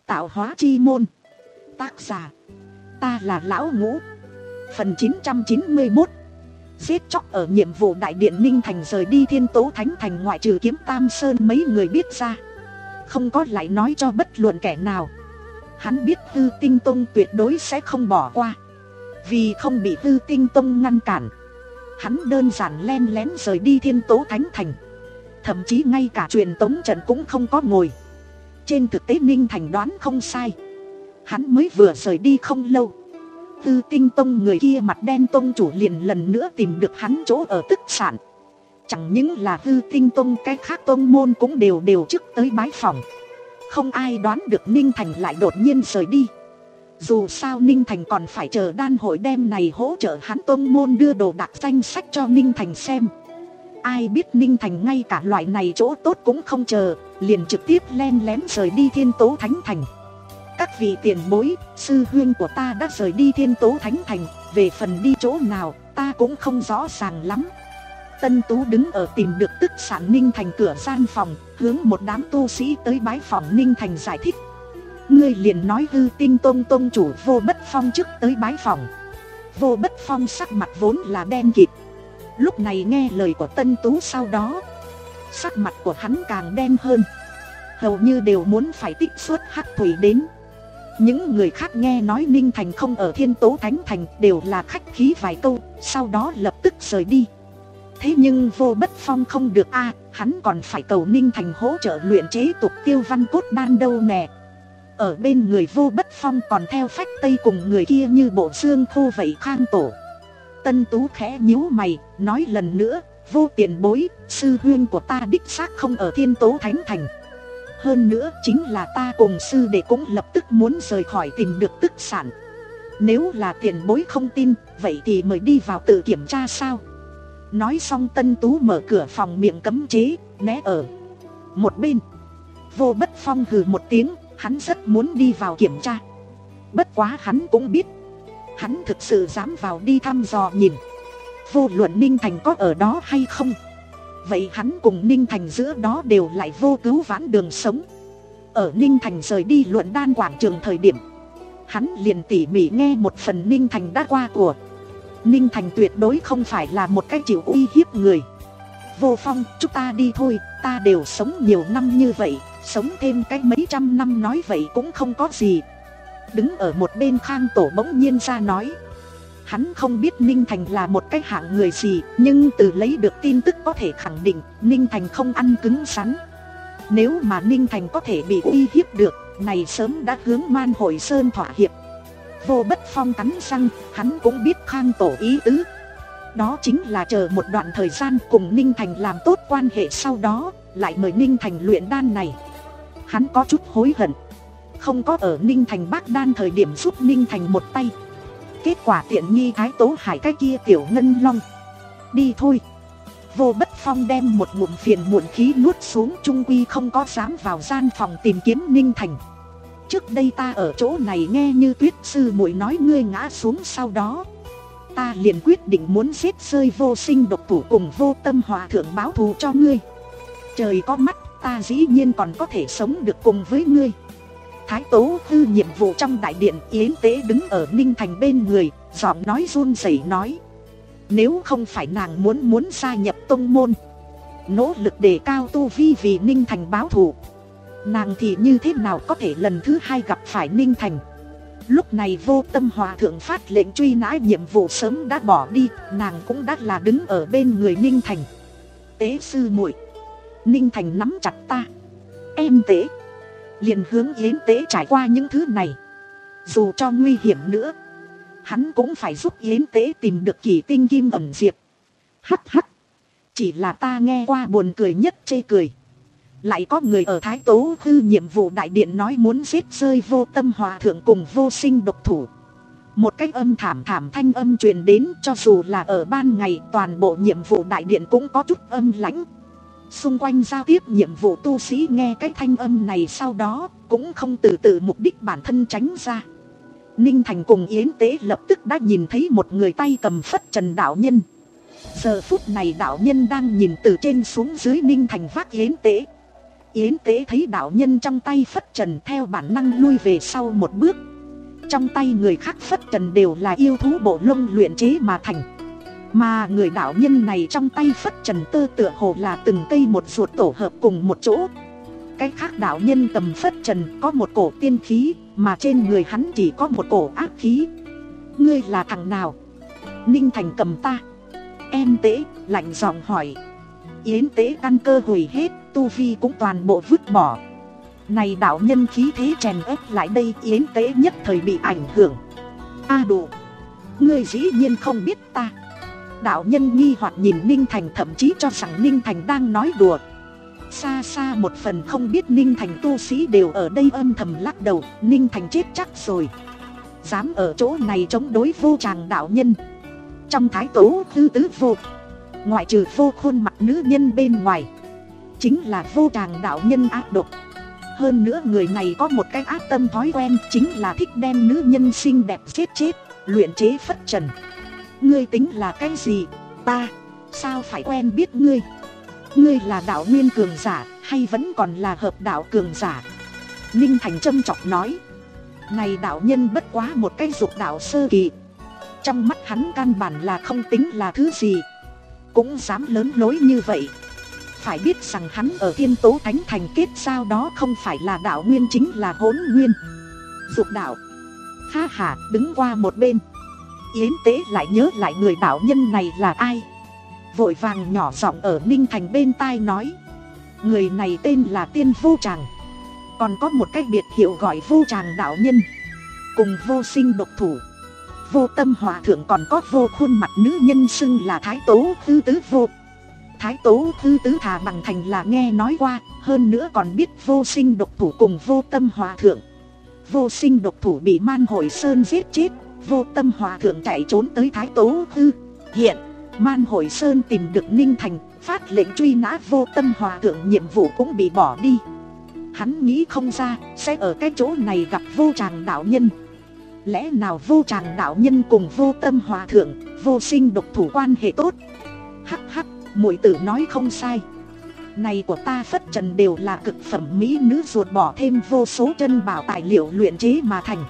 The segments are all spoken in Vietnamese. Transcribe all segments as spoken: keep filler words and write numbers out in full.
Tạo hóa chi môn. Tác giả: ta là Lão Ngũ. Phần chín trăm chín mươi mốt. Giết chóc ở nhiệm vụ đại điện. Ninh Thành rời đi Thiên Tố Thánh Thành, ngoại trừ Kiếm Tam Sơn mấy người biết ra, không có lại nói cho bất luận kẻ nào. Hắn biết Hư Tinh Tông tuyệt đối sẽ không bỏ qua. Vì không bị Hư Tinh Tông ngăn cản, hắn đơn giản len lén rời đi Thiên Tố Thánh Thành. Thậm chí ngay cả truyền tống trận cũng không có ngồi. Trên thực tế Ninh Thành đoán không sai, hắn mới vừa rời đi không lâu, Hư Tinh Tông người kia mặt đen tông chủ liền lần nữa tìm được hắn chỗ ở tức sản. Chẳng những là Hư Tinh Tông, cái khác tông môn cũng đều đều trước tới bái phòng. Không ai đoán được Ninh Thành lại đột nhiên rời đi. Dù sao Ninh Thành còn phải chờ đan hội đêm này hỗ trợ hắn tông môn đưa đồ đạc danh sách cho Ninh Thành xem. Ai biết Ninh Thành ngay cả loại này chỗ tốt cũng không chờ, liền trực tiếp len lén rời đi Thiên Tố Thánh Thành. Các vị tiền bối, sư huynh của ta đã rời đi Thiên Tố Thánh Thành, về phần đi chỗ nào ta cũng không rõ ràng lắm. Tân Tú đứng ở tìm được tức sản Ninh Thành cửa gian phòng, hướng một đám tu sĩ tới bái phòng Ninh Thành giải thích. Ngươi liền nói Hư Tinh Tông tông chủ Vô Bất Phong trước tới bái phòng. Vô Bất Phong sắc mặt vốn là đen kịt, lúc này nghe lời của Tân Tú sau đó, sắc mặt của hắn càng đen hơn, hầu như đều muốn phải tích xuất hắc thủy đến. Những người khác nghe nói Ninh Thành không ở Thiên Tố Thánh Thành đều là khách khí vài câu, sau đó lập tức rời đi. Thế nhưng Vô Bất Phong không được a, à, hắn còn phải cầu Ninh Thành hỗ trợ luyện chế tục tiêu văn cốt đan đâu nè. Ở bên người Vô Bất Phong còn theo phách tây cùng người kia như bộ xương khô vậy Khang Tổ. Tân Tú khẽ nhíu mày, nói lần nữa, Vô tiền bối, sư huynh của ta đích xác không ở Thiên Tố Thánh Thành. Hơn nữa chính là ta cùng sư đệ cũng lập tức muốn rời khỏi tìm được tức sản. Nếu là tiền bối không tin, vậy thì mời đi vào tự kiểm tra sao. Nói xong Tân Tú mở cửa phòng miệng cấm chế, né ở một bên. Vô Bất Phong hừ một tiếng, hắn rất muốn đi vào kiểm tra. Bất quá hắn cũng biết, hắn thực sự dám vào đi thăm dò nhìn, vô luận Ninh Thành có ở đó hay không, vậy hắn cùng Ninh Thành giữa đó đều lại vô cứu vãn đường sống. Ở Ninh Thành rời đi luận đan quảng trường thời điểm, hắn liền tỉ mỉ nghe một phần Ninh Thành đã qua của. Ninh Thành tuyệt đối không phải là một cái chịu uy hiếp người. Vô Phong, chúng ta đi thôi, ta đều sống nhiều năm như vậy, sống thêm cái mấy trăm năm nói vậy cũng không có gì. Đứng ở một bên Khang Tổ bỗng nhiên ra nói. Hắn không biết Ninh Thành là một cái hạng người gì, nhưng từ lấy được tin tức có thể khẳng định Ninh Thành không ăn cứng rắn. Nếu mà Ninh Thành có thể bị uy hiếp được, này sớm đã hướng Man Hội Sơn thỏa hiệp. Vô Bất Phong cắn răng, hắn cũng biết Khang Tổ ý tứ. Đó chính là chờ một đoạn thời gian cùng Ninh Thành làm tốt quan hệ, sau đó lại mời Ninh Thành luyện đan này. Hắn có chút hối hận, không có ở Ninh Thành bác đan thời điểm giúp Ninh Thành một tay. Kết quả tiện nghi Thái Tố Hải cái kia tiểu ngân long. Đi thôi. Vô Bất Phong đem một ngụm phiền muộn khí nuốt xuống, trung quy không có dám vào gian phòng tìm kiếm Ninh Thành. Trước đây ta ở chỗ này nghe như Tuyết sư muội nói ngươi ngã xuống, sau đó ta liền quyết định muốn giết rơi Vô Sinh độc thủ cùng Vô Tâm Hòa thượng báo thù cho ngươi. Trời có mắt, ta dĩ nhiên còn có thể sống được cùng với ngươi. Thái Tố Hư nhiệm vụ trong đại điện, Yến Tế đứng ở Ninh Thành bên người, giọng nói run rẩy nói. Nếu không phải nàng muốn muốn gia nhập tông môn, nỗ lực đề cao tu vi vì Ninh Thành báo thù, nàng thì như thế nào có thể lần thứ hai gặp phải Ninh Thành. Lúc này Vô Tâm Hòa thượng phát lệnh truy nã nhiệm vụ sớm đã bỏ đi, nàng cũng đã là đứng ở bên người Ninh Thành. Tế sư muội. Ninh Thành nắm chặt ta. Em Tế. Liền hướng Yến Tế trải qua những thứ này. Dù cho nguy hiểm nữa, hắn cũng phải giúp Yến Tế tìm được kỳ tinh kim ẩn diệp. Hắc hắc. Chỉ là ta nghe qua buồn cười nhất chê cười. Lại có người ở Thái Tố Hư nhiệm vụ đại điện nói muốn giết rơi Vô Tâm Hòa thượng cùng Vô Sinh độc thủ. Một cách âm thảm thảm thanh âm truyền đến, cho dù là ở ban ngày toàn bộ nhiệm vụ đại điện cũng có chút âm lãnh. Xung quanh giao tiếp nhiệm vụ tu sĩ nghe cái thanh âm này sau đó cũng không từ từ mục đích bản thân tránh ra. Ninh Thành cùng Yến Tế lập tức đã nhìn thấy một người tay cầm phất trần đạo nhân. Giờ phút này đạo nhân đang nhìn từ trên xuống dưới Ninh Thành vác Yến Tế. Yến Tế thấy đạo nhân trong tay phất trần theo bản năng lui về sau một bước. Trong tay người khác phất trần đều là yêu thú bộ lông luyện chế mà thành, mà người đạo nhân này trong tay phất trần tơ tựa hồ là từng cây một ruột tổ hợp cùng một chỗ. Cái khác đạo nhân cầm phất trần có một cổ tiên khí, mà trên người hắn chỉ có một cổ ác khí. Ngươi là thằng nào? Ninh Thành cầm ta. Em Tế lạnh giọng hỏi. Yến Tế căn cơ hủy hết, tu vi cũng toàn bộ vứt bỏ. Này đạo nhân khí thế chèn ép lại đây, Yến Tế nhất thời bị ảnh hưởng. A à đủ, ngươi dĩ nhiên không biết ta. Đạo nhân nghi hoặc nhìn Ninh Thành, thậm chí cho rằng Ninh Thành đang nói đùa. Xa xa một phần không biết Ninh Thành tu sĩ đều ở đây âm thầm lắc đầu. Ninh Thành chết chắc rồi, dám ở chỗ này chống đối Vô Tràng đạo nhân. Trong Thái Tố Tư Tứ Vô, ngoại trừ vô khuôn mặt nữ nhân bên ngoài, chính là Vô Tràng đạo nhân ác độc. Hơn nữa người này có một cái ác tâm thói quen, chính là thích đem nữ nhân xinh đẹp giết chết, luyện chế phất trần. Ngươi tính là cái gì? Ta sao phải quen biết ngươi? Ngươi là đạo nguyên cường giả hay vẫn còn là hợp đạo cường giả? Ninh Thành châm chọc nói. Này đạo nhân bất quá một cái dục đạo sơ kỳ, trong mắt hắn căn bản là không tính là thứ gì, cũng dám lớn lối như vậy. Phải biết rằng hắn ở Thiên Tố Thánh Thành kết giao đó không phải là đạo nguyên chính là hỗn nguyên. Dục đạo? Ha ha, đứng qua một bên. Yến Tế lại nhớ lại người đạo nhân này là ai, vội vàng nhỏ giọng ở Ninh Thành bên tai nói. Người này tên là Tiên Vô Tràng, còn có một cái biệt hiệu gọi Vô Tràng đạo nhân, cùng Vô Sinh độc thủ, Vô Tâm Hòa thượng, còn có vô khuôn mặt nữ nhân xưng là Thái Tố Tư Tứ Vô. Thái Tố Tư Tứ thà bằng thành là nghe nói qua, hơn nữa còn biết Vô Sinh độc thủ cùng Vô Tâm Hòa thượng. Vô Sinh độc thủ bị Man Hội Sơn giết chết, Vô Tâm Hòa thượng chạy trốn tới Thái Tố Tư. Hiện Man Hội Sơn tìm được Ninh Thành, phát lệnh truy nã Vô Tâm Hòa thượng, nhiệm vụ cũng bị bỏ đi. Hắn nghĩ không ra sẽ ở cái chỗ này gặp Vô Tràng đạo nhân. Lẽ nào Vô Tràng đạo nhân cùng Vô Tâm Hòa thượng, Vô Sinh độc thủ quan hệ tốt? Hắc hắc, muội tử nói không sai. Này của ta phất trần đều là cực phẩm mỹ nữ ruột bỏ thêm vô số chân bảo tài liệu luyện chế mà thành.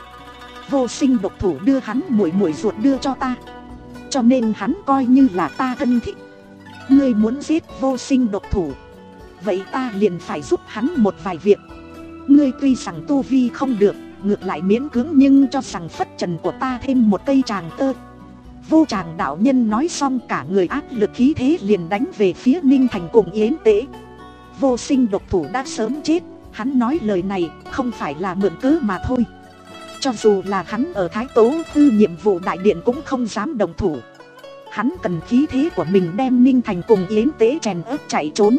Vô Sinh độc thủ đưa hắn muội muội ruột đưa cho ta, cho nên hắn coi như là ta thân thích. Ngươi muốn giết Vô Sinh độc thủ, vậy ta liền phải giúp hắn một vài việc. Ngươi tuy rằng tu vi không được, ngược lại miễn cưỡng, nhưng cho rằng phất trần của ta thêm một cây tràng tơ. Vô Tràng đạo nhân nói xong, cả người áp lực khí thế liền đánh về phía Ninh Thành cùng Yến Tế. Vô Sinh độc thủ đã sớm chết, hắn nói lời này không phải là mượn cớ mà thôi. Cho dù là hắn ở Thái Tố Tư nhiệm vụ đại điện cũng không dám đồng thủ. Hắn cần khí thế của mình đem Ninh Thành cùng Yến Tế chèn ép chạy trốn,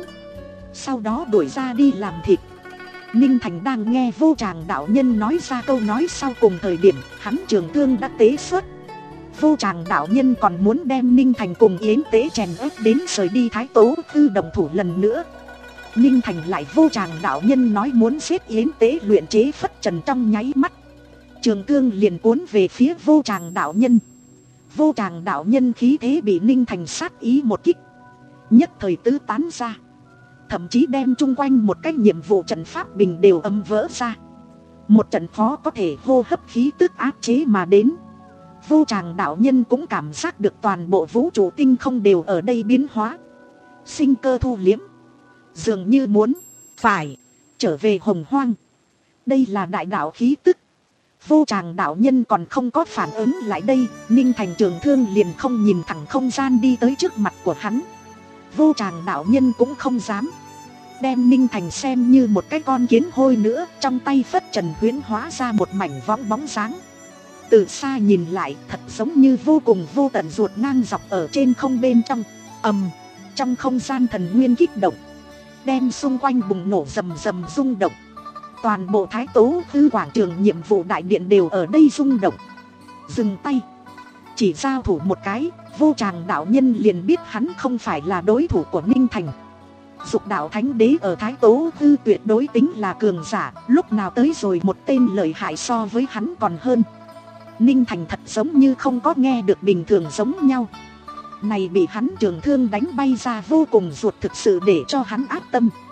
sau đó đuổi ra đi làm thịt. Ninh Thành đang nghe Vô Tràng đạo nhân nói ra câu nói sau cùng thời điểm, hắn trường thương đã tế xuất. Vô Tràng đạo nhân còn muốn đem Ninh Thành cùng Yến Tế chèn ép đến rời đi Thái Tố Tư đồng thủ lần nữa. Ninh Thành lại Vô Tràng đạo nhân nói muốn giết Yến Tế luyện chế phất trần, trong nháy mắt trường thương liền cuốn về phía Vô Tràng đạo nhân. Vô Tràng đạo nhân khí thế bị Ninh Thành sát ý một kích, nhất thời tứ tán ra, thậm chí đem chung quanh một cái nhiệm vụ trận pháp bình đều ầm vỡ ra. Một trận khó có thể hô hấp khí tức áp chế mà đến. Vô Tràng đạo nhân cũng cảm giác được toàn bộ vũ trụ tinh không đều ở đây biến hóa, sinh cơ thu liếm, dường như muốn phải trở về hồng hoang. Đây là đại đạo khí tức. Vô Tràng đạo nhân còn không có phản ứng lại đây, Ninh Thành trường thương liền không nhìn thẳng không gian đi tới trước mặt của hắn. Vô Tràng đạo nhân cũng không dám đem Ninh Thành xem như một cái con kiến hôi nữa, trong tay phất trần huyễn hóa ra một mảnh võng bóng dáng. Từ xa nhìn lại thật giống như vô cùng vô tận ruột ngang dọc ở trên không bên trong. Ầm, trong không gian thần nguyên kích động, đem xung quanh bùng nổ rầm rầm rung động. Toàn bộ Thái Tố Tư quảng trường nhiệm vụ đại điện đều ở đây rung động. Dừng tay, chỉ giao thủ một cái, Vô Tràng đạo nhân liền biết hắn không phải là đối thủ của Ninh Thành. Dục đạo thánh đế ở Thái Tố Tư tuyệt đối tính là cường giả, lúc nào tới rồi một tên lợi hại so với hắn còn hơn. Ninh Thành thật giống như không có nghe được bình thường giống nhau. Này bị hắn trường thương đánh bay ra vô cùng ruột thực sự để cho hắn ác tâm.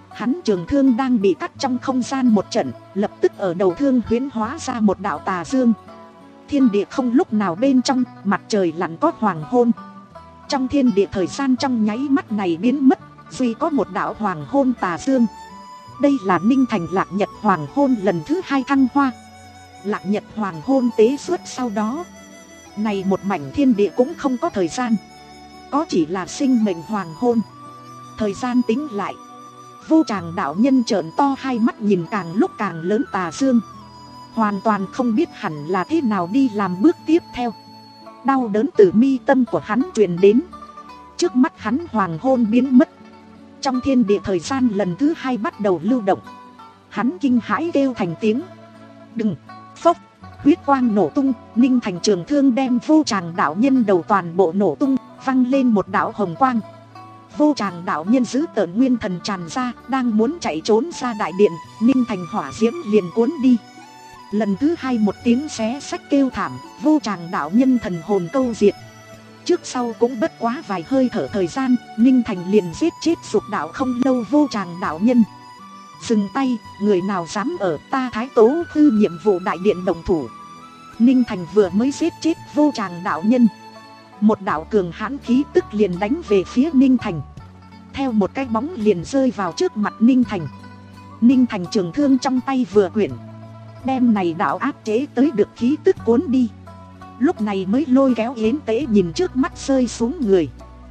Hắn trường thương đang bị cắt trong không gian một trận, lập tức ở đầu thương huyễn hóa ra một đạo tà dương. Thiên địa không lúc nào bên trong, mặt trời lặn có hoàng hôn. Trong thiên địa thời gian trong nháy mắt này biến mất, duy có một đạo hoàng hôn tà dương. Đây là Ninh Thành Lạc Nhật hoàng hôn lần thứ hai thăng hoa. Lạc Nhật hoàng hôn tế suốt sau đó, này một mảnh thiên địa cũng không có thời gian, có chỉ là sinh mệnh hoàng hôn. Thời gian tính lại, Vô Tràng đạo nhân trợn to hai mắt nhìn càng lúc càng lớn tà dương, hoàn toàn không biết hẳn là thế nào đi làm bước tiếp theo. Đau đớn từ mi tâm của hắn truyền đến. Trước mắt hắn hoàng hôn biến mất, trong thiên địa thời gian lần thứ hai bắt đầu lưu động. Hắn kinh hãi kêu thành tiếng. Đừng! Phốc! Huyết quang nổ tung, Ninh Thành trường thương đem Vô Tràng đạo nhân đầu toàn bộ nổ tung, văng lên một đạo hồng quang. Vô Tràng đạo nhân giữ tợn nguyên thần tràn ra, đang muốn chạy trốn ra đại điện, Ninh Thành hỏa diễm liền cuốn đi. Lần thứ hai một tiếng xé xách kêu thảm, Vô Tràng đạo nhân thần hồn câu diệt. Trước sau cũng bất quá vài hơi thở thời gian, Ninh Thành liền giết chết Dục đạo không lâu Vô Tràng đạo nhân. Dừng tay, người nào dám ở ta Thái Tố Tư nhiệm vụ đại điện đồng thủ. Ninh Thành vừa mới giết chết Vô Tràng đạo nhân, một đạo cường hãn khí tức liền đánh về phía Ninh Thành. Theo một cái bóng liền rơi vào trước mặt Ninh Thành. Ninh Thành trường thương trong tay vừa quyển, đem này đạo áp chế tới được khí tức cuốn đi. Lúc này mới lôi kéo Yến Tế nhìn trước mắt rơi xuống người.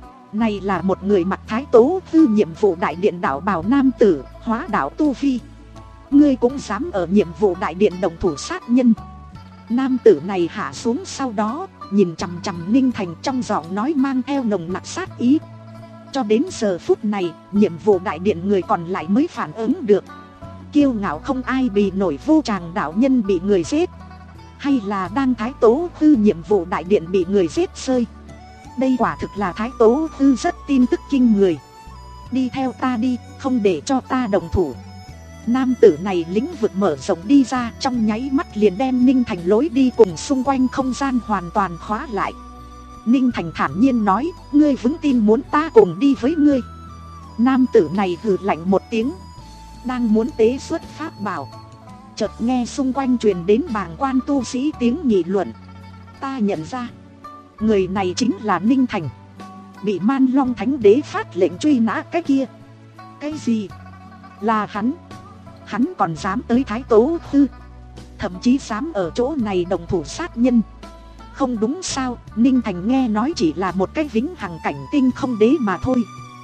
Này là một người mặc Thái Tố Tư nhiệm vụ đại điện đạo bào nam tử, hóa đạo tu vi. Ngươi cũng dám ở nhiệm vụ đại điện đồng thủ sát nhân. Nam tử này hạ xuống sau đó, nhìn chằm chằm Ninh Thành, trong giọng nói mang theo nồng nặc sát ý. Cho đến giờ phút này, nhiệm vụ đại điện người còn lại mới phản ứng được. Kiêu ngạo không ai bì nổi Vô Tràng đạo nhân bị người giết, hay là đang Thái Tố Tư nhiệm vụ đại điện bị người giết rơi. Đây quả thực là Thái Tố Tư rất tin tức kinh người. Đi theo ta đi, không để cho ta đồng thủ. Nam tử này lĩnh vực mở rộng đi ra, trong nháy mắt liền đem Ninh Thành lối đi cùng xung quanh không gian hoàn toàn khóa lại. Ninh Thành thản nhiên nói, ngươi vững tin muốn ta cùng đi với ngươi. Nam tử này hừ lạnh một tiếng, đang muốn tế xuất pháp bảo, chợt nghe xung quanh truyền đến bàng quan tu sĩ tiếng nghị luận. Ta nhận ra, người này chính là Ninh Thành, bị Man Long Thánh Đế phát lệnh truy nã cái kia. Cái gì? Là hắn? Hắn còn dám tới Thái Tố Tư, thậm chí dám ở chỗ này đồng thủ sát nhân. Không đúng sao? Ninh Thành nghe nói chỉ là một cái vĩnh hằng cảnh tinh không đế mà thôi.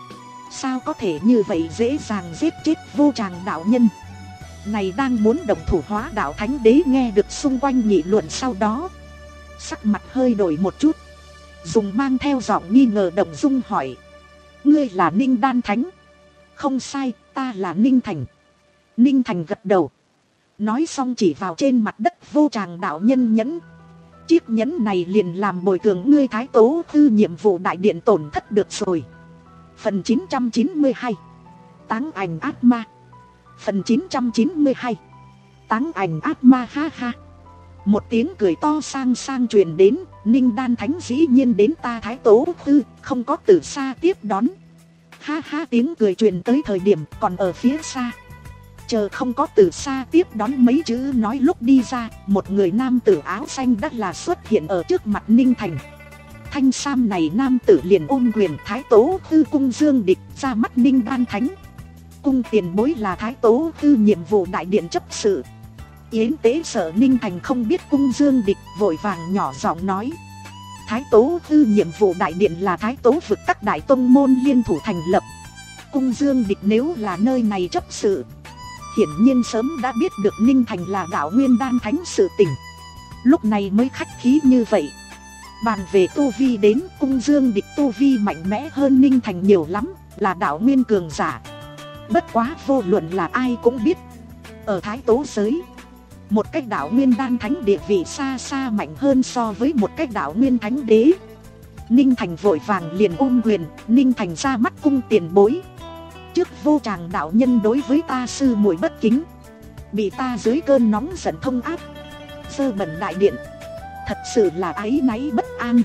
Sao có thể như vậy dễ dàng giết chết Vô Tràng đạo nhân? Này đang muốn đồng thủ hóa đạo Thánh Đế nghe được xung quanh nghị luận sau đó, sắc mặt hơi đổi một chút, dùng mang theo giọng nghi ngờ động dung hỏi. Ngươi là Ninh Đan Thánh? Không sai, ta là Ninh Thành. Ninh Thành gật đầu, nói xong chỉ vào trên mặt đất Vô Tràng đạo nhân nhẫn. Chiếc nhẫn này liền làm bồi thường ngươi Thái Tố Tư nhiệm vụ đại điện tổn thất được rồi. Phần chín trăm chín mươi hai, Táng ảnh ác ma. Phần chín trăm chín mươi hai, Táng ảnh ác ma. Ha ha. Một tiếng cười to sang sang truyền đến. Ninh Đan Thánh dĩ nhiên đến ta Thái Tố Tư, không có từ xa tiếp đón. Ha ha, tiếng cười truyền tới thời điểm còn ở phía xa. Chờ không có từ xa tiếp đón mấy chữ nói lúc đi ra, một người nam tử áo xanh đã là xuất hiện ở trước mặt Ninh Thành. Thanh sam này nam tử liền ôm quyền Thái Tố Tư cung Dương Địch ra mắt Ninh Đan Thánh. Cung tiền bối là Thái Tố Tư nhiệm vụ đại điện chấp sự. Yến Tế sợ Ninh Thành không biết cung Dương Địch, vội vàng nhỏ giọng nói. Thái Tố Tư nhiệm vụ đại điện là Thái Tố vực các đại tông môn liên thủ thành lập. Cung Dương Địch nếu là nơi này chấp sự, hiển nhiên sớm đã biết được Ninh Thành là đạo Nguyên Đan Thánh sự tình, lúc này mới khách khí như vậy. Bàn về tu vi đến, cung Dương Địch tu vi mạnh mẽ hơn Ninh Thành nhiều lắm, là đạo Nguyên cường giả. Bất quá vô luận là ai cũng biết, ở Thái Tố giới, một cách đạo Nguyên Đan Thánh địa vị xa xa mạnh hơn so với một cách đạo Nguyên Thánh Đế. Ninh Thành vội vàng liền ôm quyền, Ninh Thành ra mắt cung tiền bối. Trước Vô Tràng đạo nhân đối với ta sư muội bất kính, bị ta dưới cơn nóng giận thông áp, sơ bẩn đại điện, thật sự là áy náy bất an.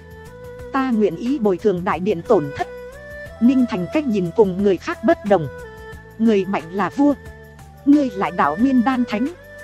Ta nguyện ý bồi thường đại điện tổn thất. Ninh Thành cách nhìn cùng người khác bất đồng, Người mạnh là vua, ngươi lại đạo nguyên đan thánh.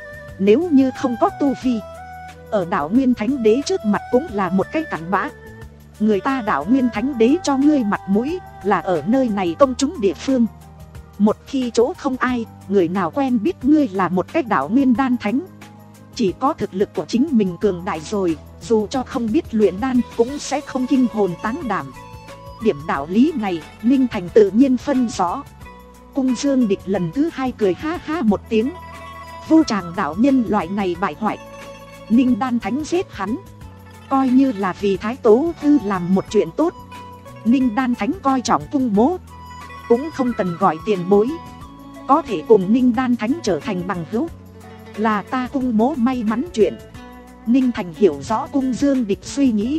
Nếu như không có tu vi, ở đạo nguyên thánh đế trước mặt cũng là một cái cặn bã. Người ta đạo nguyên thánh đế cho ngươi mặt mũi là ở nơi này công chúng địa phương. Một khi chỗ không ai, người nào quen biết ngươi là một cái đạo nguyên đan thánh. Chỉ có thực lực của chính mình cường đại rồi, dù cho không biết luyện đan cũng sẽ không kinh hồn táng đảm. Điểm đạo lý này, Ninh Thành tự nhiên phân rõ. Cung Dương Địch lần thứ hai cười ha ha một tiếng. Vô tràng đạo nhân loại này bại hoại, Ninh đan thánh giết hắn, coi như là vì Thái Tố Thư làm một chuyện tốt. Ninh đan thánh coi trọng cung mỗ, cũng không cần gọi tiền bối. Có thể cùng Ninh đan thánh trở thành bằng hữu, là ta cung mỗ may mắn chuyện. Ninh Thành hiểu rõ Cung Dương Địch suy nghĩ.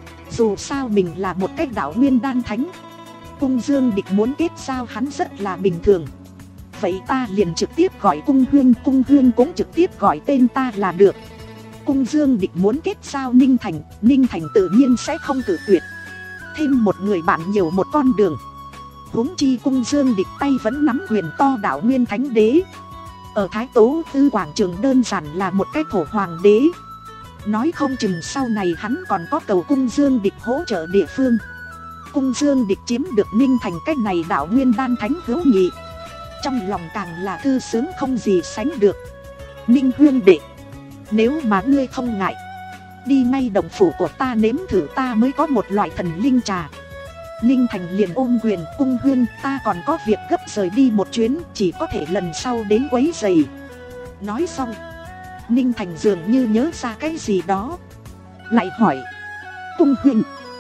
Dù sao mình là một cách đạo nguyên đan thánh, Cung Dương Địch muốn kết giao hắn rất là bình thường. Vậy ta liền trực tiếp gọi Cung Huyên, Cung Huyên cũng trực tiếp gọi tên ta là được. Cung Dương Địch muốn kết giao Ninh Thành, Ninh Thành tự nhiên sẽ không cự tuyệt. Thêm một người bạn nhiều một con đường. Huống chi Cung Dương Địch tay vẫn nắm quyền to đạo nguyên thánh đế. Ở Thái Tố Thư quảng trường đơn giản là một cái thổ hoàng đế. Nói không chừng sau này hắn còn có cầu Cung Dương Địch hỗ trợ địa phương. Cung Dương Địch chiếm được Ninh Thành cái này đạo nguyên đan thánh hữu nghị, trong lòng càng là thư sướng không gì sánh được. Ninh huyên đệ, nếu mà ngươi không ngại, đi ngay động phủ của ta nếm thử ta mới có một loại thần linh trà. Ninh Thành liền ôm quyền, Cung huyên ta còn có việc gấp rời đi một chuyến, chỉ có thể lần sau đến quấy rầy. Nói xong, Ninh Thành dường như nhớ ra cái gì đó, lại hỏi, Cung huynh,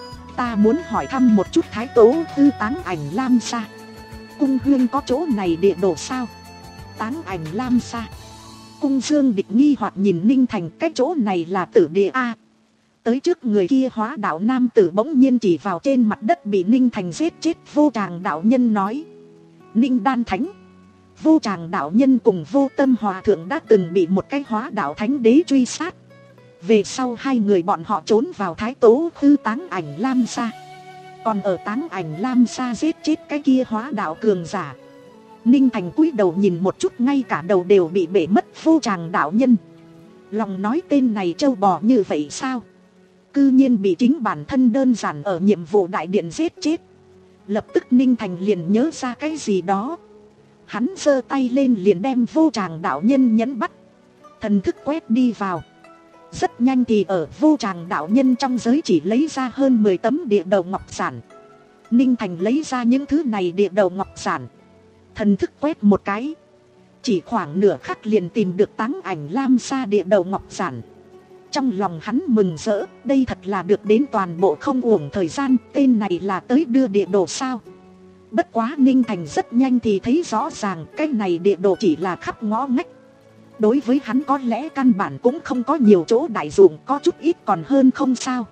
ta muốn hỏi thăm một chút Thái Tố Thư Táng Ảnh Lam Sa. Cung huyên có chỗ này địa đồ sao? Táng Ảnh Lam Sa. Cung Dương Địch nghi hoặc nhìn Ninh Thành, cái chỗ này là tử địa a. Tới trước người kia hóa đạo nam tử bỗng nhiên chỉ vào trên mặt đất bị Ninh Thành giết chết Vô Tràng đạo nhân nói, Ninh đan thánh. Vô Tràng đạo nhân cùng Vô Tâm hòa thượng đã từng bị một cái hóa đạo thánh đế truy sát. Về sau hai người bọn họ trốn vào Thái Tố Thư Táng Ảnh Lam Sa. Còn ở Táng Ảnh Lam Sa giết chết cái kia hóa đạo cường giả. Ninh Thành cúi đầu nhìn một chút, ngay cả đầu đều bị bể mất Vô Tràng đạo nhân. Lòng nói tên này trâu bò như vậy sao? Cư nhiên bị chính bản thân đơn giản ở nhiệm vụ đại điện giết chết. Lập tức Ninh Thành liền nhớ ra cái gì đó. Hắn giơ tay lên liền đem Vô Tràng đạo nhân nhấn bắt. Thần thức quét đi vào. Rất nhanh thì ở Vô Tràng đạo nhân trong giới chỉ lấy ra hơn mười tấm địa đầu ngọc giản. Ninh Thành lấy ra những thứ này địa đầu ngọc giản, thần thức quét một cái, chỉ khoảng nửa khắc liền tìm được Táng Ảnh Lam Sa địa đầu ngọc giản. Trong lòng hắn mừng rỡ, đây thật là được đến toàn bộ không uổng thời gian, tên này là tới đưa địa đồ sao. Bất quá Ninh Thành rất nhanh thì thấy rõ ràng cái này địa đồ chỉ là khắp ngõ ngách. Đối với hắn có lẽ căn bản cũng không có nhiều chỗ đại dụng, có chút ít còn hơn không sao.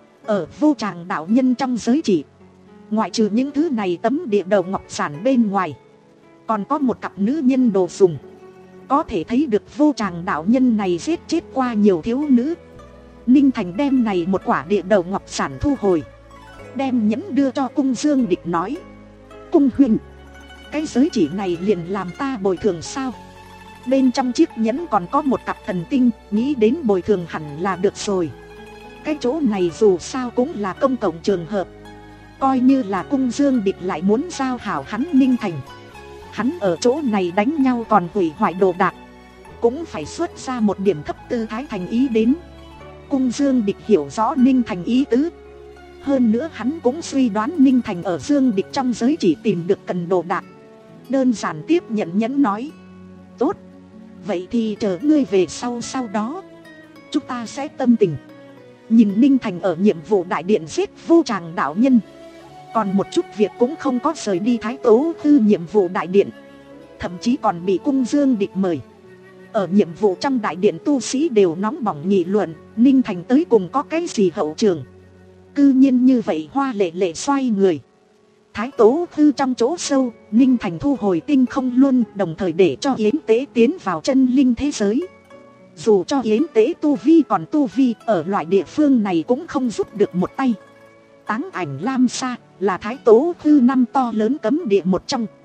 Ở Vô Tràng đạo nhân trong giới chỉ, ngoại trừ những thứ này tấm địa đầu ngọc giản bên ngoài, còn có một cặp nữ nhân đồ dùng. Có thể thấy được Vô Tràng đạo nhân này giết chết qua nhiều thiếu nữ. Ninh Thành đem này một quả địa đầu ngọc giản thu hồi, đem nhẫn đưa cho Cung Dương Địch nói, Cung huynh, cái giới chỉ này liền làm ta bồi thường sao? Bên trong chiếc nhẫn còn có một cặp thần tinh, nghĩ đến bồi thường hẳn là được rồi. Cái chỗ này dù sao cũng là công cộng trường hợp, coi như là Cung Dương Địch lại muốn giao hảo hắn Ninh Thành, hắn ở chỗ này đánh nhau còn hủy hoại đồ đạc, cũng phải xuất ra một điểm thấp tư thái thành ý đến. Cung Dương Địch hiểu rõ Ninh Thành ý tứ. Hơn nữa hắn cũng suy đoán Ninh Thành ở Dương Địch trong giới chỉ tìm được cần đồ đạc, đơn giản tiếp nhận nhẫn nói, tốt, vậy thì chờ ngươi về sau sau đó chúng ta sẽ tâm tình. Nhìn Ninh Thành ở nhiệm vụ đại điện giết Vô Tràng đạo nhân, còn một chút việc cũng không có rời đi Thái Tố Thư nhiệm vụ đại điện, thậm chí còn bị Cung Dương Địch mời. Ở nhiệm vụ trong đại điện tu sĩ đều nóng bỏng nghị luận, Ninh Thành tới cùng có cái gì hậu trường, cư nhiên như vậy hoa lệ lệ xoay người. Thái Tố Thư trong chỗ sâu, Ninh Thành thu hồi tinh không luôn, đồng thời để cho Yến Tế tiến vào chân linh thế giới. Dù cho Yến Tế tu vi còn tu vi, ở loại địa phương này cũng không giúp được một tay. Táng Ảnh Lam Sa là Thái Tố Thư năm to lớn cấm địa một trong.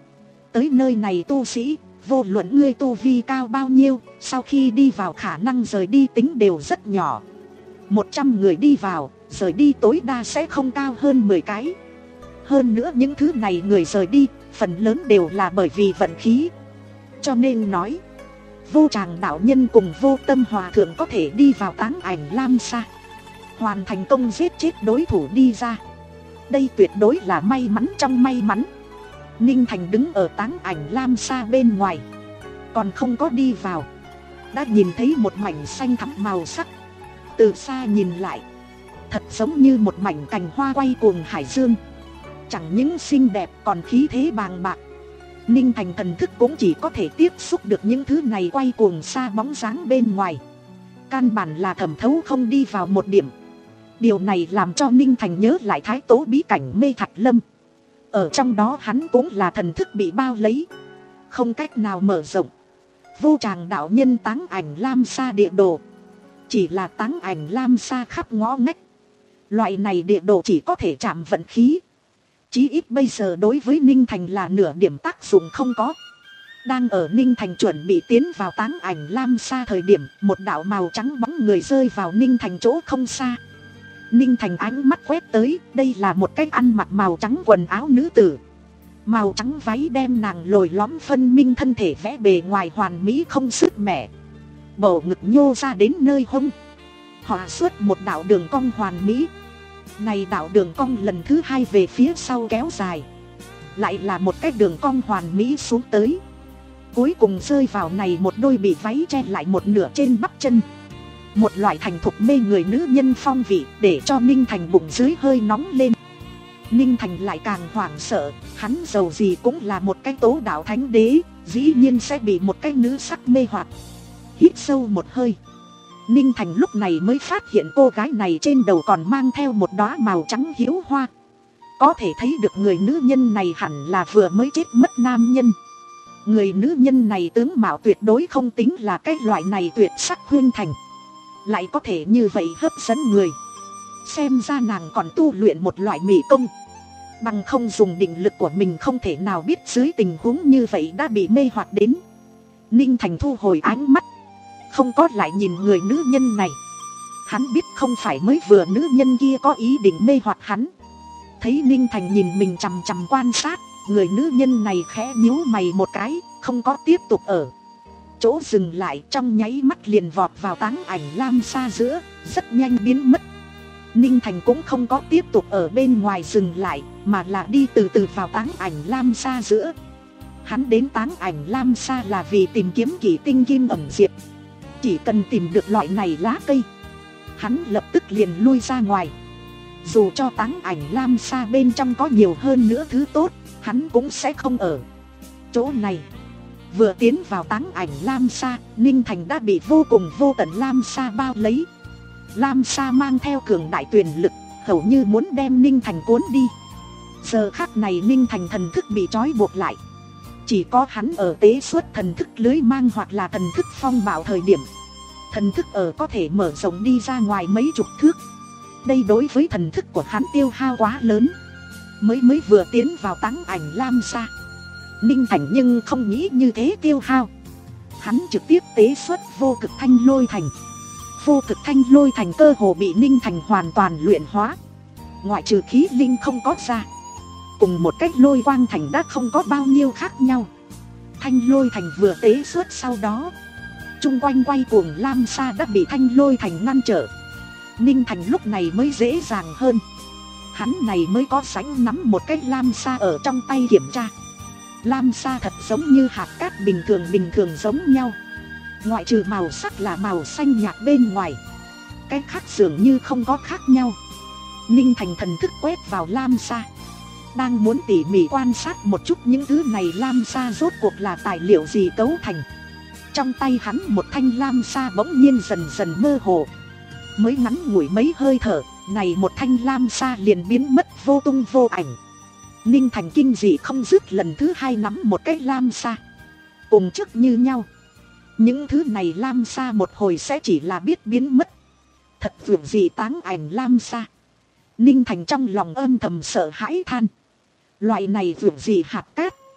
Tới nơi này tu sĩ, vô luận ngươi tu vi cao bao nhiêu, sau khi đi vào khả năng rời đi tính đều rất nhỏ. Một trăm người đi vào, rời đi tối đa sẽ không cao hơn mười cái. Hơn nữa những thứ này người rời đi, phần lớn đều là bởi vì vận khí. Cho nên nói, Vô Tràng đạo nhân cùng Vô Tâm hòa thượng có thể đi vào Táng Ảnh Lam Sa, hoàn thành công giết chết đối thủ đi ra. Đây tuyệt đối là may mắn trong may mắn. Ninh Thành đứng ở Táng Ảnh Lam Sa bên ngoài, còn không có đi vào, đã nhìn thấy một mảnh xanh thẳm màu sắc. Từ xa nhìn lại, thật giống như một mảnh cành hoa quay cuồng hải dương, chẳng những xinh đẹp còn khí thế bàng bạc. Ninh Thành thần thức cũng chỉ có thể tiếp xúc được những thứ này quay cuồng xa bóng dáng bên ngoài, căn bản là thẩm thấu không đi vào một điểm. Điều này làm cho Ninh Thành nhớ lại Thái Tố bí cảnh Mê Thạch Lâm. Ở trong đó hắn cũng là thần thức bị bao lấy, không cách nào mở rộng. Vô Tràng đạo nhân Táng Ảnh Lam Sa địa đồ, chỉ là Táng Ảnh Lam Sa khắp ngõ ngách. Loại này địa đồ chỉ có thể chạm vận khí, chí ít bây giờ đối với Ninh Thành là nửa điểm tác dụng không có. Đang ở Ninh Thành chuẩn bị tiến vào Táng Ảnh Lam Sa thời điểm, một đạo màu trắng bóng người rơi vào Ninh Thành chỗ không xa. Ninh Thành ánh mắt quét tới, đây là một cái ăn mặc màu trắng quần áo nữ tử. Màu trắng váy đem nàng lồi lõm phân minh thân thể vẽ bề ngoài hoàn mỹ không sứt mẻ. Bầu ngực nhô ra đến nơi hông, họa xuất một đạo đường cong hoàn mỹ. Này đạo đường cong lần thứ hai về phía sau kéo dài, lại là một cái đường cong hoàn mỹ xuống tới, cuối cùng rơi vào này một đôi bị váy che lại một nửa trên bắp chân. Một loại thành thục mê người nữ nhân phong vị, để cho Ninh Thành bụng dưới hơi nóng lên. Ninh Thành lại càng hoảng sợ, hắn dầu gì cũng là một cái tố đạo thánh đế, dĩ nhiên sẽ bị một cái nữ sắc mê hoặc. Hít sâu một hơi, Ninh Thành lúc này mới phát hiện cô gái này trên đầu còn mang theo một đóa màu trắng hiếu hoa. Có thể thấy được người nữ nhân này hẳn là vừa mới chết mất nam nhân. Người nữ nhân này tướng mạo tuyệt đối không tính là cái loại này tuyệt sắc huyên thành, lại có thể như vậy hấp dẫn người. Xem ra nàng còn tu luyện một loại mỹ công, bằng không dùng định lực của mình không thể nào biết dưới tình huống như vậy đã bị mê hoặc đến. Ninh Thành thu hồi ánh mắt, không có lại nhìn người nữ nhân này. Hắn biết không phải mới vừa nữ nhân kia có ý định mê hoặc hắn. Thấy Ninh Thành nhìn mình chằm chằm quan sát, người nữ nhân này khẽ nhíu mày một cái, không có tiếp tục ở chỗ dừng lại, trong nháy mắt liền vọt vào Táng Ảnh Lam Sa giữa, rất nhanh biến mất. Ninh Thành cũng không có tiếp tục ở bên ngoài dừng lại, mà là đi từ từ vào Táng Ảnh Lam Sa giữa. Hắn đến Táng Ảnh Lam Sa là vì tìm kiếm Kỷ Tinh Kim ẩn diệp. Chỉ cần tìm được loại này lá cây, hắn lập tức liền lui ra ngoài. Dù cho Táng Ảnh Lam Sa bên trong có nhiều hơn nữa thứ tốt, hắn cũng sẽ không ở chỗ này. Vừa tiến vào Táng Ảnh Lam Sa, Ninh Thành đã bị vô cùng vô tận Lam Sa bao lấy. Lam Sa mang theo cường đại tuyền lực, hầu như muốn đem Ninh Thành cuốn đi. Giờ khắc này Ninh Thành thần thức bị trói buộc lại, chỉ có hắn ở tế xuất thần thức lưới mang hoặc là thần thức phong bạo thời điểm, thần thức ở có thể mở rộng đi ra ngoài mấy chục thước. Đây đối với thần thức của hắn tiêu hao quá lớn. Mới mới vừa tiến vào Táng Ảnh Lam Sa, Ninh Thành nhưng không nghĩ như thế tiêu hao. Hắn trực tiếp tế xuất vô cực thanh lôi thành. Vô cực thanh lôi thành cơ hồ bị Ninh Thành hoàn toàn luyện hóa, ngoại trừ khí linh không có ra, cùng một cách lôi quang thành đã không có bao nhiêu khác nhau. Thanh lôi thành vừa tế xuất sau đó, chung quanh quay cuồng Lam Sa đã bị thanh lôi thành ngăn trở. Ninh Thành lúc này mới dễ dàng hơn, hắn này mới có sánh nắm một cái Lam Sa ở trong tay kiểm tra. Lam Sa thật giống như hạt cát bình thường bình thường giống nhau, ngoại trừ màu sắc là màu xanh nhạt bên ngoài, cái khác dường như không có khác nhau. Ninh Thành thần thức quét vào Lam Sa, đang muốn tỉ mỉ quan sát một chút những thứ này Lam Sa rốt cuộc là tài liệu gì cấu thành. Trong tay hắn một thanh Lam Sa bỗng nhiên dần dần mơ hồ. Mới ngắn ngủi mấy hơi thở, này một thanh Lam Sa liền biến mất vô tung vô ảnh. Ninh Thành kinh dị không dứt, lần thứ hai nắm một cái Lam Sa, cùng trước như nhau. Những thứ này Lam Sa một hồi sẽ chỉ là biết biến mất. Thật vượt gì Táng Ảnh Lam Sa. Ninh Thành trong lòng âm thầm sợ hãi than. Loại này vượt gì hạt cát,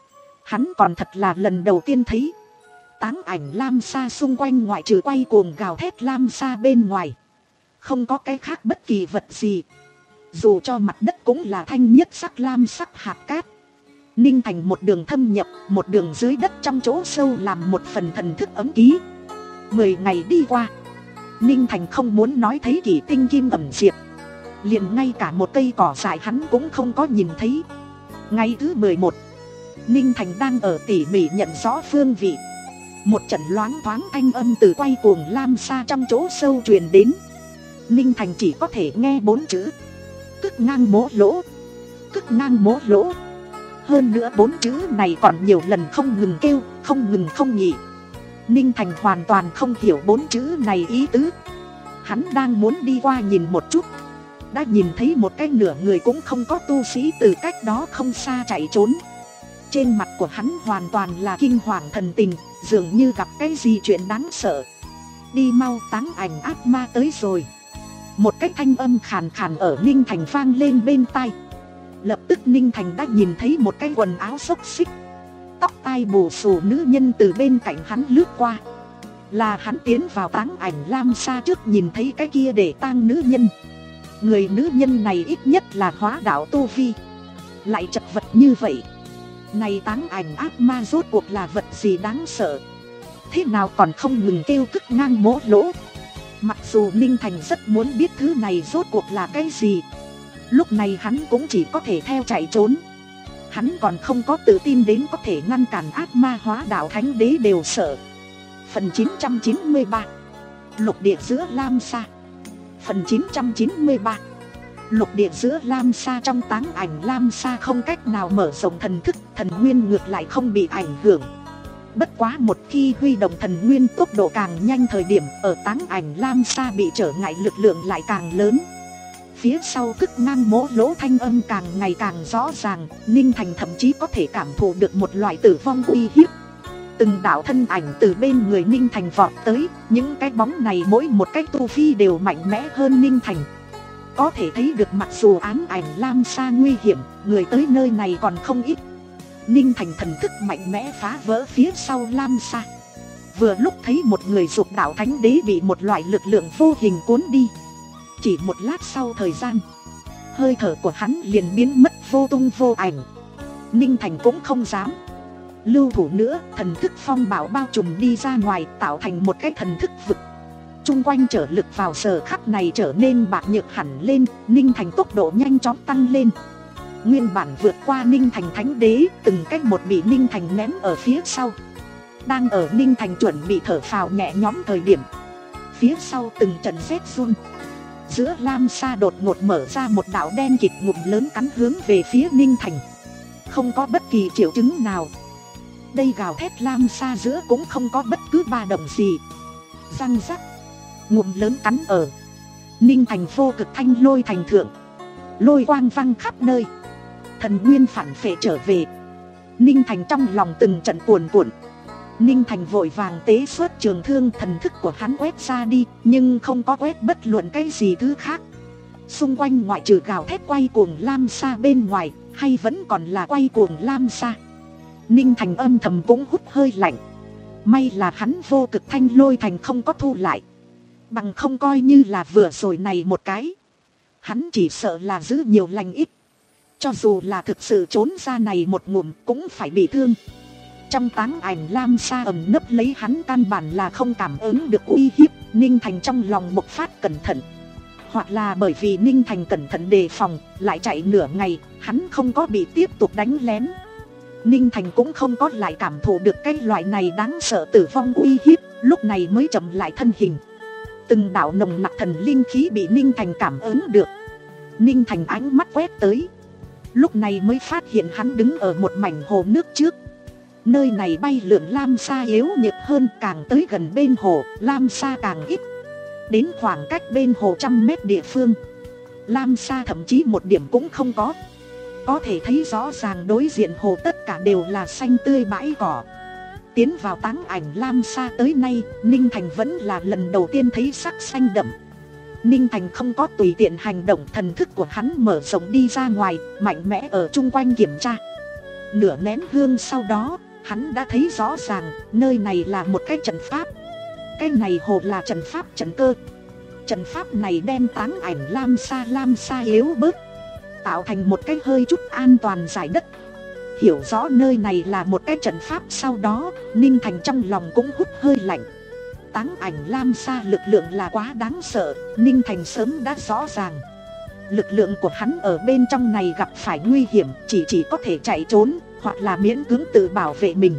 Hắn còn thật là lần đầu tiên thấy. Táng ảnh lam sa xung quanh ngoại trừ quay cuồng gào thét lam sa bên ngoài, không có cái khác bất kỳ vật gì. Dù cho mặt đất cũng là thanh nhất sắc lam sắc hạt cát. Ninh Thành một đường thâm nhập, một đường dưới đất trong chỗ sâu làm một phần thần thức ấm ký. Mười ngày đi qua, Ninh Thành không muốn nói thấy kỷ tinh kim ẩm diệp, liền ngay cả một cây cỏ dại hắn cũng không có nhìn thấy. Ngày thứ mười một, Ninh Thành đang ở tỉ mỉ nhận rõ phương vị. Một trận loáng thoáng thanh âm từ quay cuồng lam sa trong chỗ sâu truyền đến. Ninh Thành chỉ có thể nghe bốn chữ: cức ngang mố lỗ, cức ngang mố lỗ. Hơn nữa bốn chữ này còn nhiều lần không ngừng kêu, không ngừng không nghỉ. Ninh Thành hoàn toàn không hiểu bốn chữ này ý tứ. Hắn đang muốn đi qua nhìn một chút, đã nhìn thấy một cái nửa người cũng không có tu sĩ từ cách đó không xa chạy trốn. Trên mặt của hắn hoàn toàn là kinh hoàng thần tình, dường như gặp cái gì chuyện đáng sợ. Đi mau, táng ảnh ác ma tới rồi. Một cái thanh âm khàn khàn ở Ninh Thành vang lên bên tai. Lập tức Ninh Thành đã nhìn thấy một cái quần áo xốc xích, tóc tai bù xù nữ nhân từ bên cạnh hắn lướt qua. Là hắn tiến vào táng ảnh lam sa trước nhìn thấy cái kia để tang nữ nhân. Người nữ nhân này ít nhất là hóa đạo tu vi, lại chật vật như vậy. Này táng ảnh ác ma rốt cuộc là vật gì đáng sợ, thế nào còn không ngừng kêu cức ngang mố lỗ. Mặc dù Ninh Thành rất muốn biết thứ này rốt cuộc là cái gì, lúc này hắn cũng chỉ có thể theo chạy trốn. Hắn còn không có tự tin đến có thể ngăn cản ác ma hóa đạo thánh đế đều sợ. Phần chín trăm chín mươi ba, lục địa giữa lam sa. Phần chín trăm chín mươi ba, lục địa giữa lam sa. Trong táng ảnh lam sa không cách nào mở rộng thần thức, thần nguyên ngược lại không bị ảnh hưởng. Bất quá một khi huy động thần nguyên tốc độ càng nhanh thời điểm, ở táng ảnh lam sa bị trở ngại lực lượng lại càng lớn. Phía sau cức ngang mố lỗ thanh âm càng ngày càng rõ ràng. Ninh Thành thậm chí có thể cảm thụ được một loại tử vong uy hiếp. Từng đạo thân ảnh từ bên người Ninh Thành vọt tới. Những cái bóng này mỗi một cái tu vi đều mạnh mẽ hơn Ninh Thành. Có thể thấy được mặc dù ám ảnh lam sa nguy hiểm, người tới nơi này còn không ít. Ninh Thành thần thức mạnh mẽ phá vỡ phía sau lam sa. Vừa lúc thấy một người dục đạo thánh đế bị một loại lực lượng vô hình cuốn đi. Chỉ một lát sau thời gian, hơi thở của hắn liền biến mất vô tung vô ảnh. Ninh Thành cũng không dám lưu thủ nữa, thần thức phong bạo bao trùm đi ra ngoài, tạo thành một cái thần thức vực. Trung quanh trở lực vào giờ khắc này trở nên bạc nhược hẳn lên. Ninh Thành tốc độ nhanh chóng tăng lên. Nguyên bản vượt qua Ninh Thành thánh đế, từng cách một bị Ninh Thành ném ở phía sau. Đang ở Ninh Thành chuẩn bị thở phào nhẹ nhõm thời điểm, phía sau từng trận rét run. Giữa lam sa đột ngột mở ra một đạo đen kịt ngụm lớn cắn hướng về phía Ninh Thành. Không có bất kỳ triệu chứng nào. Đây gào thét lam sa giữa cũng không có bất cứ ba động gì. Răng rắc, ngụm lớn cắn ở Ninh Thành vô cực thanh lôi thành thượng. Lôi quang văng khắp nơi, thần nguyên phản phệ trở về. Ninh Thành trong lòng từng trận cuồn cuộn. Ninh Thành vội vàng tế xuất trường thương, thần thức của hắn quét ra đi, nhưng không có quét bất luận cái gì thứ khác. Xung quanh ngoại trừ gào thét quay cuồng lam sa bên ngoài, hay vẫn còn là quay cuồng lam sa. Ninh Thành âm thầm cũng hút hơi lạnh. May là hắn vô cực thanh lôi thành không có thu lại, bằng không coi như là vừa rồi này một cái, hắn chỉ sợ là giữ nhiều lành ít. Cho dù là thực sự trốn ra này một ngụm cũng phải bị thương. Trong táng ảnh lam sa ẩn nấp lấy hắn căn bản là không cảm ứng được uy hiếp. Ninh Thành trong lòng bộc phát cẩn thận. Hoặc là bởi vì Ninh Thành cẩn thận đề phòng, lại chạy nửa ngày, hắn không có bị tiếp tục đánh lén. Ninh Thành cũng không có lại cảm thụ được cái loại này đáng sợ tử vong uy hiếp, lúc này mới chậm lại thân hình. Từng đạo nồng nặc thần linh khí bị Ninh Thành cảm ứng được. Ninh Thành ánh mắt quét tới, lúc này mới phát hiện hắn đứng ở một mảnh hồ nước trước. Nơi này bay lượn lam sa yếu nhược hơn, càng tới gần bên hồ, lam sa càng ít. Đến khoảng cách bên hồ trăm mét địa phương, lam sa thậm chí một điểm cũng không có. Có thể thấy rõ ràng đối diện hồ tất cả đều là xanh tươi bãi cỏ. Tiến vào táng ảnh lam sa tới nay, Ninh Thành vẫn là lần đầu tiên thấy sắc xanh đậm. Ninh Thành không có tùy tiện hành động, thần thức của hắn mở rộng đi ra ngoài, mạnh mẽ ở chung quanh kiểm tra. Nửa nén hương sau đó, hắn đã thấy rõ ràng nơi này là một cái trận pháp. Cái này hồ là trận pháp trận cơ. Trận pháp này đem táng ảnh Lam Sa Lam Sa yếu bớt, tạo thành một cái hơi chút an toàn giải đất. Hiểu rõ nơi này là một cái trận pháp sau đó, Ninh Thành trong lòng cũng hút hơi lạnh. Táng ảnh Lam Sa lực lượng là quá đáng sợ, Ninh Thành sớm đã rõ ràng. Lực lượng của hắn ở bên trong này gặp phải nguy hiểm, chỉ chỉ có thể chạy trốn, hoặc là miễn cưỡng tự bảo vệ mình.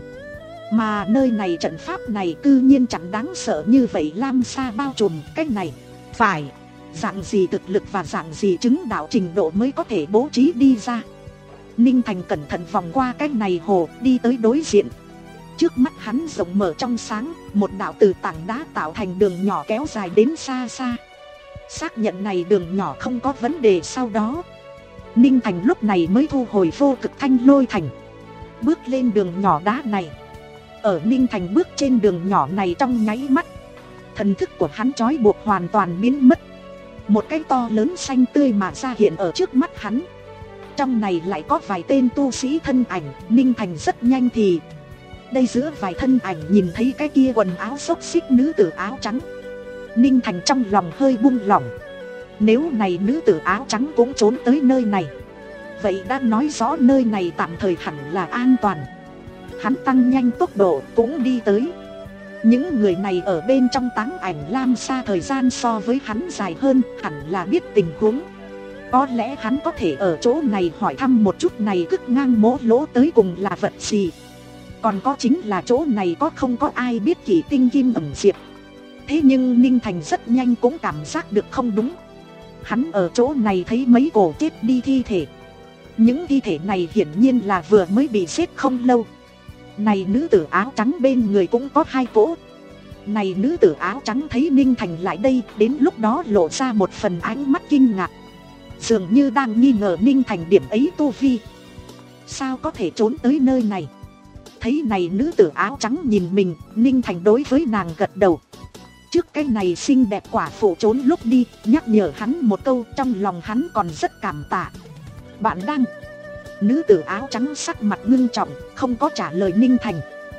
Mà nơi này trận pháp này cư nhiên chẳng đáng sợ như vậy. Lam Sa bao trùm cái này, phải dạng gì thực lực và dạng gì chứng đạo trình độ mới có thể bố trí đi ra. Ninh Thành cẩn thận vòng qua cái này hồ, đi tới đối diện. Trước mắt hắn rộng mở trong sáng, một đạo từ tảng đá tạo thành đường nhỏ kéo dài đến xa xa. Xác nhận này đường nhỏ không có vấn đề sau đó, Ninh Thành lúc này mới thu hồi vô cực thanh lôi thành, bước lên đường nhỏ đá này. Ở Ninh Thành bước trên đường nhỏ này trong nháy mắt, thần thức của hắn trói buộc hoàn toàn biến mất. Một cái to lớn xanh tươi mà ra hiện ở trước mắt hắn. Trong này lại có vài tên tu sĩ thân ảnh. Ninh Thành rất nhanh thì đây giữa vài thân ảnh nhìn thấy cái kia quần áo xốc xích nữ tử áo trắng. Ninh Thành trong lòng hơi buông lỏng. Nếu này nữ tử áo trắng cũng trốn tới nơi này, vậy đã nói rõ nơi này tạm thời hẳn là an toàn. Hắn tăng nhanh tốc độ cũng đi tới. Những người này ở bên trong táng ảnh Lam Sa thời gian so với hắn dài hơn, hẳn là biết tình huống. Có lẽ hắn có thể ở chỗ này hỏi thăm một chút này cứt ngang mố lỗ tới cùng là vật gì. Còn có chính là chỗ này có không có ai biết kỷ tinh kim ẩn diệp. Thế nhưng Ninh Thành rất nhanh cũng cảm giác được không đúng. Hắn ở chỗ này thấy mấy cổ chết đi thi thể. Những thi thể này hiển nhiên là vừa mới bị giết không lâu. Này nữ tử áo trắng bên người cũng có hai cỗ. Này nữ tử áo trắng thấy Ninh Thành lại đây, đến lúc đó lộ ra một phần ánh mắt kinh ngạc, dường như đang nghi ngờ Ninh Thành điểm ấy tu vi. Sao có thể trốn tới nơi này? Thấy này nữ tử áo trắng nhìn mình, Ninh Thành đối với nàng gật đầu. Trước cái này xinh đẹp quả phụ trốn lúc đi, nhắc nhở hắn một câu, trong lòng hắn còn rất cảm tạ. Bạn đang... Nữ tử áo trắng sắc mặt ngưng trọng, không có trả lời Ninh Thành.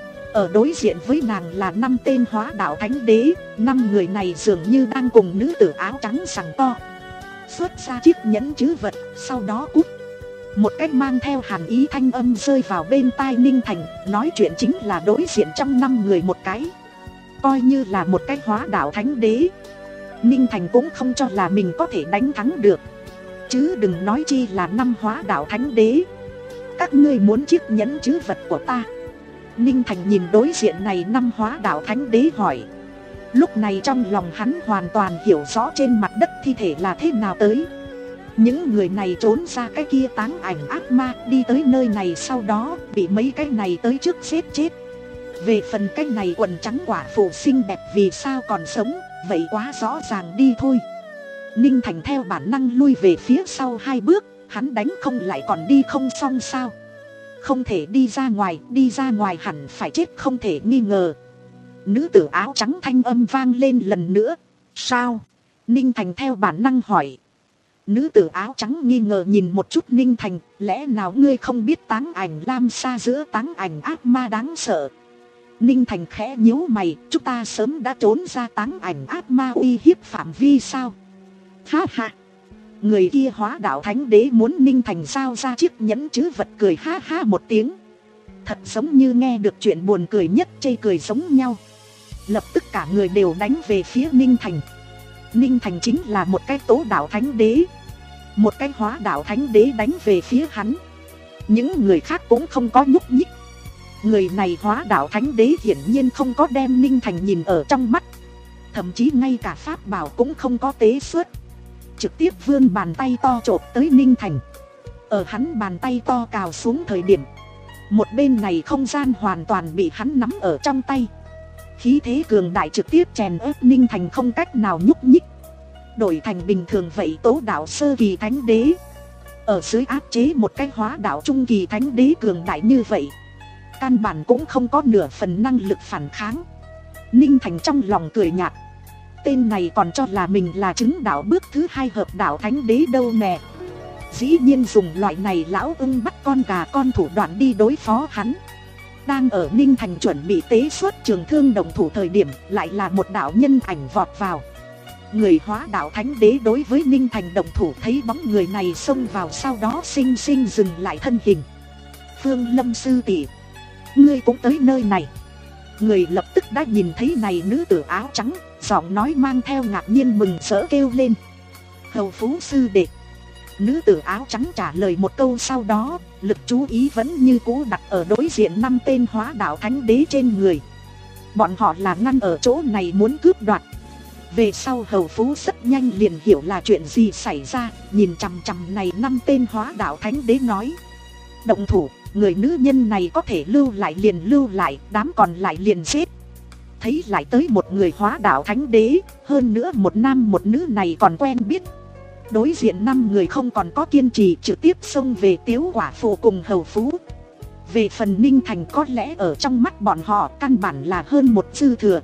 Ở đối diện với nàng là năm tên hóa đạo thánh đế. Năm người này dường như đang cùng nữ tử áo trắng giằng co. Xuất ra chiếc nhẫn trữ vật, sau đó cút. Một cách mang theo hàn ý thanh âm rơi vào bên tai Ninh Thành. Nói chuyện chính là đối diện trong năm người một cái. Coi như là một cái hóa đạo thánh đế, Ninh Thành cũng không cho là mình có thể đánh thắng được, chứ đừng nói chi là năm hóa đạo thánh đế. Các ngươi muốn chiếc nhẫn trữ vật của ta? Ninh Thành nhìn đối diện này năm hóa đạo thánh đế hỏi. Lúc này trong lòng hắn hoàn toàn hiểu rõ trên mặt đất thi thể là thế nào tới. Những người này trốn ra cái kia táng ảnh ác ma, đi tới nơi này sau đó bị mấy cái này tới trước giết chết. Về phần cái này quần trắng quả phụ xinh đẹp vì sao còn sống, vậy quá rõ ràng đi thôi. Ninh Thành theo bản năng lui về phía sau hai bước. Hắn đánh không lại còn đi không xong sao? Không thể đi ra ngoài, đi ra ngoài hẳn phải chết không thể nghi ngờ. Nữ tử áo trắng thanh âm vang lên lần nữa. Sao? Ninh Thành theo bản năng hỏi. Nữ tử áo trắng nghi ngờ nhìn một chút Ninh Thành. Lẽ nào ngươi không biết táng ảnh Lam Sa giữa táng ảnh ác ma đáng sợ? Ninh Thành khẽ nhíu mày. Chúng ta sớm đã trốn ra táng ảnh ác ma uy hiếp phạm vi sao? Ha ha. Người kia hóa đạo thánh đế muốn Ninh Thành giao ra chiếc nhẫn trữ vật, cười ha ha một tiếng. Thật giống như nghe được chuyện buồn cười nhất chê cười giống nhau. Lập tức cả người đều đánh về phía Ninh Thành. Ninh Thành chính là một cái tố đạo thánh đế, một cái hóa đạo thánh đế đánh về phía hắn. Những người khác cũng không có nhúc nhích. Người này hóa đạo thánh đế hiển nhiên không có đem Ninh Thành nhìn ở trong mắt. Thậm chí ngay cả pháp bảo cũng không có tế xuất, trực tiếp vươn bàn tay to chộp tới Ninh Thành. Ở hắn bàn tay to cào xuống thời điểm, một bên này không gian hoàn toàn bị hắn nắm ở trong tay. Khí thế cường đại trực tiếp chèn ép Ninh Thành không cách nào nhúc nhích. Đổi thành bình thường vậy tố đạo sơ kỳ thánh đế, ở dưới áp chế một cái hóa đạo trung kỳ thánh đế cường đại như vậy, căn bản cũng không có nửa phần năng lực phản kháng. Ninh Thành trong lòng cười nhạt. Tên này còn cho là mình là chứng đạo bước thứ hai hợp đạo thánh đế đâu nè. dĩ nhiên dùng loại này lão ưng bắt con gà con thủ đoạn đi đối phó hắn. Đang ở Ninh Thành chuẩn bị tế xuất trường thương động thủ thời điểm, lại là một đạo nhân ảnh vọt vào. Người hóa đạo thánh đế đối với Ninh Thành động thủ, thấy bóng người này xông vào, sau đó xinh xinh dừng lại thân hình. Phương Lâm sư tỷ, ngươi cũng tới nơi này. Người lập tức đã nhìn thấy này nữ tử áo trắng, giọng nói mang theo ngạc nhiên mừng rỡ kêu lên: Hầu Phú sư đệ. Nữ tử áo trắng trả lời một câu, sau đó lực chú ý vẫn như cũ đặt ở đối diện năm tên hóa đạo thánh đế trên người. Bọn họ là ngăn ở chỗ này muốn cướp đoạt. Về sau Hầu Phú rất nhanh liền hiểu là chuyện gì xảy ra, nhìn chằm chằm này năm tên hóa đạo thánh đế nói: động thủ, người nữ nhân này có thể lưu lại liền lưu lại, đám còn lại liền giết. Thấy lại tới một người hóa đạo thánh đế, hơn nữa một nam một nữ này còn quen biết. Đối diện năm người không còn có kiên trì, trực tiếp xông về Tiếu quả phụ cùng Hầu Phú. Về phần Ninh Thành, có lẽ ở trong mắt bọn họ căn bản là hơn một dư thừa.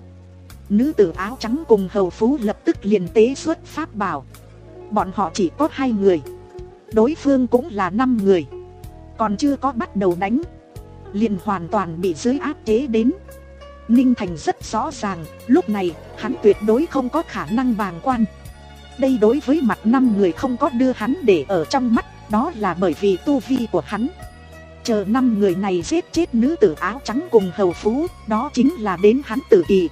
Nữ tử áo trắng cùng Hầu Phú lập tức liền tế xuất pháp bảo. Bọn họ chỉ có hai người, đối phương cũng là năm người, còn chưa có bắt đầu đánh, liền hoàn toàn bị dưới áp chế đến. Ninh Thành rất rõ ràng, lúc này hắn tuyệt đối không có khả năng bàng quan. Đây đối với mặt năm người không có đưa hắn để ở trong mắt, đó là bởi vì tu vi của hắn. Chờ năm người này giết chết nữ tử áo trắng cùng Hầu Phú, đó chính là đến hắn tử kỳ.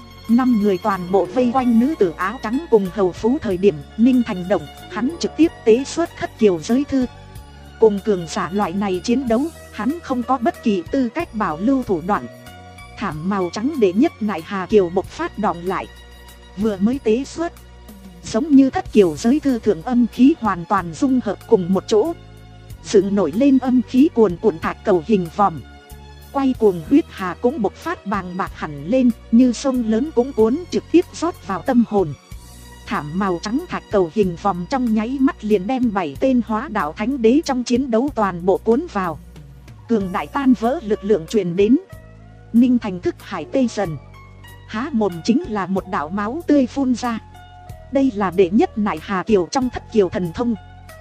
Năm người toàn bộ vây quanh nữ tử áo trắng cùng Hầu Phú thời điểm Ninh Thành động, hắn trực tiếp tế xuất thất kiều giới thư. Cùng cường giả loại này chiến đấu, hắn không có bất kỳ tư cách bảo lưu thủ đoạn. Thảm màu trắng đệ nhất nại hà kiều bộc phát đọng lại, vừa mới tế xuất, giống như thất kiều giới thư thượng âm khí hoàn toàn dung hợp cùng một chỗ, dựng nổi lên âm khí cuồn cuộn thạch cầu hình vòm. Quay cuồng huyết hà cũng bộc phát bàng bạc hẳn lên, như sông lớn cũng cuốn trực tiếp rót vào tâm hồn. Thảm màu trắng thạch cầu hình vòm trong nháy mắt liền đem bảy tên hóa đạo thánh đế trong chiến đấu toàn bộ cuốn vào. Cường đại tan vỡ lực lượng truyền đến. Ninh Thành thức hải tê dần, há mồm chính là một đạo máu tươi phun ra. Đây là đệ nhất nại hà kiều trong thất kiều thần thông.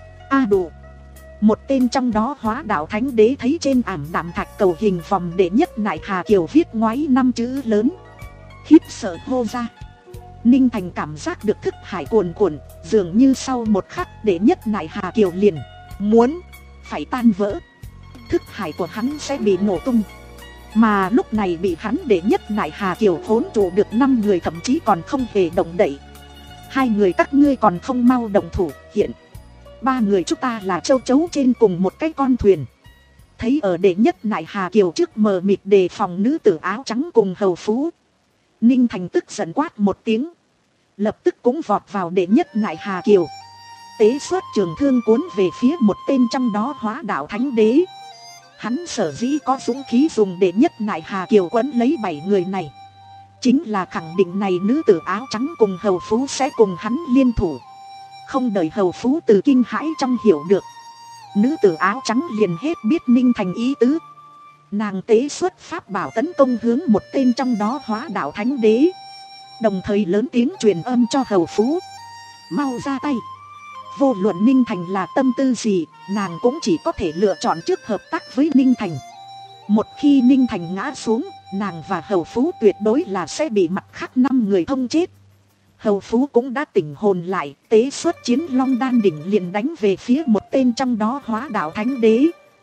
A đủ. Một tên trong đó hóa đạo thánh đế thấy trên ảm đạm thạch cầu hình vòm đệ nhất nại hà kiều viết ngoáy năm chữ lớn, khiếp sợ hô ra. Ninh Thành cảm giác được thức hải cuồn cuộn, dường như sau một khắc đệ nhất nại hà kiều liền muốn phải tan vỡ, thức hải của hắn sẽ bị nổ tung. Mà lúc này bị hắn đệ nhất nại hà kiều khốn trụ được năm người thậm chí còn không hề động đậy. Hai người các ngươi còn không mau động thủ, hiện ba người chúng ta là châu chấu trên cùng một cái con thuyền. Thấy ở đệ nhất nại hà kiều trước mờ mịt đề phòng nữ tử áo trắng cùng Hầu Phú, Ninh Thành tức giận quát một tiếng, lập tức cũng vọt vào đệ nhất nại hà kiều, tế xuất trường thương cuốn về phía một tên trong đó hóa đạo thánh đế. Hắn sở dĩ có dũng khí dùng đệ nhất nại hà kiều quấn lấy bảy người này, chính là khẳng định này nữ tử áo trắng cùng Hầu Phú sẽ cùng hắn liên thủ. Không đợi Hầu Phú từ kinh hãi trong hiểu được, nữ tử áo trắng liền hết biết Ninh Thành ý tứ. Nàng tế xuất pháp bảo tấn công hướng một tên trong đó hóa đạo thánh đế, đồng thời lớn tiếng truyền âm cho Hầu Phú: mau ra tay. Vô luận Ninh Thành là tâm tư gì, nàng cũng chỉ có thể lựa chọn trước hợp tác với Ninh Thành. Một khi Ninh Thành ngã xuống, nàng và Hầu Phú tuyệt đối là sẽ bị mặt khác năm người thông chết. Hầu Phú cũng đã tỉnh hồn lại, tế xuất chiến long đan đỉnh liền đánh về phía một tên trong đó hóa đạo thánh đế.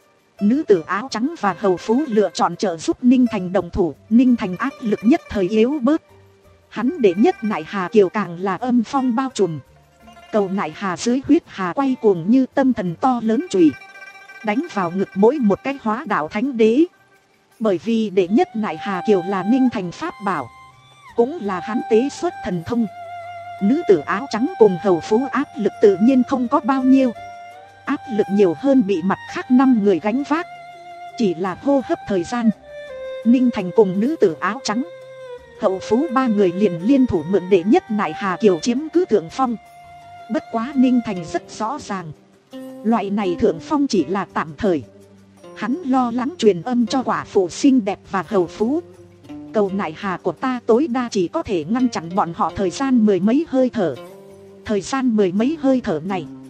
Nữ tử áo trắng và Hầu Phú lựa chọn trợ giúp Ninh Thành đồng thủ, Ninh Thành áp lực nhất thời yếu bớt. Hắn đệ nhất nại hà kiều càng là âm phong bao trùm. Cầu nại hà dưới huyết hà quay cuồng như tâm thần to lớn chùy, đánh vào ngực mỗi một cái hóa đạo thánh đế. Bởi vì đệ nhất nại hà kiều là Ninh Thành pháp bảo, cũng là hắn tế xuất thần thông. Nữ tử áo trắng cùng Hầu Phú áp lực tự nhiên không có bao nhiêu, áp lực nhiều hơn bị mặt khác năm người gánh vác. Chỉ là hô hấp thời gian, Ninh Thành cùng nữ tử áo trắng, Hầu Phú ba người liền liên thủ mượn đệ nhất nại hà kiều chiếm cứ thượng phong. Bất quá Ninh Thành rất rõ ràng, loại này thượng phong chỉ là tạm thời. Hắn lo lắng truyền âm cho quả phụ xinh đẹp và Hầu Phú: cầu nại hà của ta tối đa chỉ có thể ngăn chặn bọn họ thời gian mười mấy hơi thở. Thời gian mười mấy hơi thở này,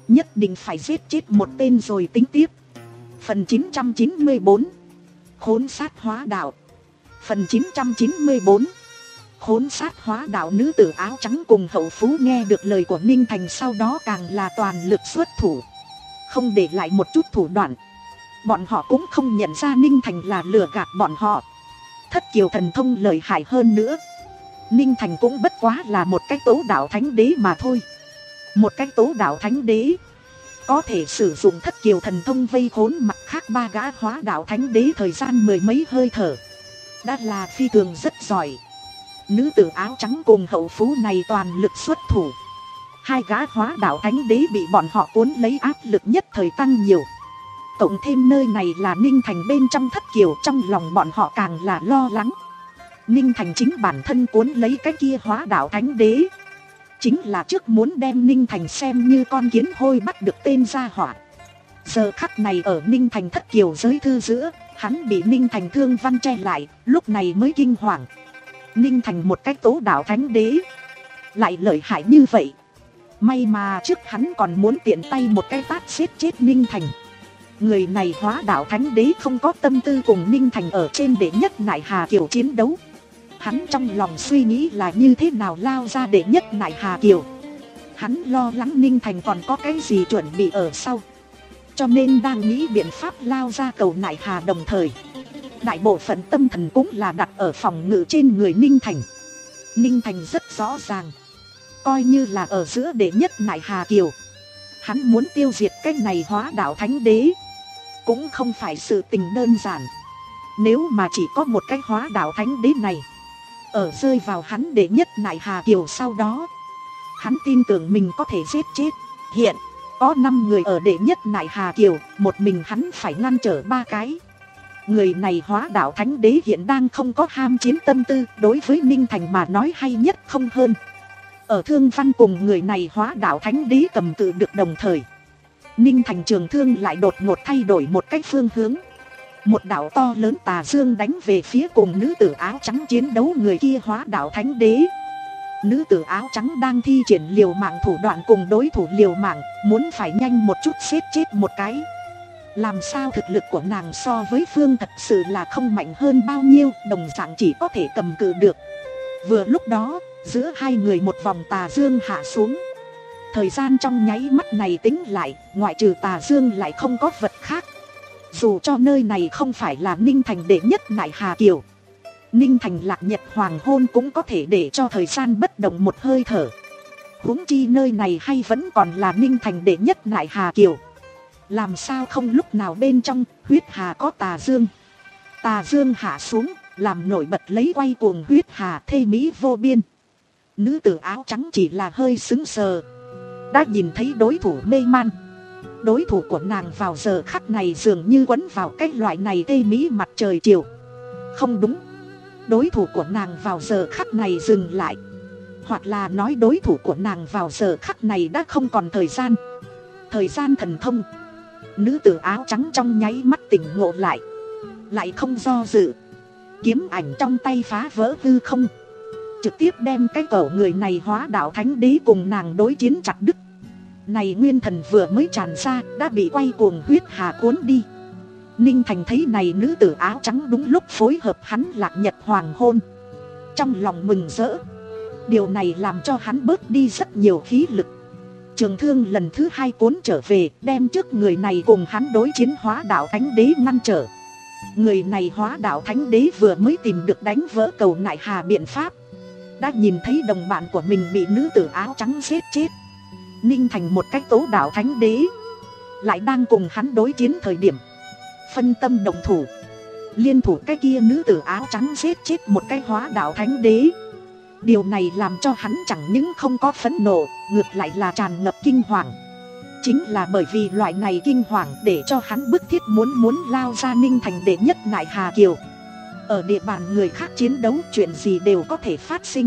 Nhất định phải giết chết một tên rồi tính tiếp. Phần chín trăm chín mươi bốn. Khốn sát hóa đạo. Phần chín trăm chín mươi bốn. Khốn sát hóa đạo. Nữ tử áo trắng cùng Hậu Phú nghe được lời của Ninh Thành sau đó càng là toàn lực xuất thủ, không để lại một chút thủ đoạn. Bọn họ cũng không nhận ra Ninh Thành là lừa gạt bọn họ. Thất kiều thần thông lợi hại hơn nữa, Ninh Thành cũng bất quá là một cái tố đạo thánh đế mà thôi. Một cái tố đạo thánh đế có thể sử dụng thất kiều thần thông vây khốn mặt khác ba gã hóa đạo thánh đế thời gian mười mấy hơi thở, đã là phi thường rất giỏi. Nữ tử áo trắng cùng Hậu Phú này toàn lực xuất thủ, hai gã hóa đạo thánh đế bị bọn họ cuốn lấy, áp lực nhất thời tăng nhiều. Cộng thêm nơi này là Ninh Thành bên trong thất kiều, trong lòng bọn họ càng là lo lắng. Ninh Thành chính bản thân cuốn lấy cái kia hóa đạo thánh đế, chính là trước muốn đem Ninh Thành xem như con kiến hôi bắt được tên gia hỏa. Giờ khắc này ở Ninh Thành thất kiều giới thư giữa, hắn bị Ninh Thành thương văn che lại, lúc này mới kinh hoàng. Ninh Thành một cái tố đạo thánh đế lại lợi hại như vậy. May mà trước hắn còn muốn tiện tay một cái tát giết chết Ninh Thành. Người này hóa đạo thánh đế không có tâm tư cùng Ninh Thành ở trên đệ nhất nại hà kiều chiến đấu. Hắn trong lòng suy nghĩ là như thế nào lao ra đệ nhất nại hà kiều. Hắn lo lắng Ninh Thành còn có cái gì chuẩn bị ở sau, cho nên đang nghĩ biện pháp lao ra cầu nại hà, đồng thời đại bộ phận tâm thần cũng là đặt ở phòng ngự trên người Ninh Thành. Ninh Thành rất rõ ràng, coi như là ở giữa đệ nhất nại hà kiều, hắn muốn tiêu diệt cái này hóa đạo thánh đế cũng không phải sự tình đơn giản. Nếu mà chỉ có một cái hóa đạo thánh đế này ở rơi vào hắn đệ nhất nại hà kiều sau đó, hắn tin tưởng mình có thể giết chết. Hiện có năm người ở đệ nhất nại hà kiều, một mình hắn phải ngăn trở ba cái. Người này hóa đạo thánh đế hiện đang không có ham chiến tâm tư, đối với Ninh Thành mà nói hay nhất không hơn. Ở thương văn cùng người này hóa đạo thánh đế cầm cự được đồng thời, Ninh Thành trường thương lại đột ngột thay đổi một cách phương hướng. Một đạo to lớn tà dương đánh về phía cùng nữ tử áo trắng chiến đấu người kia hóa đạo thánh đế. Nữ tử áo trắng đang thi triển liều mạng thủ đoạn cùng đối thủ liều mạng, muốn phải nhanh một chút giết chết một cái. Làm sao thực lực của nàng so với Phương thật sự là không mạnh hơn bao nhiêu, đồng dạng chỉ có thể cầm cự được. Vừa lúc đó, giữa hai người một vòng tà dương hạ xuống. Thời gian trong nháy mắt này tính lại, ngoại trừ tà dương lại không có vật khác. Dù cho nơi này không phải là Ninh Thành đệ nhất nại hà kiều, Ninh Thành lạc nhật hoàng hôn cũng có thể để cho thời gian bất động một hơi thở. Huống chi nơi này hay vẫn còn là Ninh Thành đệ nhất nại hà kiều, làm sao không lúc nào bên trong huyết hà có tà dương. Tà dương hạ xuống, làm nổi bật lấy quay cuồng huyết hà thê mỹ vô biên. Nữ tử áo trắng chỉ là hơi sững sờ, đã nhìn thấy đối thủ mê man. Đối thủ của nàng vào giờ khắc này dường như quấn vào cái loại này tê mỹ mặt trời chiều. Không đúng, đối thủ của nàng vào giờ khắc này dừng lại, hoặc là nói đối thủ của nàng vào giờ khắc này đã không còn thời gian. Thời gian thần thông. Nữ tử áo trắng trong nháy mắt tỉnh ngộ lại, lại không do dự, kiếm ảnh trong tay phá vỡ hư không, trực tiếp đem cái cẩu người này hóa đạo thánh đế cùng nàng đối chiến chặt đứt. Này nguyên thần vừa mới tràn ra đã bị quay cuồng huyết hà cuốn đi. Ninh Thành thấy này nữ tử áo trắng đúng lúc phối hợp hắn lạc nhật hoàng hôn, trong lòng mừng rỡ. Điều này làm cho hắn bớt đi rất nhiều khí lực. Trường thương lần thứ hai cuốn trở về, đem trước người này cùng hắn đối chiến hóa đạo thánh đế ngăn trở. Người này hóa đạo thánh đế vừa mới tìm được đánh vỡ cầu nại hà biện pháp, đã nhìn thấy đồng bạn của mình bị nữ tử áo trắng giết chết. Ninh Thành một cách tố đạo thánh đế lại đang cùng hắn đối chiến thời điểm, phân tâm đồng thủ, liên thủ cái kia nữ tử áo trắng giết chết một cái hóa đạo thánh đế. Điều này làm cho hắn chẳng những không có phẫn nộ, ngược lại là tràn ngập kinh hoàng. Chính là bởi vì loại này kinh hoàng để cho hắn bức thiết muốn muốn lao ra Ninh Thành đệ nhất nại hà kiều. Ở địa bàn người khác chiến đấu, chuyện gì đều có thể phát sinh.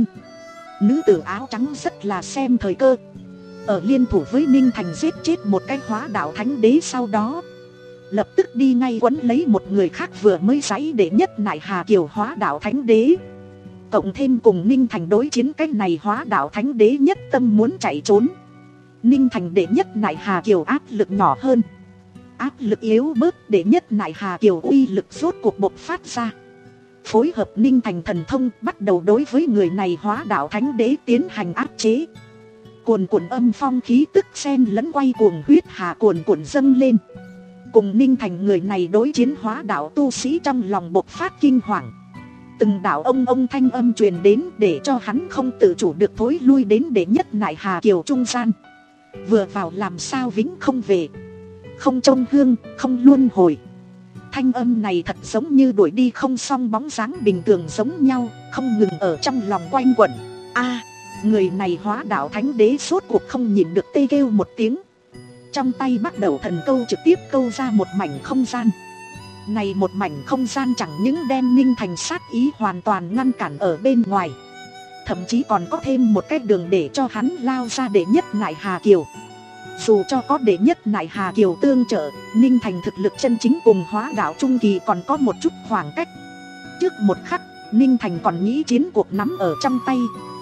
Nữ tử áo trắng rất là xem thời cơ, ở liên thủ với Ninh Thành giết chết một cái hóa đạo thánh đế sau đó, lập tức đi ngay quấn lấy một người khác vừa mới giấy đệ nhất nại hà kiều hóa đạo thánh đế. Cộng thêm cùng Ninh Thành đối chiến cái này hóa đạo thánh đế nhất tâm muốn chạy trốn. Ninh Thành đệ nhất Nại Hà Kiều áp lực nhỏ hơn. Áp lực yếu bớt, đệ nhất Nại Hà Kiều uy lực rốt cuộc bộc phát ra. Phối hợp Ninh Thành thần thông bắt đầu đối với người này hóa đạo thánh đế tiến hành áp chế. Cuồn cuộn âm phong khí tức xen lẫn quay cuồng huyết hà cuồn cuộn dâng lên. Cùng Ninh Thành người này đối chiến hóa đạo tu sĩ trong lòng bộc phát kinh hoàng. Từng đạo ông ông thanh âm truyền đến để cho hắn không tự chủ được thối lui đến đệ nhất Nại Hà Kiều trung gian. Vừa vào làm sao vĩnh không về, không trông hương, không luân hồi. Thanh âm này thật giống như đuổi đi không xong bóng dáng bình thường giống nhau, không ngừng ở trong lòng quanh quẩn. A, người này hóa đạo thánh đế sốt cuộc không nhìn được tê kêu một tiếng. Trong tay bắt đầu thần câu trực tiếp câu ra một mảnh không gian. Này một mảnh không gian chẳng những đem Ninh Thành sát ý hoàn toàn ngăn cản ở bên ngoài, thậm chí còn có thêm một cái đường để cho hắn lao ra đệ nhất Nại Hà Kiều. Dù cho có đệ nhất Nại Hà Kiều tương trợ, Ninh Thành thực lực chân chính cùng hóa đạo trung kỳ còn có một chút khoảng cách. Trước một khắc, Ninh Thành còn nghĩ chiến cuộc nắm ở trong tay.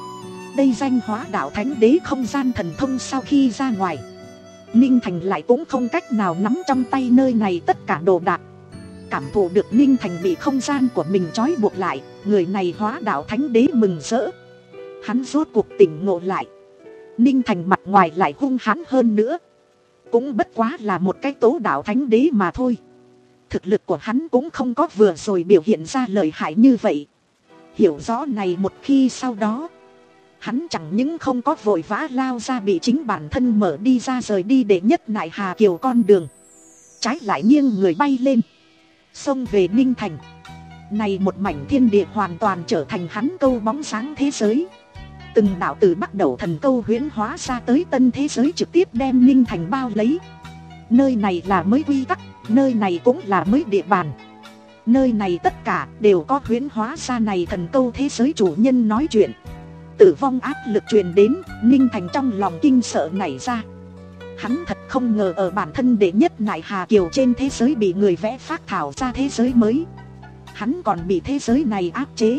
Đây danh hóa đạo thánh đế không gian thần thông sau khi ra ngoài, Ninh Thành lại cũng không cách nào nắm trong tay nơi này tất cả đồ đạc. Cảm thụ được Ninh Thành bị không gian của mình trói buộc lại, người này hóa đạo thánh đế mừng rỡ. Hắn rốt cuộc tỉnh ngộ lại. Ninh Thành mặt ngoài lại hung hãn hơn nữa, cũng bất quá là một cái tố đạo thánh đế mà thôi. Thực lực của hắn cũng không có vừa rồi biểu hiện ra lợi hại như vậy. Hiểu rõ này một khi sau đó, hắn chẳng những không có vội vã lao ra bị chính bản thân mở đi ra rời đi để nhất Nại Hà Kiều con đường, trái lại nghiêng người bay lên, xông về Ninh Thành. Này một mảnh thiên địa hoàn toàn trở thành hắn câu bóng sáng thế giới. Từng đạo từ bắt đầu thần câu huyễn hóa ra tới tân thế giới trực tiếp đem Ninh Thành bao lấy. Nơi này là mới quy tắc, nơi này cũng là mới địa bàn. Nơi này tất cả đều có huyễn hóa ra này thần câu thế giới chủ nhân nói chuyện. Tử vong áp lực truyền đến, Ninh Thành trong lòng kinh sợ nảy ra. Hắn thật không ngờ ở bản thân đệ nhất Nại Hà Kiều trên thế giới bị người vẽ phác thảo ra thế giới mới. Hắn còn bị thế giới này áp chế.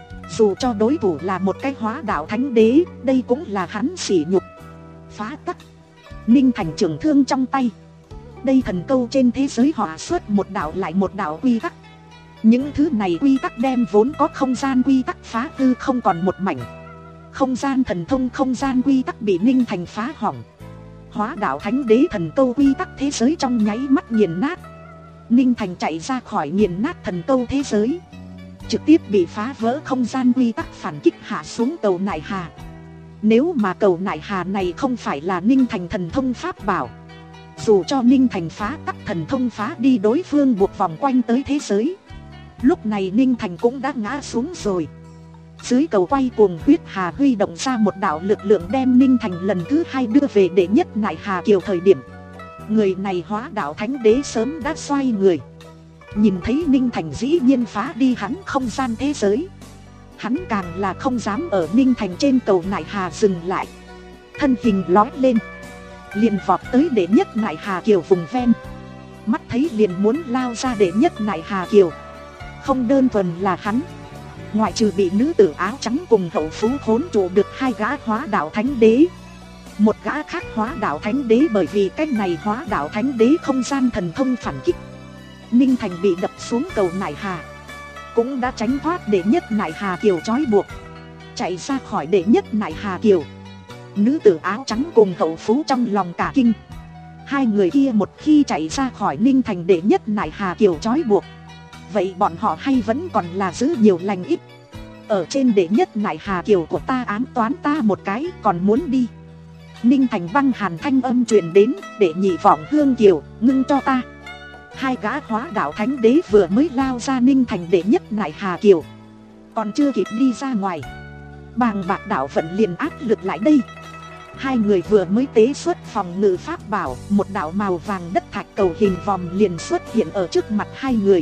Dù cho đối thủ là một cái hóa đạo thánh đế, đây cũng là hắn sỉ nhục. Phá tắc. Ninh Thành trường thương trong tay. Đây thần câu trên thế giới họa xuất một đạo lại một đạo quy tắc. Những thứ này quy tắc đem vốn có không gian quy tắc phá hư không còn một mảnh. Không gian thần thông không gian quy tắc bị Ninh Thành phá hỏng. Hóa đạo thánh đế thần câu quy tắc thế giới trong nháy mắt nghiền nát. Ninh Thành chạy ra khỏi nghiền nát thần câu thế giới, trực tiếp bị phá vỡ không gian quy tắc phản kích hạ xuống cầu Nại Hà. Nếu mà cầu Nại Hà này không phải là Ninh Thành thần thông pháp bảo, dù cho Ninh Thành phá tắc thần thông phá đi đối phương buộc vòng quanh tới thế giới, lúc này Ninh Thành cũng đã ngã xuống rồi. Dưới cầu quay cuồng huyết hà huy động ra một đạo lực lượng đem Ninh Thành lần thứ hai đưa về đệ nhất Nại Hà Kiều thời điểm, người này hóa đạo thánh đế sớm đã xoay người. Nhìn thấy Ninh Thành dĩ nhiên phá đi hắn không gian thế giới, hắn càng là không dám ở Ninh Thành trên cầu Nại Hà dừng lại. Thân hình lói lên, liền vọt tới đệ nhất Nại Hà Kiều vùng ven. Mắt thấy liền muốn lao ra đệ nhất Nại Hà Kiều. Không đơn thuần là hắn, ngoại trừ bị nữ tử áo trắng cùng hậu phú khốn trụ được hai gã hóa đạo thánh đế, một gã khác hóa đạo thánh đế bởi vì cái này hóa đạo thánh đế không gian thần thông phản kích, Ninh Thành bị đập xuống cầu Nại Hà, cũng đã tránh thoát đệ nhất Nại Hà Kiều trói buộc, chạy ra khỏi đệ nhất Nại Hà Kiều. Nữ tử áo trắng cùng hậu phú trong lòng cả kinh. Hai người kia một khi chạy ra khỏi Ninh Thành đệ nhất Nại Hà Kiều trói buộc, vậy bọn họ hay vẫn còn là giữ nhiều lành ít. Ở trên đệ nhất Nại Hà Kiều của ta ám toán ta một cái còn muốn đi. Ninh Thành băng hàn thanh âm truyền đến, để nhị vọng hương kiều, ngưng cho ta. Hai gã hóa đạo thánh đế vừa mới lao ra Ninh Thành đệ nhất Nại Hà Kiều, còn chưa kịp đi ra ngoài, bàng bạc đạo vận liền áp lực lại đây. Hai người vừa mới tế xuất phòng ngự pháp bảo, một đạo màu vàng đất thạch cầu hình vòm liền xuất hiện ở trước mặt hai người.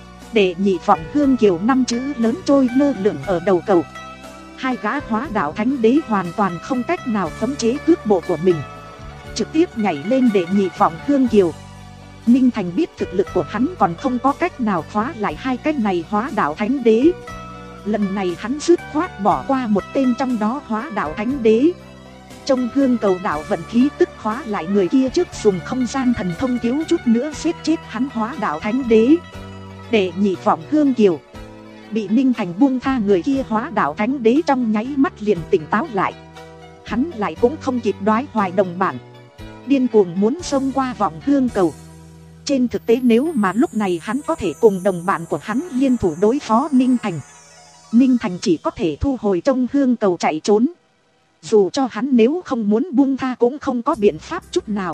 Để nhị vọng hương kiều năm chữ lớn trôi lơ lửng ở đầu cầu. Hai gã hóa đạo thánh đế hoàn toàn không cách nào khống chế cước bộ của mình, trực tiếp nhảy lên để nhị vọng hương kiều. Ninh Thành biết thực lực của hắn còn không có cách nào khóa lại hai cách này hóa đạo thánh đế. Lần này hắn dứt khoát bỏ qua một tên trong đó hóa đạo thánh đế. Trong hương cầu đạo vận khí tức khóa lại người kia trước, dùng không gian thần thông thiếu chút nữa giết chết hắn hóa đạo thánh đế. Đệ nhị vọng hương kiều bị Ninh Thành buông tha người kia hóa đạo thánh đế trong nháy mắt liền tỉnh táo lại. Hắn lại cũng không kịp đoái hoài đồng bản, điên cuồng muốn xông qua vọng hương cầu. Trên thực tế nếu mà lúc này hắn có thể cùng đồng bạn của hắn liên thủ đối phó Ninh Thành, Ninh Thành chỉ có thể thu hồi trong hương cầu chạy trốn. Dù cho hắn nếu không muốn buông tha cũng không có biện pháp chút nào.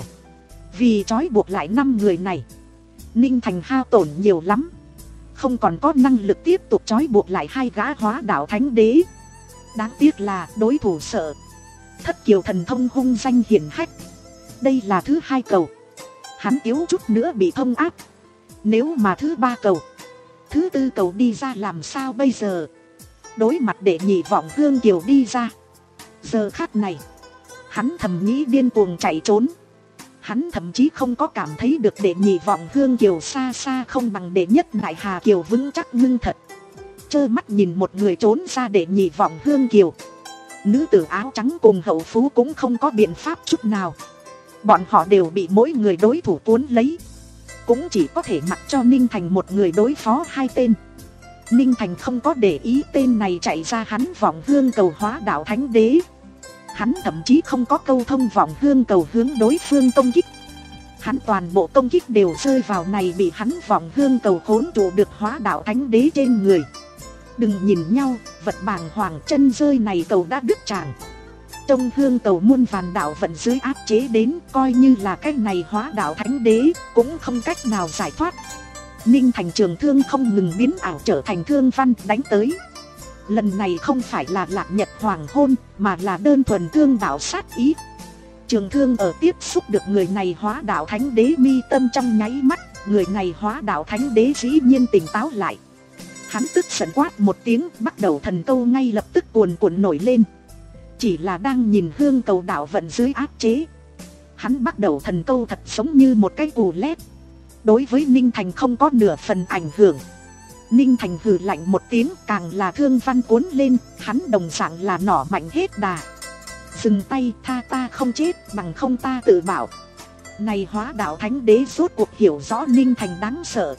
Vì trói buộc lại năm người này, Ninh Thành hao tổn nhiều lắm, không còn có năng lực tiếp tục trói buộc lại hai gã hóa đạo thánh đế. Đáng tiếc là đối thủ sợ Thất Kiều thần thông hung danh hiển hách. Đây là thứ hai cầu, hắn yếu chút nữa bị thông áp. Nếu mà thứ ba cầu, thứ tư cầu đi ra làm sao bây giờ? Đối mặt đệ nhị vọng hương kiều đi ra, giờ khắc này hắn thầm nghĩ điên cuồng chạy trốn. Hắn thậm chí không có cảm thấy được đệ nhị vọng hương kiều xa xa không bằng đệ nhất đại hà kiều vững chắc ngưng thật. Trơ mắt nhìn một người trốn ra đệ nhị vọng hương kiều, nữ tử áo trắng cùng hậu phú cũng không có biện pháp chút nào. Bọn họ đều bị mỗi người đối thủ cuốn lấy, cũng chỉ có thể mặc cho Ninh Thành một người đối phó hai tên. Ninh Thành không có để ý tên này chạy ra hắn vọng hương cầu hóa đạo thánh đế. Hắn thậm chí không có câu thông vọng hương cầu hướng đối phương công kích. Hắn toàn bộ công kích đều rơi vào này bị hắn vọng hương cầu khốn trụ được hóa đạo thánh đế trên người. Đừng nhìn nhau, vật bàng hoàng chân rơi này cầu đã đứt tràng. Trong hương cầu muôn vàn đạo vận dưới áp chế đến, coi như là cái này hóa đạo thánh đế cũng không cách nào giải thoát. Ninh Thành trường thương không ngừng biến ảo trở thành thương văn đánh tới. Lần này không phải là lạc nhật hoàng hôn, mà là đơn thuần thương đạo sát ý. Trường thương ở tiếp xúc được người này hóa đạo thánh đế mi tâm trong nháy mắt, người này hóa đạo thánh đế dĩ nhiên tỉnh táo lại. Hắn tức giận quát một tiếng, bắt đầu thần câu ngay lập tức cuồn cuộn nổi lên. Chỉ là đang nhìn hương cầu đạo vận dưới áp chế, hắn bắt đầu thần câu thật giống như một cái cù lét. Đối với Ninh Thành không có nửa phần ảnh hưởng. Ninh Thành hừ lạnh một tiếng, càng là thương văn cuốn lên, hắn đồng dạng là nỏ mạnh hết đà. Dừng tay, tha ta không chết, bằng không ta tự bảo. Này hóa đạo thánh đế rốt cuộc hiểu rõ Ninh Thành đáng sợ.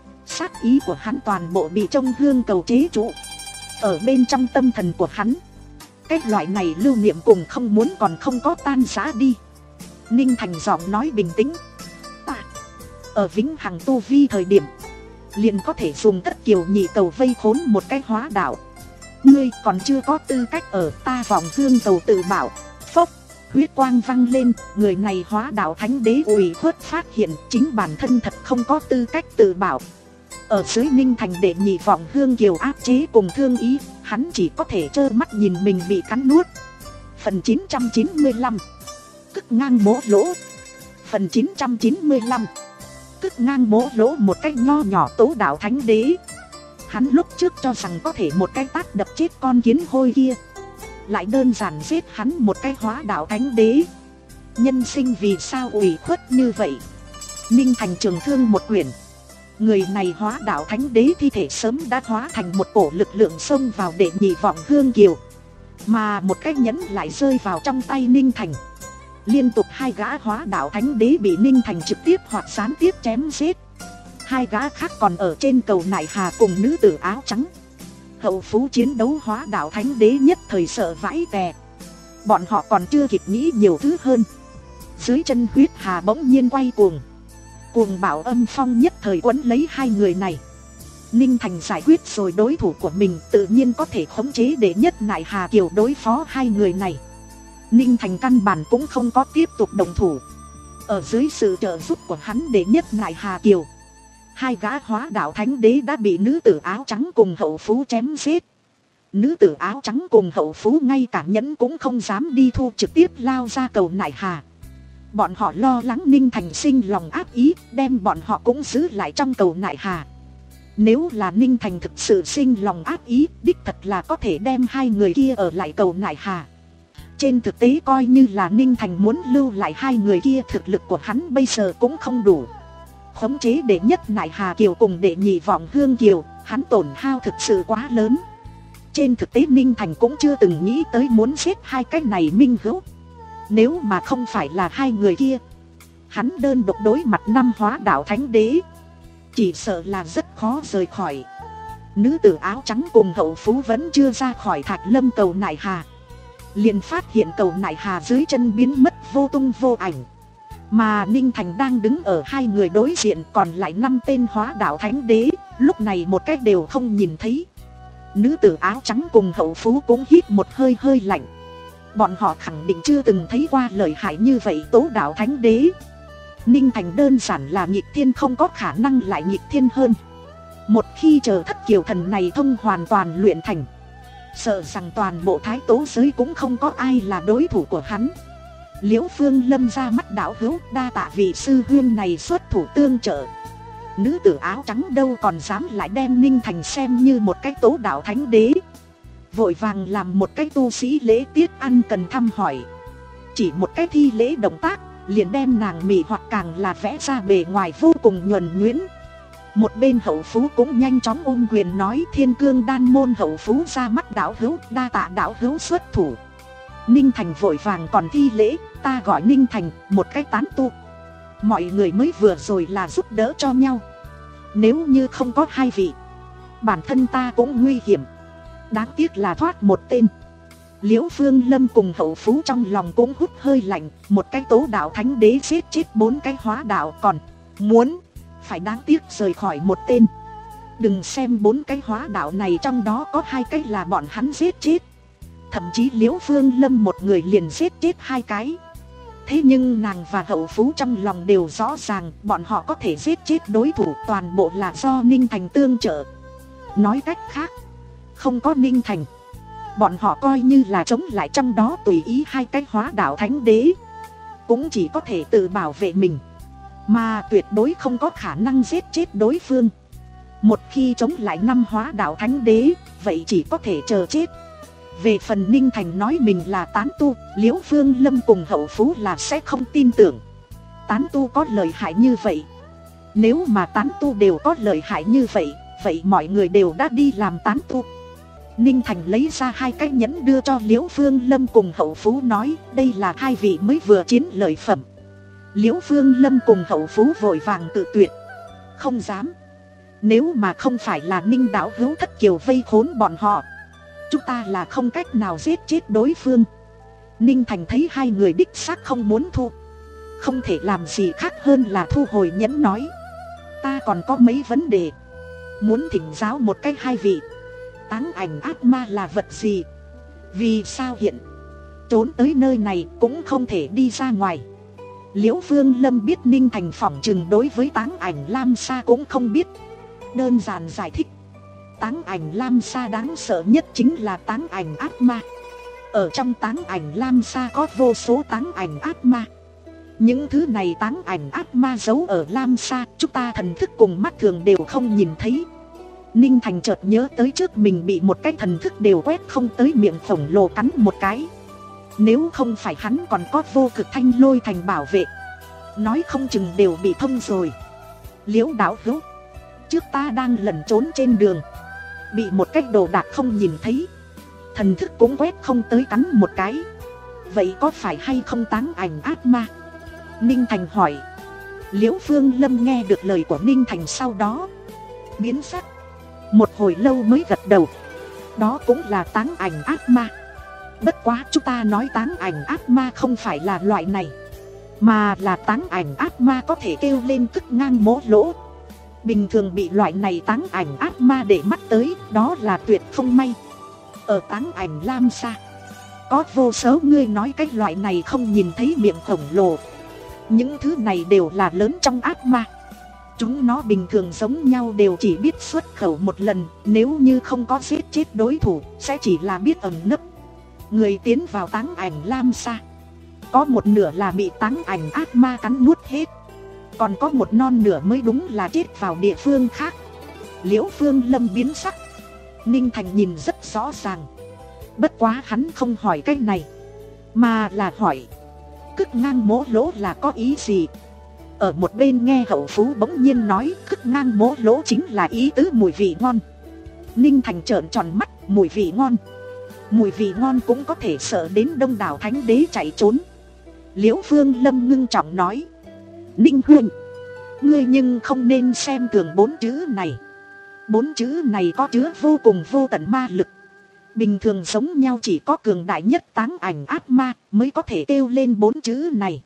Sát ý của hắn toàn bộ bị trong hương cầu chế trụ. Ở bên trong tâm thần của hắn, cái loại này lưu niệm cùng không muốn còn không có tan rã đi. Ninh Thành giọng nói bình tĩnh. Ta ở vĩnh hằng tu vi thời điểm, liền có thể dùng Thất Kiều nhị cầu vây khốn một cái hóa đạo. Ngươi còn chưa có tư cách ở ta vọng hương cầu tự bảo. Phốc, huyết quang văng lên, người này hóa đạo thánh đế ủy khuất phát hiện chính bản thân thật không có tư cách tự bảo. Ở dưới Ninh Thành đệ nhị vọng hương kiều áp chế cùng thương ý, hắn chỉ có thể trơ mắt nhìn mình bị cắn nuốt. Phần chín trăm chín mươi lăm, cức ngang mố lỗ. Phần chín trăm chín mươi lăm, cức ngang mố lỗ một cái nho nhỏ tố đạo thánh đế. Hắn lúc trước cho rằng có thể một cái tát đập chết con kiến hôi kia, lại đơn giản giết hắn một cái hóa đạo thánh đế. Nhân sinh vì sao ủy khuất như vậy? Ninh Thành trường thương một quyển, người này hóa đạo thánh đế thi thể sớm đã hóa thành một cổ lực lượng xông vào đệ nhị vọng hương kiều, mà một cái nhẫn lại rơi vào trong tay Ninh Thành. Liên tục hai gã hóa đạo thánh đế bị Ninh Thành trực tiếp hoặc gián tiếp chém giết. Hai gã khác còn ở trên cầu nại hà cùng nữ tử áo trắng. Hậu phú chiến đấu hóa đạo thánh đế nhất thời sợ vãi tè. Bọn họ còn chưa kịp nghĩ nhiều thứ hơn, dưới chân huyết hà bỗng nhiên quay cuồng. Cuồng bạo âm phong nhất thời quấn lấy hai người này. Ninh Thành giải quyết rồi đối thủ của mình, tự nhiên có thể khống chế đệ nhất nại hà kiều đối phó hai người này. Ninh Thành căn bản cũng không có tiếp tục đồng thủ. Ở dưới sự trợ giúp của hắn đệ nhất nại hà kiều, hai gã hóa đạo thánh đế đã bị nữ tử áo trắng cùng hậu phú chém giết. Nữ tử áo trắng cùng hậu phú ngay cả nhẫn cũng không dám đi thu, trực tiếp lao ra cầu nại hà. Bọn họ lo lắng Ninh Thành sinh lòng ác ý, đem bọn họ cũng giữ lại trong cầu nại hà. Nếu là Ninh Thành thực sự sinh lòng ác ý, đích thật là có thể đem hai người kia ở lại cầu nại hà. Trên thực tế coi như là Ninh Thành muốn lưu lại hai người kia, thực lực của hắn bây giờ cũng không đủ. Khống chế đệ nhất nại hà kiều cùng đệ nhị vọng hương kiều, hắn tổn hao thực sự quá lớn. Trên thực tế Ninh Thành cũng chưa từng nghĩ tới muốn giết hai cái này minh hữu. Nếu mà không phải là hai người kia, hắn đơn độc đối mặt năm hóa đạo thánh đế, chỉ sợ là rất khó rời khỏi. Nữ tử áo trắng cùng hậu phú vẫn chưa ra khỏi Thạch Lâm cầu nại hà, liền phát hiện cầu nại hà dưới chân biến mất vô tung vô ảnh. Mà Ninh Thành đang đứng ở hai người đối diện, còn lại năm tên hóa đạo thánh đế, lúc này một cách đều không nhìn thấy. Nữ tử áo trắng cùng hậu phú cũng hít một hơi hơi lạnh. Bọn họ khẳng định chưa từng thấy qua lợi hại như vậy tố đạo thánh đế. Ninh Thành đơn giản là nghịch thiên, không có khả năng lại nghịch thiên hơn. Một khi chờ thất kiều thần này thông hoàn toàn luyện thành, sợ rằng toàn bộ thái tố giới cũng không có ai là đối thủ của hắn. Liễu Phương Lâm ra mắt đạo hữu, đa tạ vị sư huyên này xuất thủ tương trợ. Nữ tử áo trắng đâu còn dám lại đem Ninh Thành xem như một cái tố đạo thánh đế, vội vàng làm một cái tu sĩ lễ tiết ăn cần thăm hỏi. Chỉ một cái thi lễ động tác liền đem nàng mị hoặc càng là vẽ ra bề ngoài vô cùng nhuần nhuyễn. Một bên hậu phú cũng nhanh chóng ôm quyền nói, Thiên Cương đan môn hậu phú ra mắt đạo hữu, đa tạ đạo hữu xuất thủ. Ninh Thành vội vàng còn thi lễ, ta gọi Ninh Thành, một cái tán tu. Mọi người mới vừa rồi là giúp đỡ cho nhau, nếu như không có hai vị, bản thân ta cũng nguy hiểm. Đáng tiếc là thoát một tên. Liễu Phương Lâm cùng hậu phú trong lòng cũng hút hơi lạnh, một cái tố đạo thánh đế giết chết bốn cái hóa đạo, còn muốn phải đáng tiếc rời khỏi một tên. Đừng xem bốn cái hóa đạo này trong đó có hai cái là bọn hắn giết chết, thậm chí Liễu Phương Lâm một người liền giết chết hai cái. Thế nhưng nàng và hậu phú trong lòng đều rõ ràng, bọn họ có thể giết chết đối thủ toàn bộ là do Ninh Thành tương trợ. Nói cách khác, không có Ninh Thành, bọn họ coi như là chống lại trong đó tùy ý hai cái hóa đạo thánh đế, cũng chỉ có thể tự bảo vệ mình, mà tuyệt đối không có khả năng giết chết đối phương. Một khi chống lại năm hóa đạo thánh đế, vậy chỉ có thể chờ chết. Về phần Ninh Thành nói mình là tán tu, Liễu Phương Lâm cùng hậu phú là sẽ không tin tưởng. Tán tu có lợi hại như vậy? Nếu mà tán tu đều có lợi hại như vậy, vậy mọi người đều đã đi làm tán tu. Ninh Thành lấy ra hai cái nhẫn đưa cho Liễu Phương Lâm cùng hậu phú, nói đây là hai vị mới vừa chiến lợi phẩm. Liễu Phương Lâm cùng hậu phú vội vàng tự tuyệt, không dám. Nếu mà không phải là Ninh đạo hữu thất kiều vây khốn bọn họ, chúng ta là không cách nào giết chết đối phương. Ninh Thành thấy hai người đích xác không muốn thu, không thể làm gì khác hơn là thu hồi nhẫn, nói ta còn có mấy vấn đề muốn thỉnh giáo một cách hai vị. Táng ảnh ác ma là vật gì? Vì sao hiện trốn tới nơi này cũng không thể đi ra ngoài? Liễu Phương Lâm biết Ninh Thành phỏng chừng đối với táng ảnh Lam Sa cũng không biết, đơn giản giải thích. Táng ảnh Lam Sa đáng sợ nhất chính là táng ảnh ác ma. Ở trong táng ảnh Lam Sa có vô số táng ảnh ác ma. Những thứ này táng ảnh ác ma giấu ở Lam Sa, chúng ta thần thức cùng mắt thường đều không nhìn thấy. Ninh Thành chợt nhớ tới trước mình bị một cái thần thức đều quét không tới miệng khổng lồ cắn một cái. Nếu không phải hắn còn có vô cực thanh lôi thành bảo vệ, nói không chừng đều bị thông rồi. Liễu đạo hữu, trước ta đang lẩn trốn trên đường, bị một cái đồ đạc không nhìn thấy, thần thức cũng quét không tới cắn một cái, vậy có phải hay không táng ảnh ác ma? Ninh Thành hỏi. Liễu Phương Lâm nghe được lời của Ninh Thành sau đó biến sắc, một hồi lâu mới gật đầu, đó cũng là táng ảnh ác ma. Bất quá chúng ta nói táng ảnh ác ma không phải là loại này, mà là táng ảnh ác ma có thể kêu lên cất ngang mố lỗ. Bình thường bị loại này táng ảnh ác ma để mắt tới, đó là tuyệt không may. Ở táng ảnh Lam Sa có vô số người nói cái loại này không nhìn thấy miệng khổng lồ. Những thứ này đều là lớn trong ác ma. Chúng nó bình thường giống nhau đều chỉ biết xuất khẩu một lần, nếu như không có giết chết đối thủ sẽ chỉ là biết ẩn nấp. Người tiến vào táng ảnh Lam Sa, có một nửa là bị táng ảnh ác ma cắn nuốt hết, còn có một non nửa mới đúng là chết vào địa phương khác. Liễu Phương Lâm biến sắc, Ninh Thành nhìn rất rõ ràng. Bất quá hắn không hỏi cái này, mà là hỏi cất ngang mố lỗ là có ý gì. Ở một bên nghe hậu phú bỗng nhiên nói cất ngang mố lỗ chính là ý tứ mùi vị ngon. Ninh Thành trợn tròn mắt, mùi vị ngon? Mùi vị ngon cũng có thể sợ đến đông đảo thánh đế chạy trốn. Liễu Phương Lâm ngưng trọng nói. Ninh huynh, ngươi nhưng không nên xem thường bốn chữ này. Bốn chữ này có chứa vô cùng vô tận ma lực. Bình thường giống nhau chỉ có cường đại nhất táng ảnh ác ma mới có thể kêu lên bốn chữ này.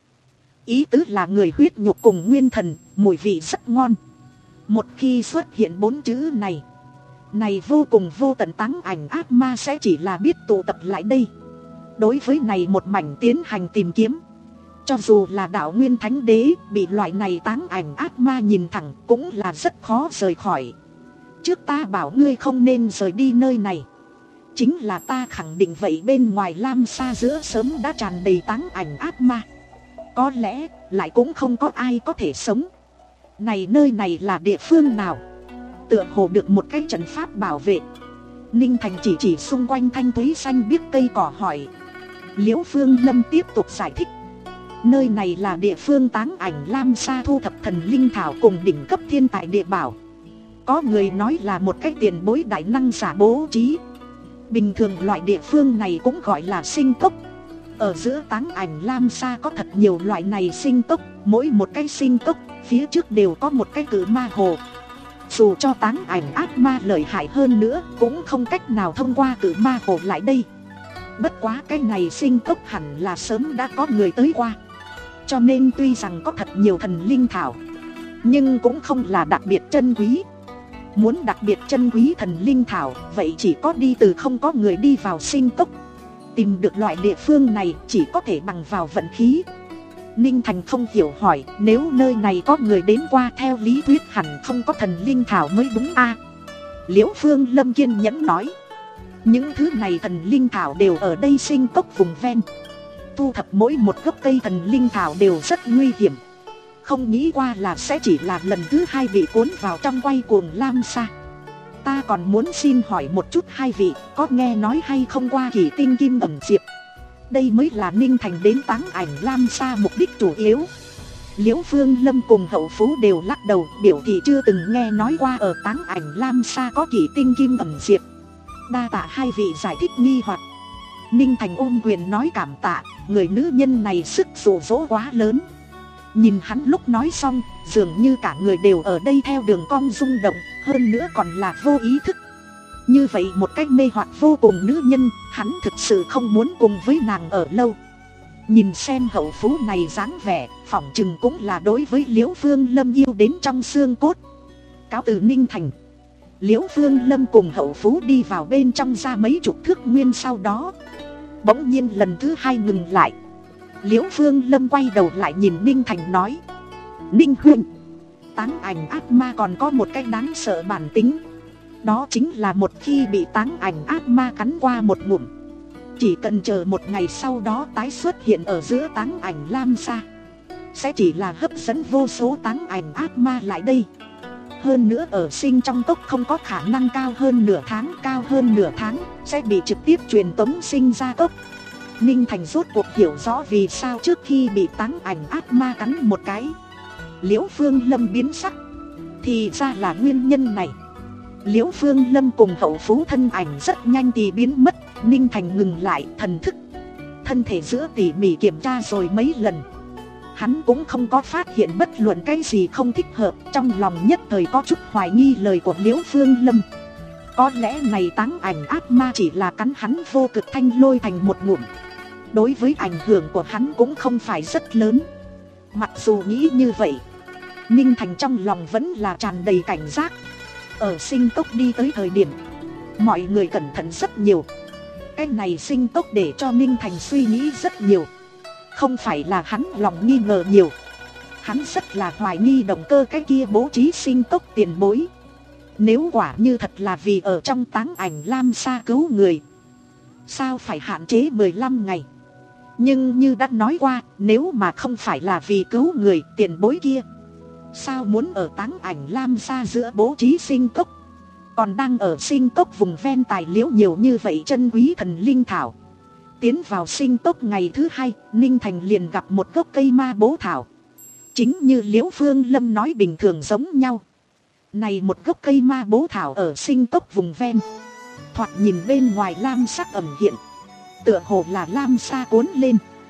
Ý tứ là người huyết nhục cùng nguyên thần, mùi vị rất ngon. Một khi xuất hiện bốn chữ này, này vô cùng vô tận táng ảnh ác ma sẽ chỉ là biết tụ tập lại đây. Đối với này một mảnh tiến hành tìm kiếm, cho dù là đạo nguyên thánh đế bị loại này táng ảnh ác ma nhìn thẳng cũng là rất khó rời khỏi. Trước ta bảo ngươi không nên rời đi nơi này, chính là ta khẳng định vậy bên ngoài Lam Sa giữa sớm đã tràn đầy táng ảnh ác ma. Có lẽ lại cũng không có ai có thể sống. Này nơi này là địa phương nào? Tựa hồ được một cái trận pháp bảo vệ. Ninh Thành chỉ chỉ xung quanh thanh thúy xanh biếc cây cỏ hỏi. Liễu Phương Lâm tiếp tục giải thích. Nơi này là địa phương táng ảnh Lam Sa thu thập thần linh thảo cùng đỉnh cấp thiên tài địa bảo. Có người nói là một cái tiền bối đại năng giả bố trí. Bình thường loại địa phương này cũng gọi là sinh cốc. Ở giữa táng ảnh Lam Sa có thật nhiều loại này sinh cốc. Mỗi một cái sinh cốc phía trước đều có một cái cự ma hồ. Dù cho táng ảnh ác ma lợi hại hơn nữa cũng không cách nào thông qua cự ma hồ lại đây. Bất quá cái này sinh cốc hẳn là sớm đã có người tới qua. Cho nên tuy rằng có thật nhiều thần linh thảo, nhưng cũng không là đặc biệt chân quý. Muốn đặc biệt chân quý thần linh thảo, vậy chỉ có đi từ không có người đi vào sinh cốc. Tìm được loại địa phương này chỉ có thể bằng vào vận khí. Ninh Thành không hiểu hỏi, nếu nơi này có người đến qua theo lý thuyết hẳn không có thần linh thảo mới đúng a. Liễu Phương Lâm kiên nhẫn nói. Những thứ này thần linh thảo đều ở đây sinh cốc vùng ven. Thu thập mỗi một gốc cây thần linh thảo đều rất nguy hiểm. Không nghĩ qua là sẽ chỉ là lần thứ hai bị cuốn vào trong quay cuồng Lam Sa. Ta còn muốn xin hỏi một chút hai vị, có nghe nói hay không qua kỳ tinh kim ẩm diệp? Đây mới là Ninh Thành đến táng ảnh Lam Sa mục đích chủ yếu. Liễu Phương Lâm cùng Hậu Phú đều lắc đầu, biểu thị chưa từng nghe nói qua ở táng ảnh Lam Sa có kỳ tinh kim ẩm diệp. Đa tạ hai vị giải thích nghi hoặc. Ninh Thành ôm quyền nói cảm tạ, người nữ nhân này sức dụ dỗ quá lớn. Nhìn hắn lúc nói xong, dường như cả người đều ở đây theo đường cong rung động, hơn nữa còn là vô ý thức. Như vậy một cách mê hoặc vô cùng nữ nhân, hắn thực sự không muốn cùng với nàng ở lâu. Nhìn xem Hậu Phú này dáng vẻ, phỏng chừng cũng là đối với Liễu Phương Lâm yêu đến trong xương cốt. Cáo từ Ninh Thành, Liễu Phương Lâm cùng Hậu Phú đi vào bên trong ra mấy chục thước nguyên, sau đó bỗng nhiên lần thứ hai ngừng lại. Liễu Phương Lâm quay đầu lại nhìn Ninh Thành nói. Ninh huynh, táng ảnh ác ma còn có một cái đáng sợ bản tính. Đó chính là một khi bị táng ảnh ác ma cắn qua một ngụm, chỉ cần chờ một ngày sau đó tái xuất hiện ở giữa táng ảnh Lam Sa, sẽ chỉ là hấp dẫn vô số táng ảnh ác ma lại đây. Hơn nữa ở sinh trong cốc không có khả năng cao hơn nửa tháng, cao hơn nửa tháng sẽ bị trực tiếp truyền tống sinh ra cốc. Ninh Thành rốt cuộc hiểu rõ vì sao trước khi bị táng ảnh ác ma cắn một cái, Liễu Phương Lâm biến sắc. Thì ra là nguyên nhân này. Liễu Phương Lâm cùng Hậu Phú thân ảnh rất nhanh thì biến mất. Ninh Thành ngừng lại thần thức, thân thể giữa tỉ mỉ kiểm tra rồi mấy lần. Hắn cũng không có phát hiện bất luận cái gì không thích hợp. Trong lòng nhất thời có chút hoài nghi lời của Liễu Phương Lâm. Có lẽ này táng ảnh ác ma chỉ là cắn hắn vô cực thanh lôi thành một ngụm, đối với ảnh hưởng của hắn cũng không phải rất lớn. Mặc dù nghĩ như vậy, Ninh Thành trong lòng vẫn là tràn đầy cảnh giác. Ở sinh cốc đi tới thời điểm, mọi người cẩn thận rất nhiều. Cái này sinh cốc để cho Ninh Thành suy nghĩ rất nhiều. Không phải là hắn lòng nghi ngờ nhiều, hắn rất là hoài nghi động cơ cái kia bố trí sinh cốc tiền bối. Nếu quả như thật là vì ở trong táng ảnh Lam Sa cứu người, sao phải hạn chế mười lăm ngày? Nhưng như đã nói qua, nếu mà không phải là vì cứu người, tiền bối kia sao muốn ở táng ảnh Lam Sa giữa bố trí sinh cốc? Còn đang ở sinh cốc vùng ven tài liễu nhiều như vậy chân quý thần linh thảo. Tiến vào sinh cốc ngày thứ hai, Ninh Thành liền gặp một gốc cây ma bố thảo. Chính như Liễu Phương Lâm nói bình thường giống nhau. Này một gốc cây ma bố thảo ở sinh cốc vùng ven, thoạt nhìn bên ngoài lam sắc ẩn hiện, tựa hồ là lam sa cuốn lên.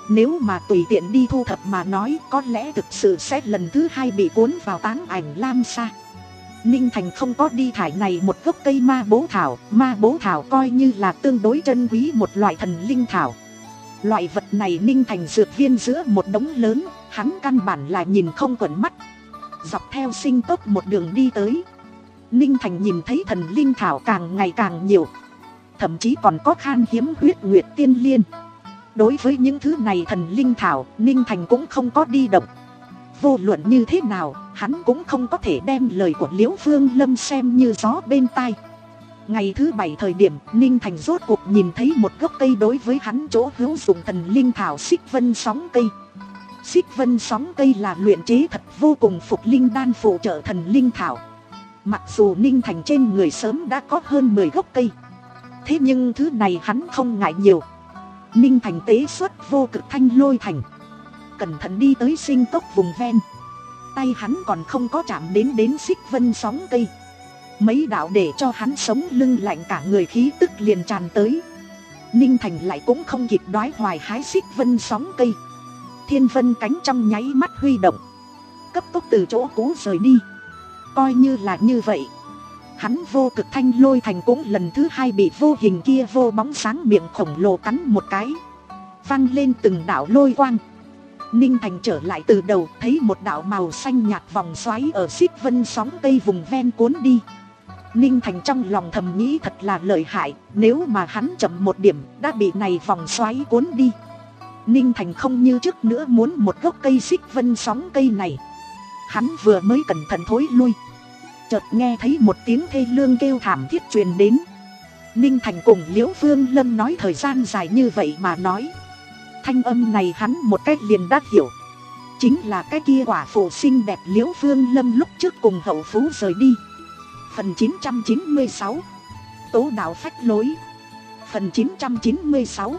Nếu mà tùy tiện đi thu thập mà nói, có lẽ thực sự sẽ lần thứ hai bị cuốn vào táng ảnh lam sa. Ninh Thành không có đi thải này một gốc cây ma bố thảo. Ma bố thảo coi như là tương đối trân quý một loại thần linh thảo. Loại vật này Ninh Thành dược viên giữa một đống lớn, hắn căn bản là nhìn không quẩn mắt. Dọc theo sinh tốc một đường đi tới, Ninh Thành nhìn thấy thần linh thảo càng ngày càng nhiều. Thậm chí còn có khan hiếm huyết nguyệt tiên liên. Đối với những thứ này thần linh thảo, Ninh Thành cũng không có đi động. Vô luận như thế nào, hắn cũng không có thể đem lời của Liễu Phương Lâm xem như gió bên tai. Ngày thứ bảy thời điểm, Ninh Thành rốt cuộc nhìn thấy một gốc cây đối với hắn chỗ hữu dụng thần linh thảo xích vân sóng cây. Xích vân sóng cây là luyện chế thật vô cùng phục linh đan phụ trợ thần linh thảo. Mặc dù Ninh Thành trên người sớm đã có hơn mười gốc cây, thế nhưng thứ này hắn không ngại nhiều. Ninh Thành tế xuất vô cực thanh lôi thành, cẩn thận đi tới sinh tốc vùng ven. Tay hắn còn không có chạm đến đến xích vân sóng cây, mấy đạo để cho hắn sống lưng lạnh cả người khí tức liền tràn tới. Ninh Thành lại cũng không kịp đoái hoài hái xích vân sóng cây. Thiên vân cánh trong nháy mắt huy động, cấp tốc từ chỗ cũ rời đi. Coi như là như vậy, hắn vô cực thanh lôi thành cũng lần thứ hai bị vô hình kia vô bóng sáng miệng khổng lồ cắn một cái, văng lên từng đạo lôi quang. Ninh Thành trở lại từ đầu, thấy một đạo màu xanh nhạt vòng xoáy ở xích vân sóng cây vùng ven cuốn đi. Ninh Thành trong lòng thầm nghĩ thật là lợi hại, nếu mà hắn chậm một điểm đã bị này vòng xoáy cuốn đi. Ninh Thành không như trước nữa muốn một gốc cây xích vân sóng cây này. Hắn vừa mới cẩn thận thối lui, chợt nghe thấy một tiếng thê lương kêu thảm thiết truyền đến. Ninh Thành cùng Liễu Phương Lâm nói thời gian dài như vậy mà nói, thanh âm này hắn một cách liền đã hiểu. Chính là cái kia quả phụ xinh đẹp Liễu Phương Lâm lúc trước cùng hậu phú rời đi. Phần chín trăm chín mươi sáu, Tố đạo phách lối. Phần chín trăm chín mươi sáu,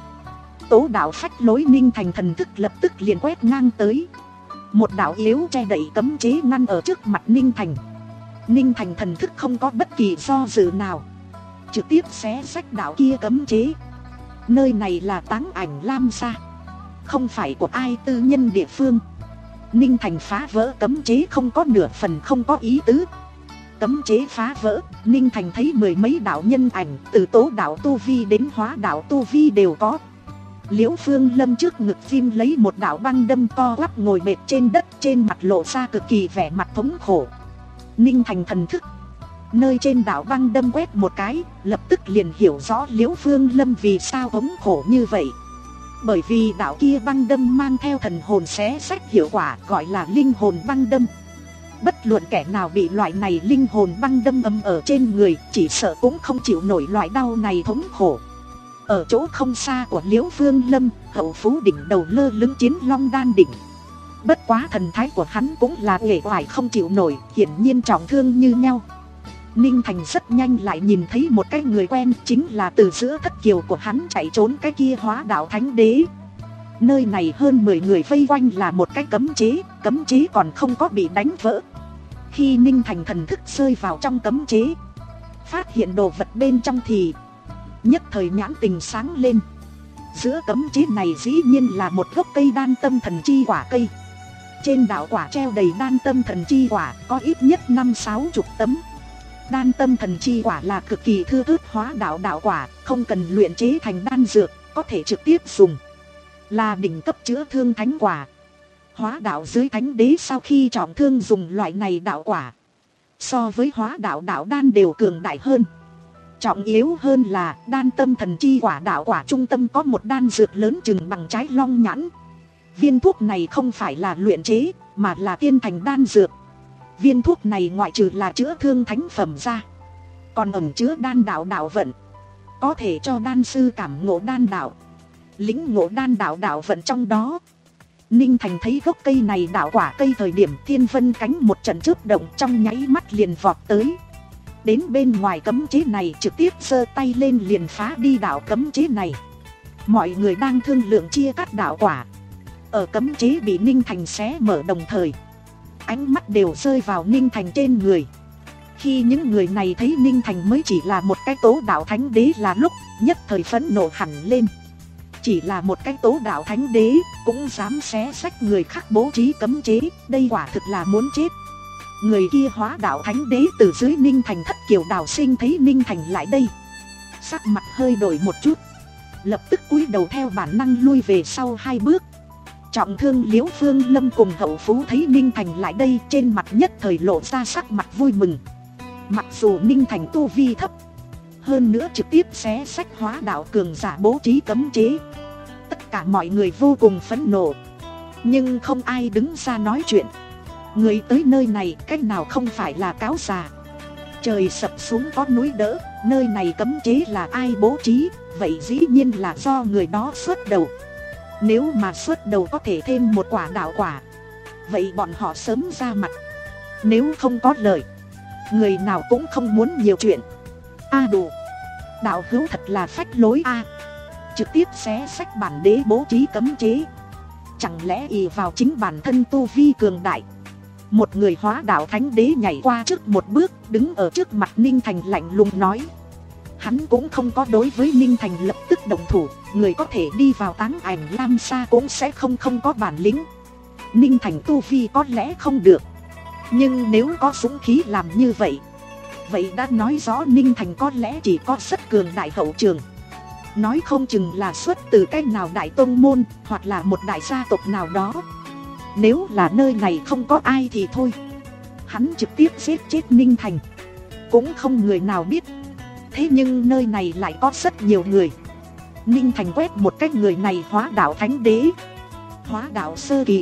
Tố đạo phách lối. Ninh Thành thần thức lập tức liền quét ngang tới. Một đạo yếu che đậy cấm chế ngăn ở trước mặt Ninh Thành. Ninh Thành thần thức không có bất kỳ do dự nào, trực tiếp xé rách đạo kia cấm chế. Nơi này là táng ảnh lam sa, không phải của ai tư nhân địa phương. Ninh Thành phá vỡ cấm chế không có nửa phần không có ý tứ. Cấm chế phá vỡ, Ninh Thành thấy mười mấy đạo nhân ảnh, từ tố đạo tu vi đến hóa đạo tu vi đều có. Liễu Phương Lâm trước ngực phim lấy một đạo băng đâm co quắp ngồi mệt trên đất, trên mặt lộ ra cực kỳ vẻ mặt thống khổ. Ninh Thành thần thức nơi trên đạo băng đâm quét một cái, lập tức liền hiểu rõ Liễu Phương Lâm vì sao thống khổ như vậy. Bởi vì đạo kia băng đâm mang theo thần hồn xé sách hiệu quả, gọi là linh hồn băng đâm. Bất luận kẻ nào bị loại này linh hồn băng đâm âm ở trên người, chỉ sợ cũng không chịu nổi loại đau này thống khổ. Ở chỗ không xa của Liễu Phương Lâm, hậu phú đỉnh đầu lơ lửng chiến long đan đỉnh. Bất quá thần thái của hắn cũng là uể oải không chịu nổi, hiển nhiên trọng thương như nhau. Ninh Thành rất nhanh lại nhìn thấy một cái người quen, chính là từ giữa thất kiều của hắn chạy trốn cái kia hóa đạo thánh đế. Nơi này hơn mười người vây quanh là một cái cấm chế, cấm chế còn không có bị đánh vỡ. Khi Ninh Thành thần thức rơi vào trong cấm chế, phát hiện đồ vật bên trong thì nhất thời nhãn tình sáng lên. Giữa cấm chế này dĩ nhiên là một gốc cây đan tâm thần chi quả cây. Trên đạo quả treo đầy đan tâm thần chi quả, có ít nhất năm sáu chục tấm. Đan tâm thần chi quả là cực kỳ thưa thớt hóa đạo đạo quả, không cần luyện chế thành đan dược, có thể trực tiếp dùng. Là đỉnh cấp chữa thương thánh quả. Hóa đạo dưới thánh đế sau khi trọng thương dùng loại này đạo quả, so với hóa đạo đạo đan đều cường đại hơn. Trọng yếu hơn là đan tâm thần chi quả đạo quả trung tâm có một đan dược lớn chừng bằng trái long nhãn. Viên thuốc này không phải là luyện chế, mà là tiên thành đan dược. Viên thuốc này ngoại trừ là chữa thương thánh phẩm ra, còn ẩn chứa đan đạo đạo vận, có thể cho đan sư cảm ngộ đan đạo, lĩnh ngộ đan đạo đạo vận trong đó. Ninh Thành thấy gốc cây này đạo quả cây thời điểm, thiên vân cánh một trận chớp động, trong nháy mắt liền vọt tới. Đến bên ngoài cấm chế này trực tiếp giơ tay lên liền phá đi đạo cấm chế này. Mọi người đang thương lượng chia cắt đạo quả. Ở cấm chế bị Ninh Thành xé mở đồng thời, ánh mắt đều rơi vào Ninh Thành trên người. Khi những người này thấy Ninh Thành mới chỉ là một cái tố đạo thánh đế là lúc nhất thời phẫn nộ hẳn lên. chỉ là một cái tố đạo thánh đế cũng dám xé xách người khác bố trí cấm chế, đây quả thực là muốn chết. Người kia hóa đạo thánh đế từ dưới Ninh Thành thất kiều đào sinh thấy Ninh Thành lại đây, sắc mặt hơi đổi một chút, lập tức cúi đầu theo bản năng lui về sau hai bước. Trọng thương Liễu Phương Lâm cùng Hậu Phú thấy Ninh Thành lại đây, trên mặt nhất thời lộ ra sắc mặt vui mừng. Mặc dù Ninh Thành tu vi thấp, hơn nữa trực tiếp xé xách hóa đạo cường giả bố trí cấm chế, tất cả mọi người vô cùng phẫn nộ, nhưng không ai đứng ra nói chuyện. Người tới nơi này cách nào không phải là cáo già. Trời sập xuống có núi đỡ, nơi này cấm chế là ai bố trí, vậy dĩ nhiên là do người đó xuất đầu. Nếu mà xuất đầu có thể thêm một quả đạo quả, vậy bọn họ sớm ra mặt. Nếu không có lời, người nào cũng không muốn nhiều chuyện. A đủ, đạo hữu thật là phách lối a, trực tiếp xé xách bản đế bố trí cấm chế, chẳng lẽ ỷ vào chính bản thân tu vi cường đại. Một người hóa đạo thánh đế nhảy qua trước một bước, đứng ở trước mặt Ninh Thành lạnh lùng nói. Hắn cũng không có đối với Ninh Thành lập tức động thủ, người có thể đi vào táng ảnh lam sa cũng sẽ không không có bản lĩnh. Ninh Thành tu vi có lẽ không được, nhưng nếu có dũng khí làm như vậy, vậy đã nói rõ Ninh Thành có lẽ chỉ có rất cường đại hậu trường. Nói không chừng là xuất từ cái nào đại tông môn, hoặc là một đại gia tộc nào đó. Nếu là nơi này không có ai thì thôi, hắn trực tiếp giết chết Ninh Thành, cũng không người nào biết. Thế nhưng nơi này lại có rất nhiều người. Ninh Thành quét một cái người này hóa đạo thánh đế, hóa đạo sơ kỳ,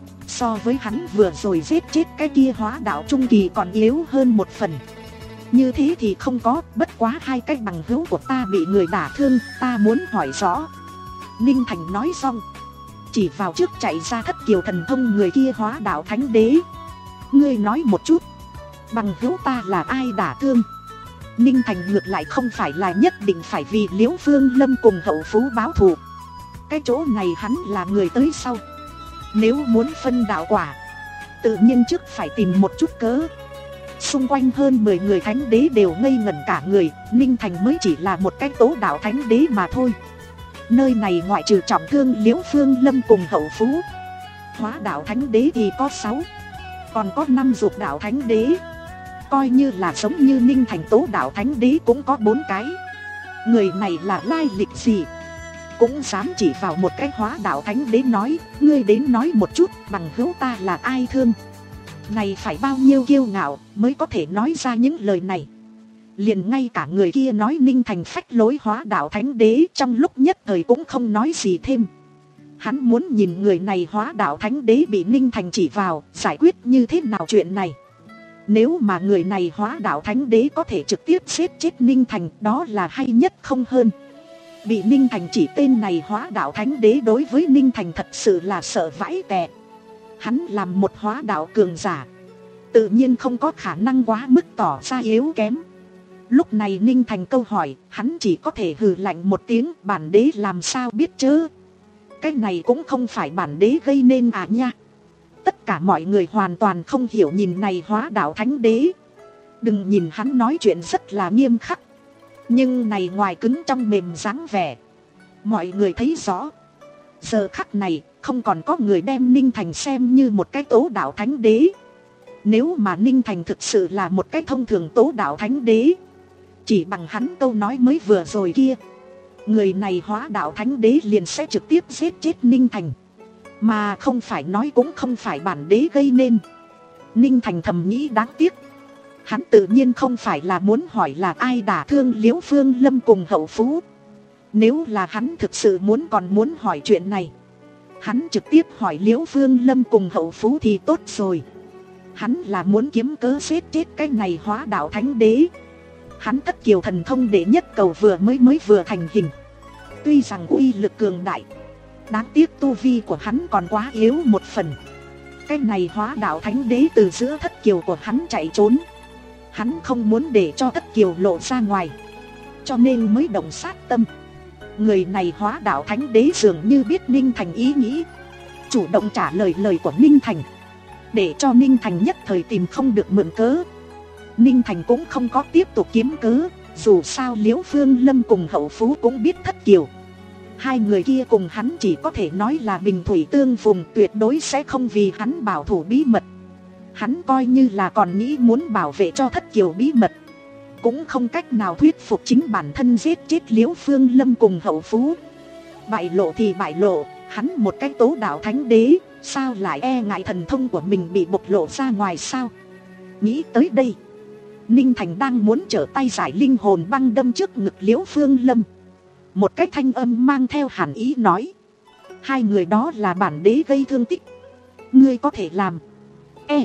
so với hắn vừa rồi giết chết cái kia hóa đạo trung kỳ còn yếu hơn một phần. Như thế thì không có, bất quá hai cái bằng hữu của ta bị người đả thương, ta muốn hỏi rõ. Ninh Thành nói xong, chỉ vào trước chạy ra thất kiều thần thông người kia hóa đạo thánh đế. Ngươi nói một chút, bằng hữu ta là ai đả thương? Ninh Thành ngược lại không phải là nhất định phải vì Liễu Phương Lâm cùng Hậu Phú báo thù. Cái chỗ này hắn là người tới sau, nếu muốn phân đạo quả, tự nhiên trước phải tìm một chút cớ. Xung quanh hơn mười người thánh đế đều ngây ngẩn cả người, Ninh Thành mới chỉ là một cái tố đạo thánh đế mà thôi. Nơi này ngoại trừ trọng thương Liễu Phương Lâm cùng Hậu Phú, hóa đạo thánh đế thì có sáu, còn có năm dục đạo thánh đế. Coi như là giống như Ninh Thành tố đạo thánh đế cũng có bốn cái. Người này là lai lịch gì, cũng dám chỉ vào một cái hóa đạo thánh đế nói. Ngươi đến nói một chút, bằng hữu ta là ai thương? Này phải bao nhiêu kiêu ngạo mới có thể nói ra những lời này. Liền ngay cả người kia nói Ninh Thành phách lối hóa đạo thánh đế, trong lúc nhất thời cũng không nói gì thêm. Hắn muốn nhìn người này hóa đạo thánh đế bị Ninh Thành chỉ vào, giải quyết như thế nào chuyện này. Nếu mà người này hóa đạo thánh đế có thể trực tiếp giết chết Ninh Thành, đó là hay nhất không hơn. Bị Ninh Thành chỉ tên này hóa đạo thánh đế, đối với Ninh Thành thật sự là sợ vãi tè. Hắn làm một hóa đạo cường giả, tự nhiên không có khả năng quá mức tỏ ra yếu kém. Lúc này Ninh Thành câu hỏi, hắn chỉ có thể hừ lạnh một tiếng, bản đế làm sao biết chứ? Cái này cũng không phải bản đế gây nên à nha. Tất cả mọi người hoàn toàn không hiểu nhìn này hóa đạo thánh đế. Đừng nhìn hắn nói chuyện rất là nghiêm khắc, nhưng này ngoài cứng trong mềm dáng vẻ, mọi người thấy rõ. Giờ khắc này không còn có người đem Ninh Thành xem như một cái tố đạo thánh đế. Nếu mà Ninh Thành thực sự là một cái thông thường tố đạo thánh đế, chỉ bằng hắn câu nói mới vừa rồi kia, người này hóa đạo thánh đế liền sẽ trực tiếp giết chết Ninh Thành, mà không phải nói cũng không phải bản đế gây nên. Ninh Thành thầm nghĩ đáng tiếc. Hắn tự nhiên không phải là muốn hỏi là ai đả thương Liễu Phương Lâm cùng Hậu Phú. Nếu là hắn thực sự muốn còn muốn hỏi chuyện này, hắn trực tiếp hỏi Liễu Phương Lâm cùng Hậu Phú thì tốt rồi. Hắn là muốn kiếm cớ giết chết cái này hóa đạo thánh đế. Hắn thất kiều thần thông đệ nhất cầu vừa mới mới vừa thành hình, tuy rằng uy lực cường đại, đáng tiếc tu vi của hắn còn quá yếu một phần. Cái này hóa đạo thánh đế từ giữa thất kiều của hắn chạy trốn, hắn không muốn để cho thất kiều lộ ra ngoài, cho nên mới động sát tâm. Người này hóa đạo thánh đế dường như biết Ninh Thành ý nghĩ, chủ động trả lời lời của Ninh Thành, để cho Ninh Thành nhất thời tìm không được mượn cớ. Ninh Thành cũng không có tiếp tục kiếm cớ, dù sao Liễu Phương Lâm cùng Hậu Phú cũng biết thất kiều. Hai người kia cùng hắn chỉ có thể nói là bình thủy tương phùng, tuyệt đối sẽ không vì hắn bảo thủ bí mật. Hắn coi như là còn nghĩ muốn bảo vệ cho Thất Kiều bí mật, cũng không cách nào thuyết phục chính bản thân giết chết Liễu Phương Lâm cùng Hậu Phú. Bại lộ thì bại lộ, hắn một cái tố đạo thánh đế, sao lại e ngại thần thông của mình bị bộc lộ ra ngoài sao? Nghĩ tới đây, Ninh Thành đang muốn trở tay giải linh hồn băng đâm trước ngực Liễu Phương Lâm. Một cái thanh âm mang theo hàn ý nói: hai người đó là bản đế gây thương tích, ngươi có thể làm. E,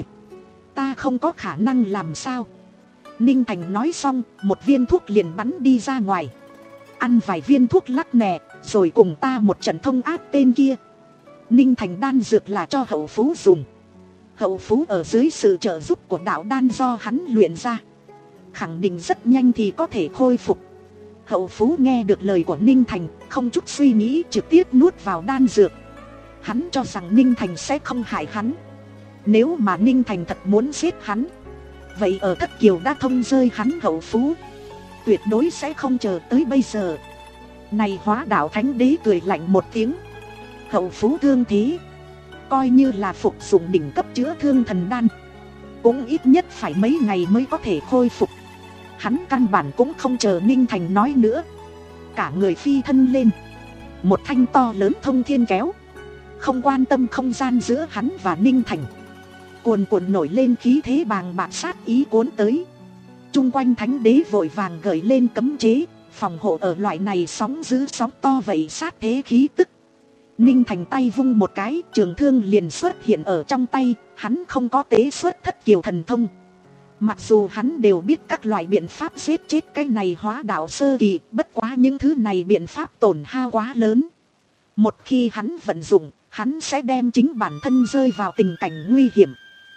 ta không có khả năng làm sao? Ninh Thành nói xong, một viên thuốc liền bắn đi ra ngoài. Ăn vài viên thuốc lắc nè, rồi cùng ta một trận thông áp tên kia. Ninh Thành đan dược là cho Hậu Phú dùng. Hậu Phú ở dưới sự trợ giúp của đạo đan do hắn luyện ra, khẳng định rất nhanh thì có thể khôi phục. Hậu Phú nghe được lời của Ninh Thành, không chút suy nghĩ trực tiếp nuốt vào đan dược. Hắn cho rằng Ninh Thành sẽ không hại hắn. Nếu mà Ninh Thành thật muốn giết hắn, vậy ở Thất Kiều đã thông rơi hắn Hậu Phú, tuyệt đối sẽ không chờ tới bây giờ. Này Hóa Đạo Thánh Đế cười lạnh một tiếng: Hậu Phú thương thế, coi như là phục dụng đỉnh cấp chữa thương thần đan, cũng ít nhất phải mấy ngày mới có thể khôi phục. Hắn căn bản cũng không chờ Ninh Thành nói nữa, cả người phi thân lên. Một thanh to lớn thông thiên kéo, không quan tâm không gian giữa hắn và Ninh Thành. Cuồn cuộn nổi lên khí thế bàng bạc sát ý cuốn tới. Chung quanh Thánh Đế vội vàng gợi lên cấm chế, phòng hộ ở loại này sóng dữ sóng to vậy sát thế khí tức. Ninh Thành tay vung một cái, trường thương liền xuất hiện ở trong tay. Hắn không có tế xuất Thất Kiều thần thông. Mặc dù hắn đều biết các loại biện pháp giết chết cái này Hóa Đạo sơ kỳ, bất quá những thứ này biện pháp tổn hao quá lớn. Một khi hắn vận dụng, hắn sẽ đem chính bản thân rơi vào tình cảnh nguy hiểm.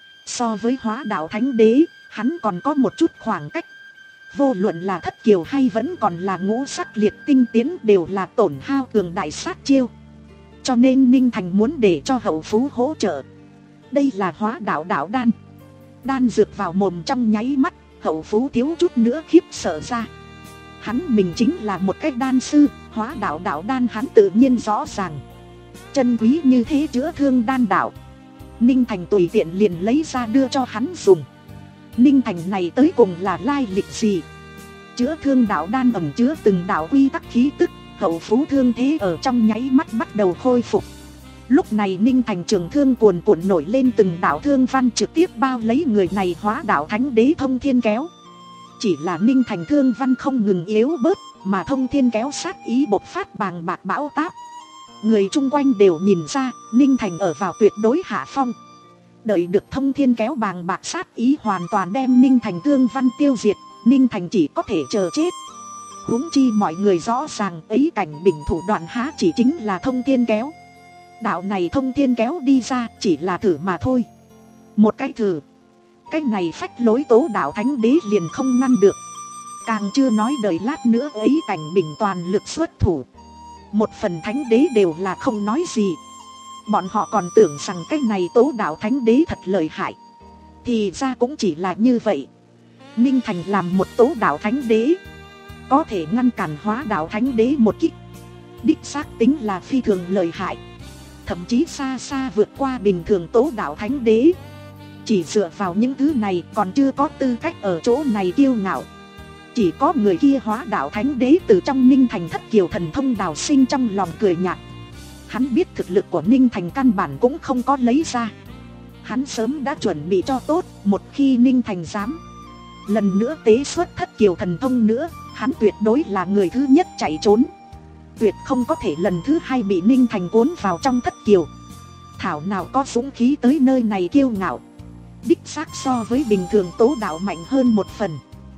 So với Hóa Đạo Thánh Đế, hắn còn có một chút khoảng cách. Vô luận là Thất Kiều hay vẫn còn là Ngũ Sắc Liệt Tinh Tiến đều là tổn hao cường đại sát chiêu. Cho nên Ninh Thành muốn để cho Hậu Phú hỗ trợ. Đây là Hóa Đạo đạo đan. Đan dược vào mồm trong nháy mắt, Hậu Phú thiếu chút nữa khiếp sợ ra. Hắn mình chính là một cái đan sư, Hóa Đạo đạo đan hắn tự nhiên rõ ràng. Chân quý như thế chữa thương đan đạo, Ninh Thành tùy tiện liền lấy ra đưa cho hắn dùng. Ninh Thành này tới cùng là lai lịch gì? Chữa thương đạo đan ẩn chứa từng đạo quy tắc khí tức. Hậu Phú thương thế ở trong nháy mắt bắt đầu khôi phục. Lúc này Ninh Thành trường thương cuồn cuộn nổi lên từng đạo thương văn trực tiếp bao lấy người này Hóa Đạo Thánh Đế thông thiên kéo. Chỉ là Ninh Thành thương văn không ngừng yếu bớt, mà thông thiên kéo sát ý bộc phát bàng bạc bão táp. Người chung quanh đều nhìn ra Ninh Thành ở vào tuyệt đối hạ phong. Đợi được thông thiên kéo bàng bạc sát ý hoàn toàn đem Ninh Thành thương văn tiêu diệt, Ninh Thành chỉ có thể chờ chết. Huống chi mọi người rõ ràng ấy cảnh bình thủ đoạn há chỉ chính là thông thiên kéo. Đạo này thông thiên kéo đi ra chỉ là thử mà thôi. Một cái thử, cái này phách lối tố đạo Thánh Đế liền không ngăn được. Càng chưa nói đợi lát nữa ấy cảnh bình toàn lực xuất thủ, một phần Thánh Đế đều là không nói gì. Bọn họ còn tưởng rằng cái này tố đạo Thánh Đế thật lợi hại, thì ra cũng chỉ là như vậy. Ninh Thành làm một tố đạo Thánh Đế, có thể ngăn cản Hóa Đạo Thánh Đế một kích, đích xác tính là phi thường lợi hại. Thậm chí xa xa vượt qua bình thường tố đạo Thánh Đế. Chỉ dựa vào những thứ này còn chưa có tư cách ở chỗ này kiêu ngạo. Chỉ có người kia Hóa Đạo Thánh Đế từ trong Ninh Thành Thất Kiều thần thông đào sinh trong lòng cười nhạt. Hắn biết thực lực của Ninh Thành căn bản cũng không có lấy ra. Hắn sớm đã chuẩn bị cho tốt, một khi Ninh Thành dám lần nữa tế xuất Thất Kiều thần thông nữa, hắn tuyệt đối là người thứ nhất chạy trốn. Tuyệt không có thể lần thứ hai bị Ninh Thành cuốn vào trong Thất Kiều. Thảo nào có dũng khí tới nơi này kiêu ngạo. Đích xác so với bình thường tố đạo mạnh hơn một phần.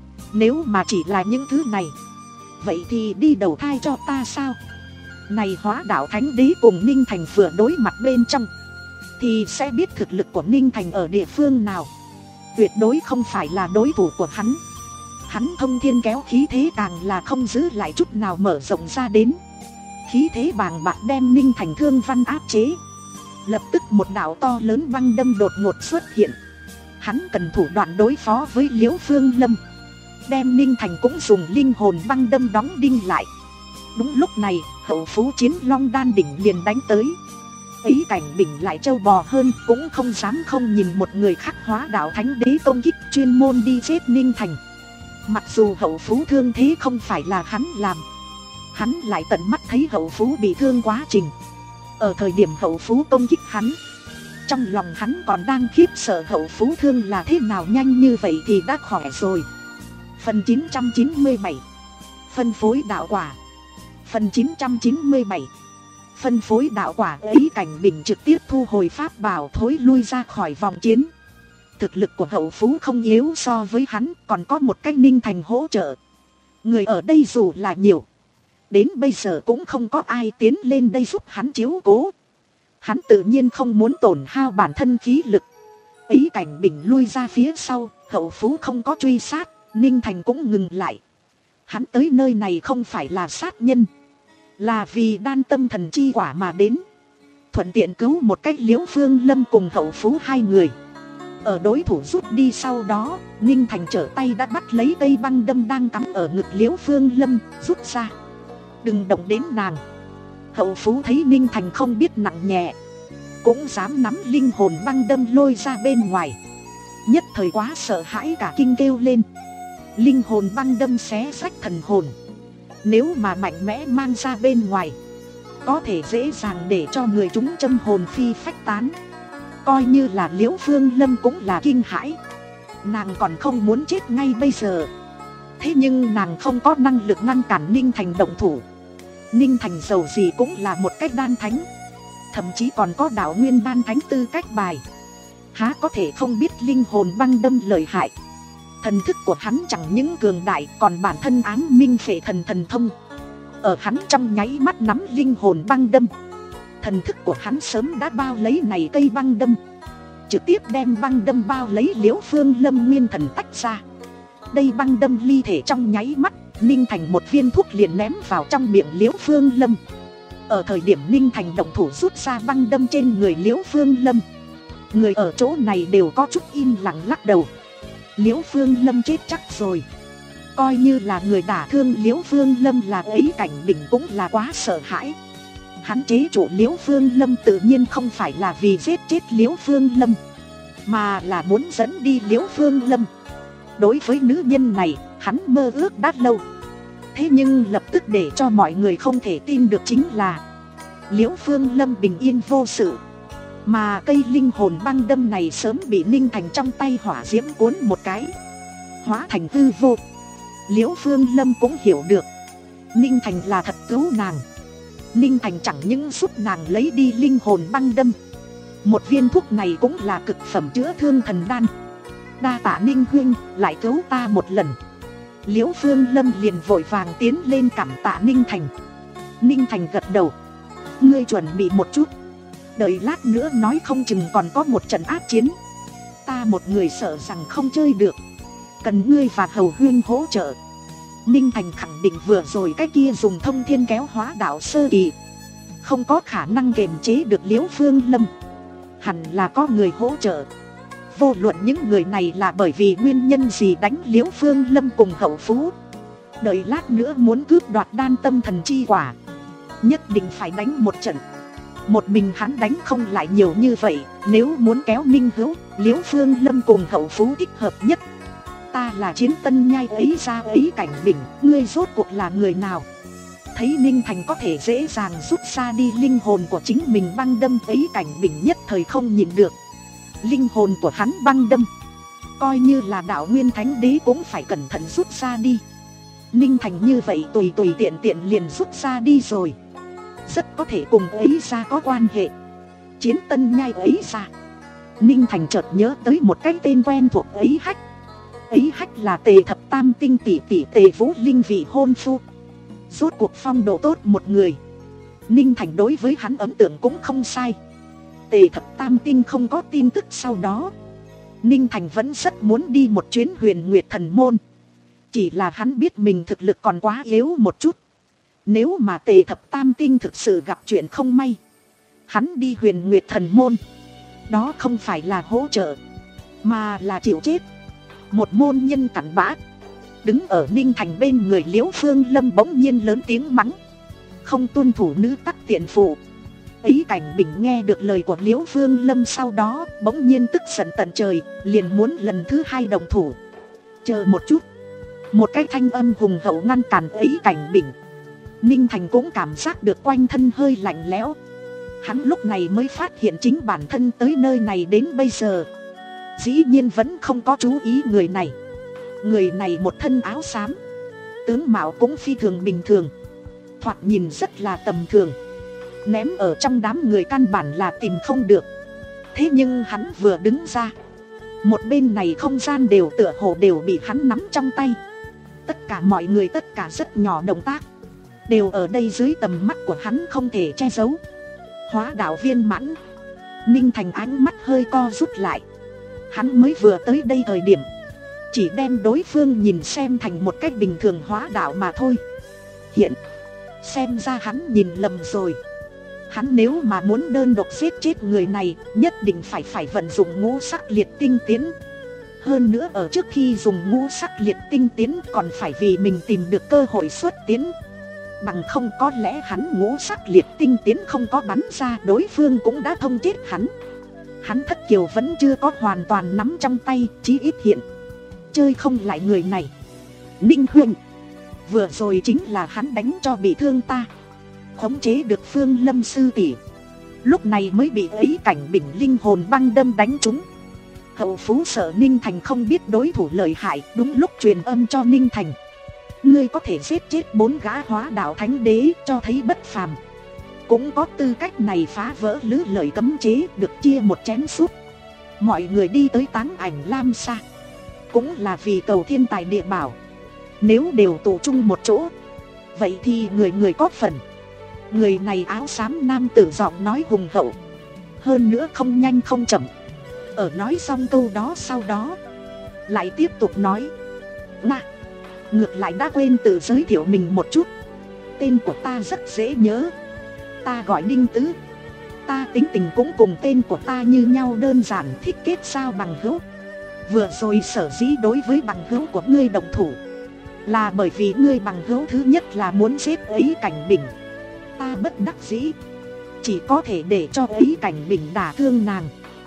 Nếu mà chỉ là những thứ này, vậy thì đi đầu thai cho ta sao? Này Hóa Đạo Thánh Đế cùng Ninh Thành vừa đối mặt bên trong, thì sẽ biết thực lực của Ninh Thành ở địa phương nào. Tuyệt đối không phải là đối thủ của hắn. Hắn thông thiên kéo khí thế càng là không giữ lại chút nào mở rộng ra đến. Khí thế bàng bạc đem Ninh Thành thương văn áp chế. Lập tức một đạo to lớn băng đâm đột ngột xuất hiện. Hắn cần thủ đoạn đối phó với Liễu Phương Lâm, đem Ninh Thành cũng dùng linh hồn băng đâm đóng đinh lại. Đúng lúc này, hậu phú chiến long đan đỉnh liền đánh tới. Ấy Cảnh Bình lại trâu bò hơn, cũng không dám không nhìn một người khác hóa đạo thánh đế công kích chuyên môn đi giết Ninh Thành. Mặc dù hậu phú thương thế không phải là hắn làm, hắn lại tận mắt thấy hậu phú bị thương quá trình. Ở thời điểm hậu phú công kích hắn, trong lòng hắn còn đang khiếp sợ hậu phú thương là thế nào nhanh như vậy thì đã khỏe rồi. Phần chín trăm chín mươi bảy phân phối đạo quả. Phần chín trăm chín mươi bảy phân phối đạo quả. Ấy Cảnh Bình trực tiếp thu hồi pháp bảo thối lui ra khỏi vòng chiến. Thực lực của hậu phú không yếu so với hắn, còn có một cách Ninh Thành hỗ trợ. Người ở đây dù là nhiều, đến bây giờ cũng không có ai tiến lên đây giúp hắn chiếu cố. Hắn tự nhiên không muốn tổn hao bản thân khí lực. Ấy Cảnh Bình lui ra phía sau, hậu phú không có truy sát, Ninh Thành cũng ngừng lại. Hắn tới nơi này không phải là sát nhân, là vì đan tâm thần chi quả mà đến. Thuận tiện cứu một cách Liễu Phương Lâm cùng hậu phú hai người. Ở đối thủ rút đi sau đó, Ninh Thành trở tay đã bắt lấy cây băng đâm đang cắm ở ngực Liễu Phương Lâm, rút ra. Đừng động đến nàng. Hậu phú thấy Ninh Thành không biết nặng nhẹ, cũng dám nắm linh hồn băng đâm lôi ra bên ngoài. Nhất thời quá sợ hãi cả kinh kêu lên. Linh hồn băng đâm xé rách thần hồn, nếu mà mạnh mẽ mang ra bên ngoài, có thể dễ dàng để cho người chúng châm hồn phi phách tán. Coi như là Liễu Phương Lâm cũng là kinh hãi. Nàng còn không muốn chết ngay bây giờ, thế nhưng nàng không có năng lực ngăn cản Ninh Thành động thủ. Ninh Thành dầu gì cũng là một cách đan thánh, thậm chí còn có đạo nguyên đan thánh tư cách bài, há có thể không biết linh hồn băng đâm lợi hại. Thần thức của hắn chẳng những cường đại, còn bản thân ám minh phệ thần thần thông. Ở hắn trong nháy mắt nắm linh hồn băng đâm, thần thức của hắn sớm đã bao lấy này cây băng đâm, trực tiếp đem băng đâm bao lấy Liễu Phương Lâm nguyên thần tách ra. Đây băng đâm ly thể trong nháy mắt, Ninh Thành một viên thuốc liền ném vào trong miệng Liễu Phương Lâm. Ở thời điểm Ninh Thành động thủ rút ra băng đâm trên người Liễu Phương Lâm, người ở chỗ này đều có chút im lặng lắc đầu. Liễu Phương Lâm chết chắc rồi. Coi như là người đả thương Liễu Phương Lâm là Ấy Cảnh Bình cũng là quá sợ hãi. Hắn chế trụ Liễu Phương Lâm tự nhiên không phải là vì giết chết Liễu Phương Lâm, mà là muốn dẫn đi Liễu Phương Lâm. Đối với nữ nhân này, hắn mơ ước đã lâu. Thế nhưng lập tức để cho mọi người không thể tin được chính là Liễu Phương Lâm bình yên vô sự, mà cây linh hồn băng đâm này sớm bị Ninh Thành trong tay hỏa diễm cuốn một cái, hóa thành hư vô. Liễu Phương Lâm cũng hiểu được Ninh Thành là thật cứu nàng. Ninh Thành chẳng những giúp nàng lấy đi linh hồn băng đâm, một viên thuốc này cũng là cực phẩm chữa thương thần đan. Đa tạ Ninh huynh, lại cứu ta một lần. Liễu Phương Lâm liền vội vàng tiến lên cảm tạ Ninh Thành. Ninh Thành gật đầu. Ngươi chuẩn bị một chút, đợi lát nữa nói không chừng còn có một trận ác chiến. Ta một người sợ rằng không chơi được, cần ngươi và hầu huynh hỗ trợ. Ninh Thành khẳng định vừa rồi cái kia dùng thông thiên kéo hóa đạo sơ kỳ, không có khả năng kiềm chế được Liễu Phương Lâm, hẳn là có người hỗ trợ. Vô luận những người này là bởi vì nguyên nhân gì đánh Liễu Phương Lâm cùng hậu phú, đợi lát nữa muốn cướp đoạt đan tâm thần chi quả, nhất định phải đánh một trận. Một mình hắn đánh không lại nhiều như vậy, nếu muốn kéo Ninh Hữu, Liễu Phương Lâm cùng hậu phú thích hợp nhất. Ta là Chiến Tân Nhai ấy ra Ấy Cảnh Bình, ngươi rốt cuộc là người nào? Thấy Ninh Thành có thể dễ dàng rút ra đi linh hồn của chính mình băng đâm, Ấy Cảnh Bình nhất thời không nhìn được. Linh hồn của hắn băng đâm, coi như là đạo nguyên thánh đế cũng phải cẩn thận rút ra đi. Ninh Thành như vậy tùy tùy tiện tiện liền rút ra đi rồi, rất có thể cùng ấy ra có quan hệ. Chiến Tân Nhai ấy ra. Ninh Thành chợt nhớ tới một cái tên quen thuộc, Ấy Hách. Ấy Hách là Tề Thập Tam Tinh tỷ tỷ Tề Vũ Linh vị hôn phu, rốt cuộc phong độ tốt một người. Ninh Thành đối với hắn ấn tượng cũng không sai. Tề Thập Tam Tinh không có tin tức sau đó, Ninh Thành vẫn rất muốn đi một chuyến Huyền Nguyệt Thần Môn. Chỉ là hắn biết mình thực lực còn quá yếu một chút. Nếu mà Tề Thập Tam Tinh thực sự gặp chuyện không may, hắn đi Huyền Nguyệt Thần Môn, đó không phải là hỗ trợ, mà là chịu chết. Một môn nhân cặn bã đứng ở Ninh Thành bên người Liễu Phương Lâm bỗng nhiên lớn tiếng mắng. không tuân thủ nữ tắc tiện phụ. Ấy Cảnh Bình nghe được lời của Liễu Phương Lâm sau đó bỗng nhiên tức giận tận trời, liền muốn lần thứ hai đồng thủ. Chờ một chút. Một cái thanh âm hùng hậu ngăn cản Ấy Cảnh Bình. Ninh Thành cũng cảm giác được quanh thân hơi lạnh lẽo. Hắn lúc này mới phát hiện chính bản thân tới nơi này đến bây giờ dĩ nhiên vẫn không có chú ý người này. Người này một thân áo xám, tướng mạo cũng phi thường bình thường, thoạt nhìn rất là tầm thường, ném ở trong đám người căn bản là tìm không được. Thế nhưng hắn vừa đứng ra, một bên này không gian đều tựa hồ đều bị hắn nắm trong tay. Tất cả mọi người, tất cả rất nhỏ động tác đều ở đây dưới tầm mắt của hắn không thể che giấu. Hóa đạo viên mãn. Ninh Thành ánh mắt hơi co rút lại. Hắn mới vừa tới đây thời điểm chỉ đem đối phương nhìn xem thành một cách bình thường hóa đạo mà thôi. Hiện xem ra hắn nhìn lầm rồi. Hắn nếu mà muốn đơn độc giết chết người này, nhất định phải phải vận dụng ngũ sắc liệt tinh tiến. Hơn nữa ở trước khi dùng ngũ sắc liệt tinh tiến còn phải vì mình tìm được cơ hội xuất tiến. Bằng không có lẽ hắn ngũ sắc liệt tinh tiến không có bắn ra, đối phương cũng đã thông chết hắn. Hắn Thất Kiều vẫn chưa có hoàn toàn nắm trong tay, chí ít hiện chơi không lại người này. Ninh huynh, vừa rồi chính là hắn đánh cho bị thương ta, khống chế được Phương Lâm sư tỷ, lúc này mới bị Ấy Cảnh Bình linh hồn băng đâm đánh trúng. Hậu phú sợ Ninh Thành không biết đối thủ lợi hại, đúng lúc truyền âm cho Ninh Thành. Ngươi có thể giết chết bốn gã hóa đạo thánh đế, cho thấy bất phàm. Cũng có tư cách này phá vỡ lưới lời cấm chế, được chia một chén súp. Mọi người đi tới Táng Ảnh Lam Sa cũng là vì cầu thiên tài địa bảo. Nếu đều tụ chung một chỗ, vậy thì người người có phần. Người này áo xám nam tử giọng nói hùng hậu, hơn nữa không nhanh không chậm. Ở nói xong câu đó sau đó lại tiếp tục nói: Nga, ngược lại đã quên tự giới thiệu mình một chút. Tên của ta rất dễ nhớ, ta gọi Đinh Tứ. Ta tính tình cũng cùng tên của ta như nhau, đơn giản, thích kết giao bằng hữu. Vừa rồi sở dĩ đối với bằng hữu của ngươi động thủ là bởi vì ngươi bằng hữu thứ nhất là muốn giết Ấy Cảnh Bình. Ta bất đắc dĩ chỉ có thể để cho Ấy Cảnh Bình đả thương nàng.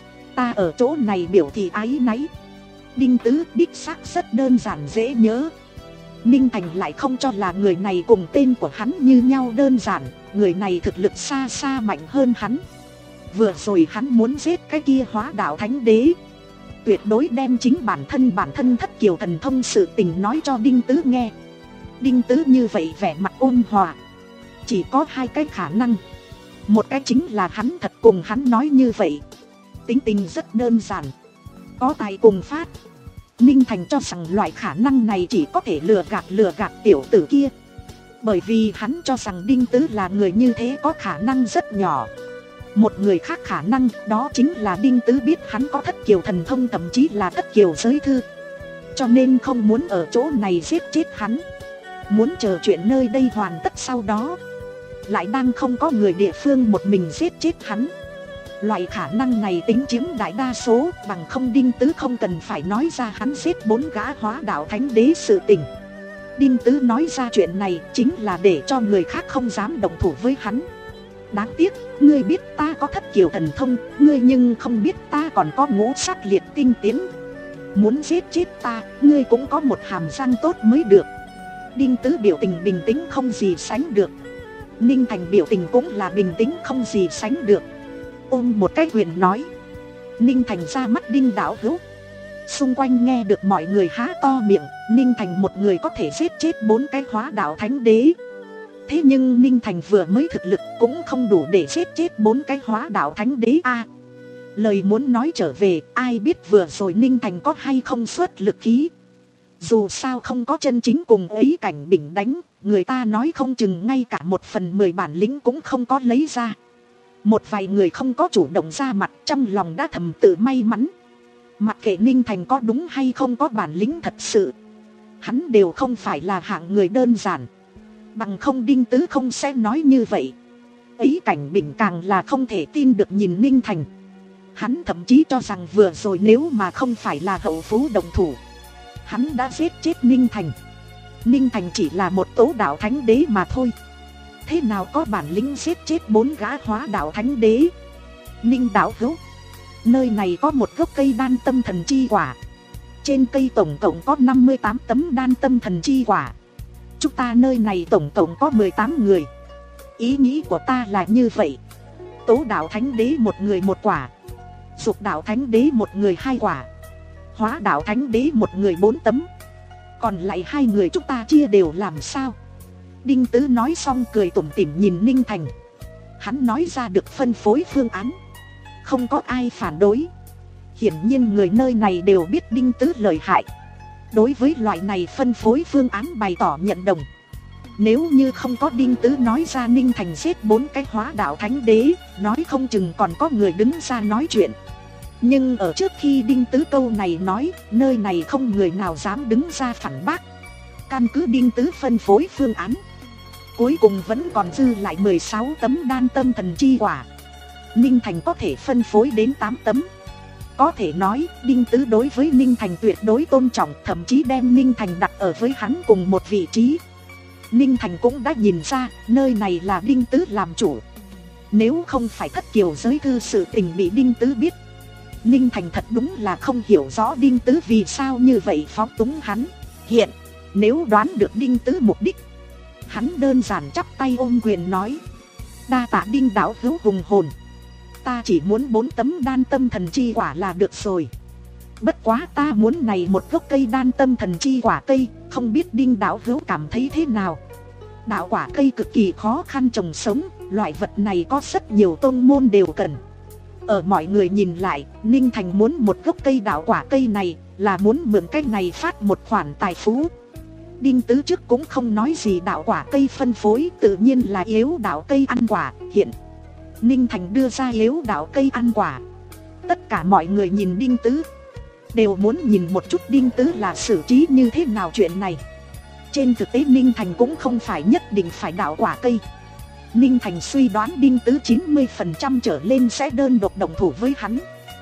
Ta ở chỗ này biểu thị áy náy. Đinh Tứ đích xác rất đơn giản dễ nhớ. Ninh Thành lại không cho là người này cùng tên của hắn như nhau đơn giản. Người này thực lực xa xa mạnh hơn hắn. Vừa rồi hắn muốn giết cái kia hóa đạo thánh đế, tuyệt đối đem chính bản thân bản thân Thất Kiều thần thông sự tình nói cho Đinh Tứ nghe. Đinh Tứ như vậy vẻ mặt ôn hòa. Chỉ có hai cái khả năng. Một cái chính là hắn thật cùng hắn nói như vậy, tính tình rất đơn giản, có tài cùng phát. Ninh Thành cho rằng loại khả năng này chỉ có thể lừa gạt lừa gạt tiểu tử kia, bởi vì hắn cho rằng Đinh Tứ là người như thế có khả năng rất nhỏ. Một người khác khả năng đó chính là Đinh Tứ biết hắn có Thất Kiều thần thông, thậm chí là Thất Kiều giới thư, cho nên không muốn ở chỗ này giết chết hắn, muốn chờ chuyện nơi đây hoàn tất sau đó lại đang không có người địa phương một mình giết chết hắn. Loại khả năng này tính chiếm đại đa số, bằng không Đinh Tứ không cần phải nói ra hắn giết bốn gã hóa đạo thánh đế sự tình. Đinh Tứ nói ra chuyện này chính là để cho người khác không dám động thủ với hắn. Đáng tiếc, ngươi biết ta có Thất Kiều thần thông, ngươi nhưng không biết ta còn có ngũ sắc liệt tinh tiến. Muốn giết chết ta, ngươi cũng có một hàm răng tốt mới được. Đinh Tứ biểu tình bình tĩnh không gì sánh được. Ninh Thành biểu tình cũng là bình tĩnh không gì sánh được. Ôm một cái quyền nói: Ninh Thành ra mắt Đinh đạo hữu. Xung quanh nghe được mọi người há to miệng. Ninh Thành một người có thể giết chết bốn cái hóa đạo thánh đế. Thế nhưng Ninh Thành vừa mới thực lực cũng không đủ để giết chết bốn cái hóa đạo thánh đế a. À, lời muốn nói trở về, ai biết vừa rồi Ninh Thành có hay không xuất lực khí. Dù sao không có chân chính cùng Ấy Cảnh Bình đánh, người ta nói không chừng ngay cả một phần mười bản lĩnh cũng không có lấy ra. Một vài người không có chủ động ra mặt, trong lòng đã thầm tự may mắn. Mặc kệ Ninh Thành có đúng hay không có bản lĩnh thật sự, hắn đều không phải là hạng người đơn giản. Bằng không Đinh Tứ không sẽ nói như vậy. Ấy Cảnh Bình càng là không thể tin được nhìn Ninh Thành. Hắn thậm chí cho rằng vừa rồi nếu mà không phải là hậu phú đồng thủ, hắn đã giết chết Ninh Thành. Ninh Thành chỉ là một tố đạo thánh đế mà thôi. thế nào có bản lĩnh giết chết bốn gã hóa đạo thánh đế. Ninh đạo hữu, nơi này có một gốc cây đan tâm thần chi quả. Trên cây tổng cộng có năm mươi tám tấm đan tâm thần chi quả. Chúng ta nơi này tổng cộng có mười tám người. Ý nghĩ của ta là như vậy. Tố đạo thánh đế một người một quả, Dục đạo thánh đế một người hai quả, Hóa đạo thánh đế một người bốn tấm. Còn lại hai người chúng ta chia đều làm sao? Đinh Tứ nói xong cười tủm tỉm nhìn Ninh Thành. Hắn nói ra được phân phối phương án, không có ai phản đối. Hiển nhiên người nơi này đều biết Đinh Tứ lợi hại, đối với loại này phân phối phương án bày tỏ nhận đồng. Nếu như không có Đinh Tứ nói ra Ninh Thành giết bốn cái hóa đạo thánh đế, nói không chừng còn có người đứng ra nói chuyện. Nhưng ở trước khi Đinh Tứ câu này nói, nơi này không người nào dám đứng ra phản bác. Căn cứ Đinh Tứ phân phối phương án, cuối cùng vẫn còn dư lại mười sáu tấm đan tâm thần chi quả. Ninh Thành có thể phân phối đến tám tấm. Có thể nói Đinh Tứ đối với Ninh Thành tuyệt đối tôn trọng, thậm chí đem Ninh Thành đặt ở với hắn cùng một vị trí. Ninh Thành cũng đã nhìn ra nơi này là Đinh Tứ làm chủ. Nếu không phải thất kiều giới cư sự tình bị Đinh Tứ biết, Ninh Thành thật đúng là không hiểu rõ Đinh Tứ vì sao như vậy phóng túng hắn. Hiện nếu đoán được Đinh Tứ mục đích, hắn đơn giản chắp tay ôm quyền nói: đa tạ Đinh đạo hữu hùng hồn, ta chỉ muốn bốn tấm đan tâm thần chi quả là được rồi. Bất quá ta muốn này một gốc cây đan tâm thần chi quả cây, không biết Đinh đạo hữu cảm thấy thế nào? Đạo quả cây cực kỳ khó khăn trồng sống, loại vật này có rất nhiều tôn môn đều cần. Ở mọi người nhìn lại, Ninh Thành muốn một gốc cây đạo quả cây này là muốn mượn cái này phát một khoản tài phú. Đinh Tứ trước cũng không nói gì đạo quả cây phân phối, tự nhiên là yếu đạo cây ăn quả. Hiện Ninh Thành đưa ra yếu đạo cây ăn quả, tất cả mọi người nhìn Đinh Tứ, đều muốn nhìn một chút Đinh Tứ là xử trí như thế nào chuyện này. Trên thực tế Ninh Thành cũng không phải nhất định phải đạo quả cây. Ninh Thành suy đoán Đinh Tứ chín mươi phần trăm trở lên sẽ đơn độc động thủ với hắn.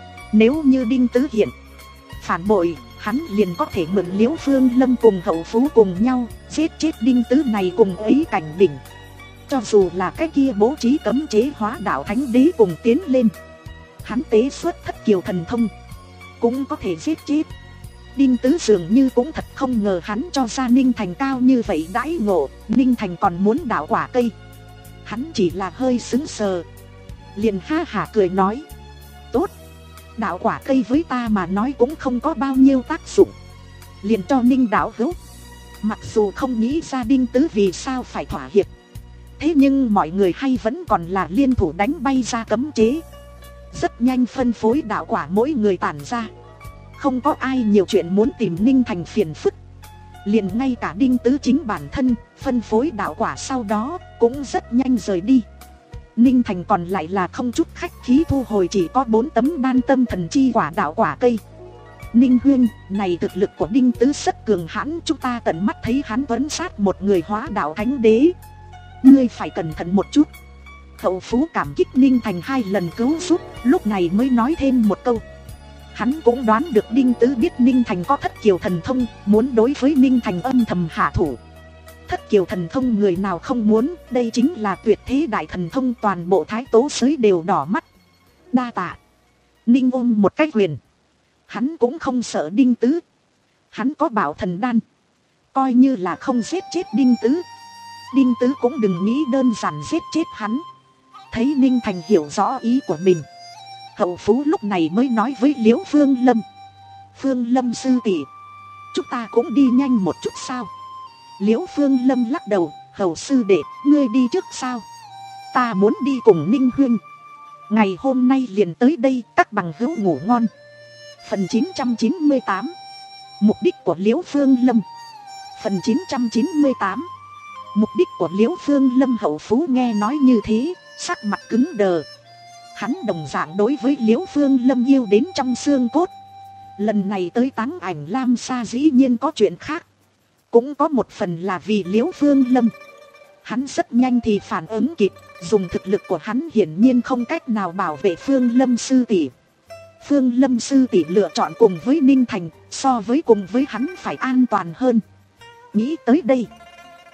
Nếu như Đinh Tứ hiện phản bội, hắn liền có thể mượn Liễu Phương Lâm cùng Hậu Phú cùng nhau giết chết Đinh Tứ này cùng ấy cảnh đỉnh. Cho dù là cái kia bố trí cấm chế hóa đạo thánh đế cùng tiến lên, hắn tế xuất thất kiều thần thông cũng có thể giết chết. Đinh Tứ dường như cũng thật không ngờ hắn cho ra Ninh Thành cao như vậy đãi ngộ. Ninh Thành còn muốn đạo quả cây, hắn chỉ là hơi sững sờ, liền ha hả cười nói: tốt, đạo quả cây với ta mà nói cũng không có bao nhiêu tác dụng, liền cho Ninh đạo hữu. Mặc dù không nghĩ ra Đinh Tứ vì sao phải thỏa hiệp, thế nhưng mọi người hay vẫn còn là liên thủ đánh bay ra cấm chế. Rất nhanh phân phối đạo quả mỗi người tản ra, không có ai nhiều chuyện muốn tìm Ninh Thành phiền phức. Liền ngay cả Đinh Tứ chính bản thân phân phối đạo quả sau đó cũng rất nhanh rời đi. Ninh Thành còn lại là không chút khách khí thu hồi chỉ có bốn tấm đan tâm thần chi quả đạo quả cây. Ninh huynh, này thực lực của Đinh Tứ rất cường hãn, chúng ta tận mắt thấy hắn tuấn sát một người hóa đạo thánh đế, ngươi phải cẩn thận một chút. Hậu Phú cảm kích Ninh Thành hai lần cứu giúp, lúc này mới nói thêm một câu. Hắn cũng đoán được Đinh Tứ biết Ninh Thành có thất kiều thần thông, muốn đối với Ninh Thành âm thầm hạ thủ. Thất kiều thần thông người nào không muốn, đây chính là tuyệt thế đại thần thông, toàn bộ Thái Tố giới đều đỏ mắt. Đa tạ. Ninh ôm một cái quyền, hắn cũng không sợ Đinh Tứ. Hắn có bảo thần đan, coi như là không giết chết Đinh Tứ, Đinh Tứ cũng đừng nghĩ đơn giản giết chết hắn. Thấy Ninh Thành hiểu rõ ý của mình, Hậu Phú lúc này mới nói với Liễu Phương Lâm: Phương Lâm sư tỷ, chúng ta cũng đi nhanh một chút sao? Liễu Phương Lâm lắc đầu: Hậu sư đệ, ngươi đi trước sao? Ta muốn đi cùng Ninh huynh. Ngày hôm nay liền tới đây, các bằng hữu ngủ ngon. Phần chín trăm chín mươi tám, mục đích của Liễu Phương Lâm. Phần chín trăm chín mươi tám, mục đích của Liễu Phương Lâm. Hậu Phú nghe nói như thế, sắc mặt cứng đờ. Hắn đồng dạng đối với Liễu Phương Lâm yêu đến trong xương cốt. Lần này tới Táng Ảnh Lam Sa dĩ nhiên có chuyện khác, cũng có một phần là vì Liễu Phương Lâm. Hắn rất nhanh thì phản ứng kịp, dùng thực lực của hắn hiển nhiên không cách nào bảo vệ Phương Lâm sư tỷ. Phương Lâm sư tỷ lựa chọn cùng với Ninh Thành, so với cùng với hắn phải an toàn hơn. Nghĩ tới đây,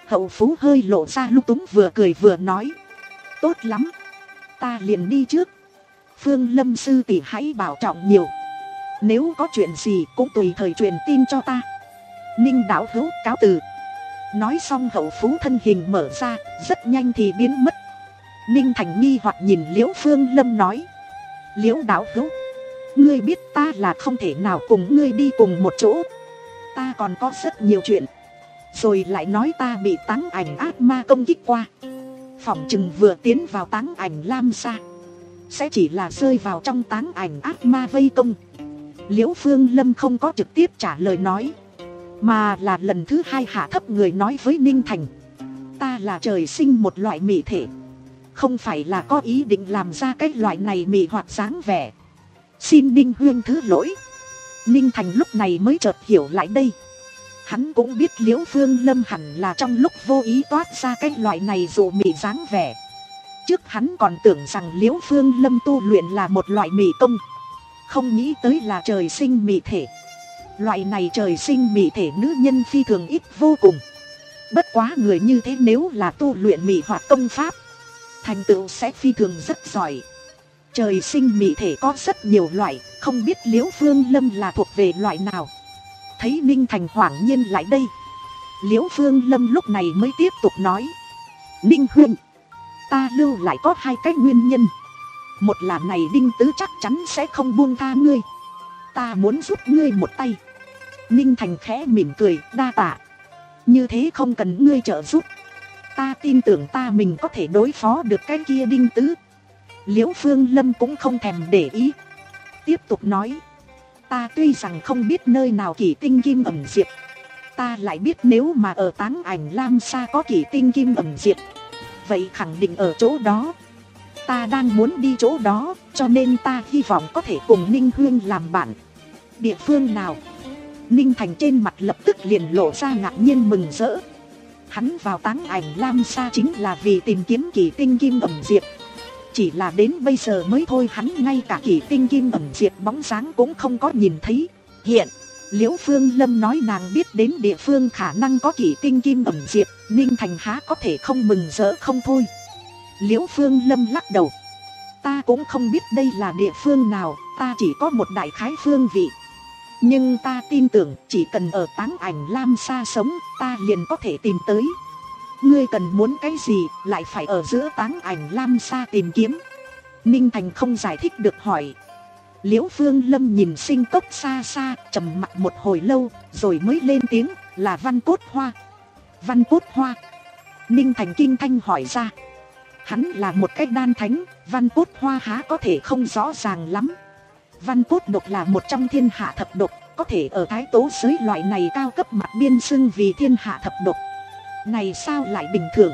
Hậu Phú hơi lộ ra lung túng, vừa cười vừa nói. Tốt lắm, ta liền đi trước. Phương Lâm sư tỷ hãy bảo trọng nhiều. Nếu có chuyện gì cũng tùy thời truyền tin cho ta. Ninh đạo hữu cáo từ. Nói xong Hậu Phú thân hình mở ra, rất nhanh thì biến mất. Ninh Thành nghi hoặc nhìn Liễu Phương Lâm nói. Liễu đạo hữu, ngươi biết ta là không thể nào cùng ngươi đi cùng một chỗ. Ta còn có rất nhiều chuyện. Rồi lại nói ta bị táng ảnh ác ma công kích qua. Phỏng chừng vừa tiến vào táng ảnh Lam Sa sẽ chỉ là rơi vào trong táng ảnh ác ma vây công. Liễu Phương Lâm không có trực tiếp trả lời nói, mà là lần thứ hai hạ thấp người nói với Ninh Thành. Ta là trời sinh một loại mị thể, không phải là có ý định làm ra cái loại này mị hoặc dáng vẻ. Xin Ninh Huyên thứ lỗi. Ninh Thành lúc này mới chợt hiểu lại đây. Hắn cũng biết Liễu Phương Lâm hẳn là trong lúc vô ý toát ra cái loại này dụ mị dáng vẻ. Trước hắn còn tưởng rằng Liễu Phương Lâm tu luyện là một loại mị công, không nghĩ tới là trời sinh mị thể. Loại này trời sinh mị thể nữ nhân phi thường ít vô cùng. Bất quá người như thế nếu là tu luyện mị hoặc công pháp, thành tựu sẽ phi thường rất giỏi. Trời sinh mị thể có rất nhiều loại, không biết Liễu Phương Lâm là thuộc về loại nào. Thấy Ninh Thành hoảng nhiên lại đây, Liễu Phương Lâm lúc này mới tiếp tục nói. Ninh Huyên, ta lưu lại có hai cái nguyên nhân. Một là này Đinh Tứ chắc chắn sẽ không buông tha ngươi. Ta muốn giúp ngươi một tay. Ninh Thành khẽ mỉm cười, đa tạ. Như thế không cần ngươi trợ giúp. Ta tin tưởng ta mình có thể đối phó được cái kia Đinh Tứ. Liễu Phương Lâm cũng không thèm để ý, tiếp tục nói. Ta tuy rằng không biết nơi nào Kỷ Tinh Kim ẩn diệp, ta lại biết nếu mà ở táng ảnh Lam Sa có Kỷ Tinh Kim ẩn diệp, vậy khẳng định ở chỗ đó. Ta đang muốn đi chỗ đó, cho nên ta hy vọng có thể cùng Ninh Huyên làm bạn. Địa phương nào? Ninh Thành trên mặt lập tức liền lộ ra ngạc nhiên mừng rỡ. Hắn vào táng ảnh Lam Sa chính là vì tìm kiếm Kỷ Tinh Kim ẩn diệp. Chỉ là đến bây giờ mới thôi, hắn ngay cả Kỷ Tinh Kim ẩn diệp bóng dáng cũng không có nhìn thấy. Hiện Liễu Phương Lâm nói nàng biết đến địa phương khả năng có Kỷ Tinh Kim ẩn diệp, Ninh Thành há có thể không mừng rỡ không thôi. Liễu Phương Lâm lắc đầu. Ta cũng không biết đây là địa phương nào, ta chỉ có một đại khái phương vị. Nhưng ta tin tưởng chỉ cần ở táng ảnh Lam Sa sống, ta liền có thể tìm tới. Ngươi cần muốn cái gì, lại phải ở giữa táng ảnh Lam Sa tìm kiếm? Ninh Thành không giải thích được hỏi. Liễu Phương Lâm nhìn sinh cốc xa xa, trầm mặc một hồi lâu, rồi mới lên tiếng, là Văn Cốt Hoa. Văn Cốt Hoa? Ninh Thành kinh thanh hỏi ra. Hắn là một cái đan thánh, Văn Cốt Hoa há có thể không rõ ràng lắm. Văn Cốt độc là một trong thiên hạ thập độc, có thể ở thái tố giới loại này cao cấp mặt biên xưng vì thiên hạ thập độc. Này sao lại bình thường?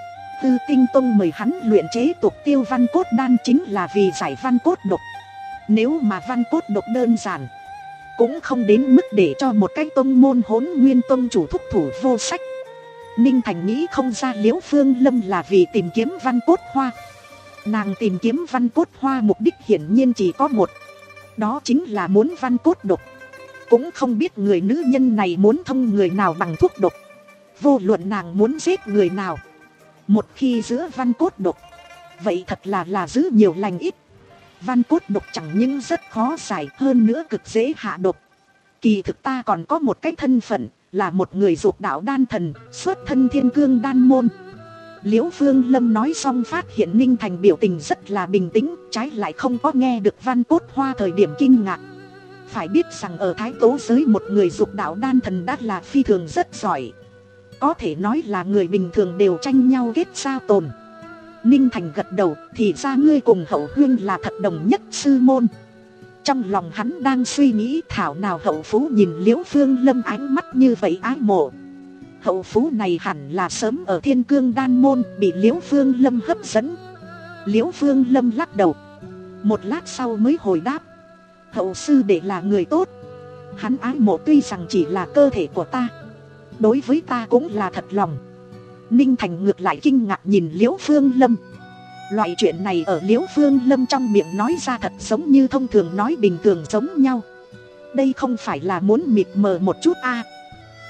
Tư Tinh Tông mời hắn luyện chế tục tiêu văn cốt đan chính là vì giải văn cốt độc. Nếu mà văn cốt độc đơn giản, cũng không đến mức để cho một cái tông môn Hỗn Nguyên Tông chủ thúc thủ vô sách. Ninh Thành nghĩ không ra Liễu Phương Lâm là vì tìm kiếm văn cốt hoa. Nàng tìm kiếm văn cốt hoa mục đích hiển nhiên chỉ có một, đó chính là muốn văn cốt độc. Cũng không biết người nữ nhân này muốn thông người nào bằng thuốc độc. Vô luận nàng muốn giết người nào, một khi giữa văn cốt độc, vậy thật là là giữ nhiều lành ít. Văn cốt độc chẳng những rất khó giải, hơn nữa cực dễ hạ độc. Kỳ thực ta còn có một cái thân phận, là một người dục đạo đan thần, xuất thân thiên cương đan môn. Liễu Phương Lâm nói xong phát hiện Ninh Thành biểu tình rất là bình tĩnh, trái lại không có nghe được văn cốt hoa thời điểm kinh ngạc. Phải biết rằng ở thái tố giới một người dục đạo đan thần đã là phi thường rất giỏi, có thể nói là người bình thường đều tranh nhau kết sao tồn. Ninh Thành gật đầu, thì ra ngươi cùng Hậu Huyên là thật đồng nhất sư môn. Trong lòng hắn đang suy nghĩ thảo nào Hậu Phú nhìn Liễu Phương Lâm ánh mắt như vậy ái mộ. Hậu Phú này hẳn là sớm ở thiên cương đan môn bị Liễu Phương Lâm hấp dẫn. Liễu Phương Lâm lắc đầu, một lát sau mới hồi đáp. Hậu sư đệ là người tốt, hắn ái mộ tuy rằng chỉ là cơ thể của ta, đối với ta cũng là thật lòng. Ninh Thành ngược lại kinh ngạc nhìn Liễu Phương Lâm. Loại chuyện này ở Liễu Phương Lâm trong miệng nói ra thật giống như thông thường nói bình thường giống nhau. Đây không phải là muốn mịt mờ một chút a?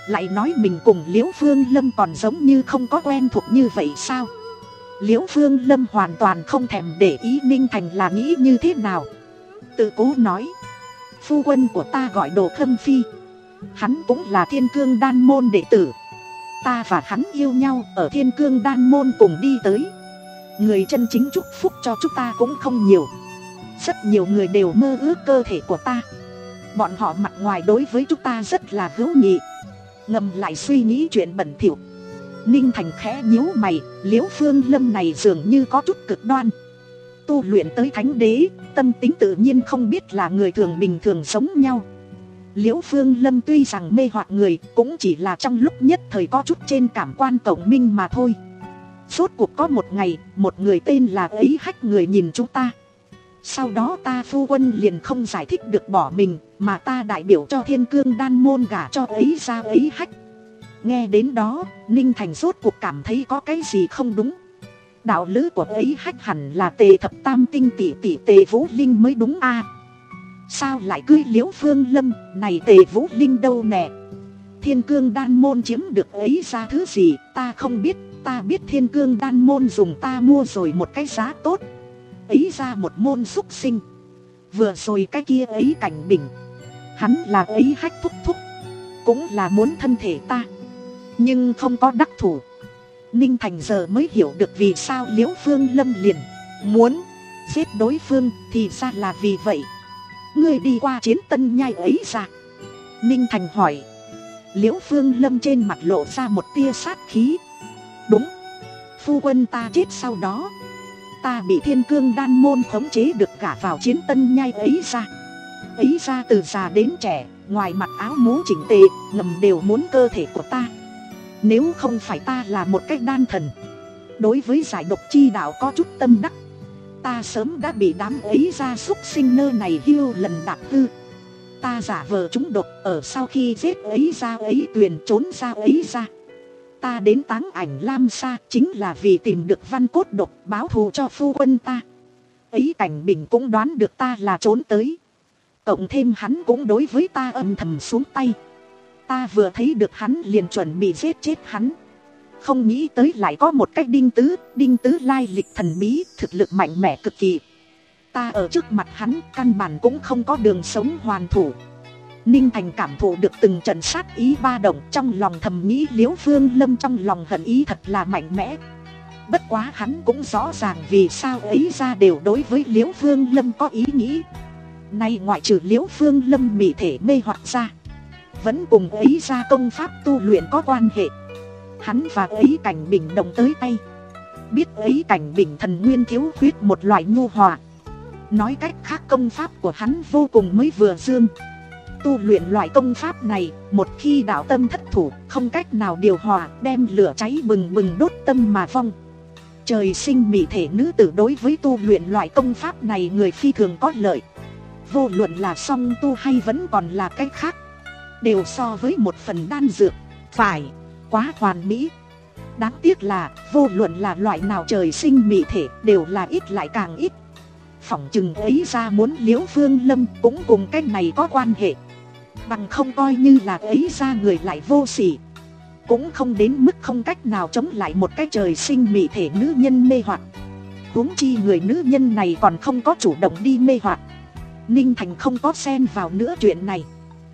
lại nói mình cùng Liễu Phương Lâm còn giống như không có quen thuộc như vậy sao? Liễu Phương Lâm hoàn toàn không thèm để ý Ninh Thành là nghĩ như thế nào. Tự cố nói, phu quân của ta gọi Đồ Khâm Phi, hắn cũng là Thiên Cương Đan môn đệ tử. Ta và hắn yêu nhau ở Thiên Cương Đan môn cùng đi tới. Người chân chính chúc phúc cho chúng ta cũng không nhiều. Rất nhiều người đều mơ ước cơ thể của ta. Bọn họ mặt ngoài đối với chúng ta rất là hữu nghị, ngầm lại suy nghĩ chuyện bẩn thỉu. Ninh Thành khẽ nhíu mày, Liễu Phương Lâm này dường như có chút cực đoan. Tu luyện tới thánh đế, tâm tính tự nhiên không biết là người thường bình thường sống nhau. Liễu Phương Lâm tuy rằng mê hoặc người, cũng chỉ là trong lúc nhất thời có chút trên cảm quan cộng minh mà thôi. Rốt cuộc có một ngày, một người tên là Ấy Hách người nhìn chúng ta. Sau đó ta phu quân liền không giải thích được bỏ mình, mà ta đại biểu cho Thiên Cương Đan môn gả cho Ấy ra Ấy Hách. Nghe đến đó, Ninh Thành rốt cuộc cảm thấy có cái gì không đúng. Đạo lữ của Ấy Hách hẳn là Tề Thập Tam Tinh tỷ tỷ Tề Vũ Linh mới đúng a. Sao lại cưới Liễu Phương Lâm, này Tề Vũ Linh đâu nè? Thiên Cương Đan môn chiếm được Ấy ra thứ gì, ta không biết. Ta biết Thiên Cương Đan môn dùng ta mua rồi một cái giá tốt. Ấy ra một môn xúc sinh. Vừa rồi cái kia Ấy Cảnh Bình, hắn là Ấy Hách thúc thúc, cũng là muốn thân thể ta, nhưng không có đắc thủ. Ninh Thành giờ mới hiểu được vì sao Liễu Phương Lâm liền muốn giết đối phương, thì ra là vì vậy. Ngươi đi qua Chiến Tân Nhai Ấy ra? Ninh Thành hỏi. Liễu Phương Lâm trên mặt lộ ra một tia sát khí. Đúng, phu quân ta chết sau đó, ta bị Thiên Cương Đan môn khống chế được gả vào Chiến Tân Nhai Ấy ra. Ấy ra từ già đến trẻ, ngoài mặt áo mũ chỉnh tề, ngầm đều muốn cơ thể của ta. Nếu không phải ta là một cái đan thần, đối với giải độc chi đạo có chút tâm đắc, ta sớm đã bị đám Ấy ra xúc sinh nơ này hiu lần đạp hư. Ta giả vờ trúng độc, ở sau khi giết Ấy ra Ấy Tuyền trốn ra Ấy ra. Ta đến Táng Ảnh Lam Sa chính là vì tìm được văn cốt độc báo thù cho phu quân ta. Ấy Cảnh Bình cũng đoán được ta là trốn tới, cộng thêm hắn cũng đối với ta âm thầm xuống tay. Ta vừa thấy được hắn liền chuẩn bị giết chết hắn, không nghĩ tới lại có một cái Đinh Tứ. Đinh Tứ lai lịch thần bí, thực lực mạnh mẽ cực kỳ. Ta ở trước mặt hắn căn bản cũng không có đường sống hoàn thủ. Ninh Thành cảm thụ được từng trận sát ý ba động, trong lòng thầm nghĩ Liễu Phương Lâm trong lòng hận ý thật là mạnh mẽ. Bất quá hắn cũng rõ ràng vì sao Ấy ra đều đối với Liễu Phương Lâm có ý nghĩ. Nay ngoại trừ Liễu Phương Lâm bị thể mê hoặc ra, vẫn cùng Ấy ra công pháp tu luyện có quan hệ. Hắn và Ấy Cảnh Bình đồng tới tay. Biết Ấy Cảnh Bình thần nguyên thiếu khuyết một loại nhu hòa, nói cách khác công pháp của hắn vô cùng mới vừa dương. Tu luyện loại công pháp này, một khi đạo tâm thất thủ, không cách nào điều hòa, đem lửa cháy bừng bừng đốt tâm mà vong. Trời sinh mỹ thể nữ tử đối với tu luyện loại công pháp này người phi thường có lợi. Vô luận là song tu hay vẫn còn là cách khác, đều so với một phần đan dược phải quá hoàn mỹ. Đáng tiếc là vô luận là loại nào trời sinh mỹ thể đều là ít lại càng ít. Phỏng chừng Ấy ra muốn Liễu Phương Lâm cũng cùng cái này có quan hệ. Bằng không coi như là Ấy ra người lại vô sỉ, cũng không đến mức không cách nào chống lại một cái trời sinh mỹ thể nữ nhân mê hoặc. Huống chi người nữ nhân này còn không có chủ động đi mê hoặc. Ninh Thành không có xen vào nữa chuyện này,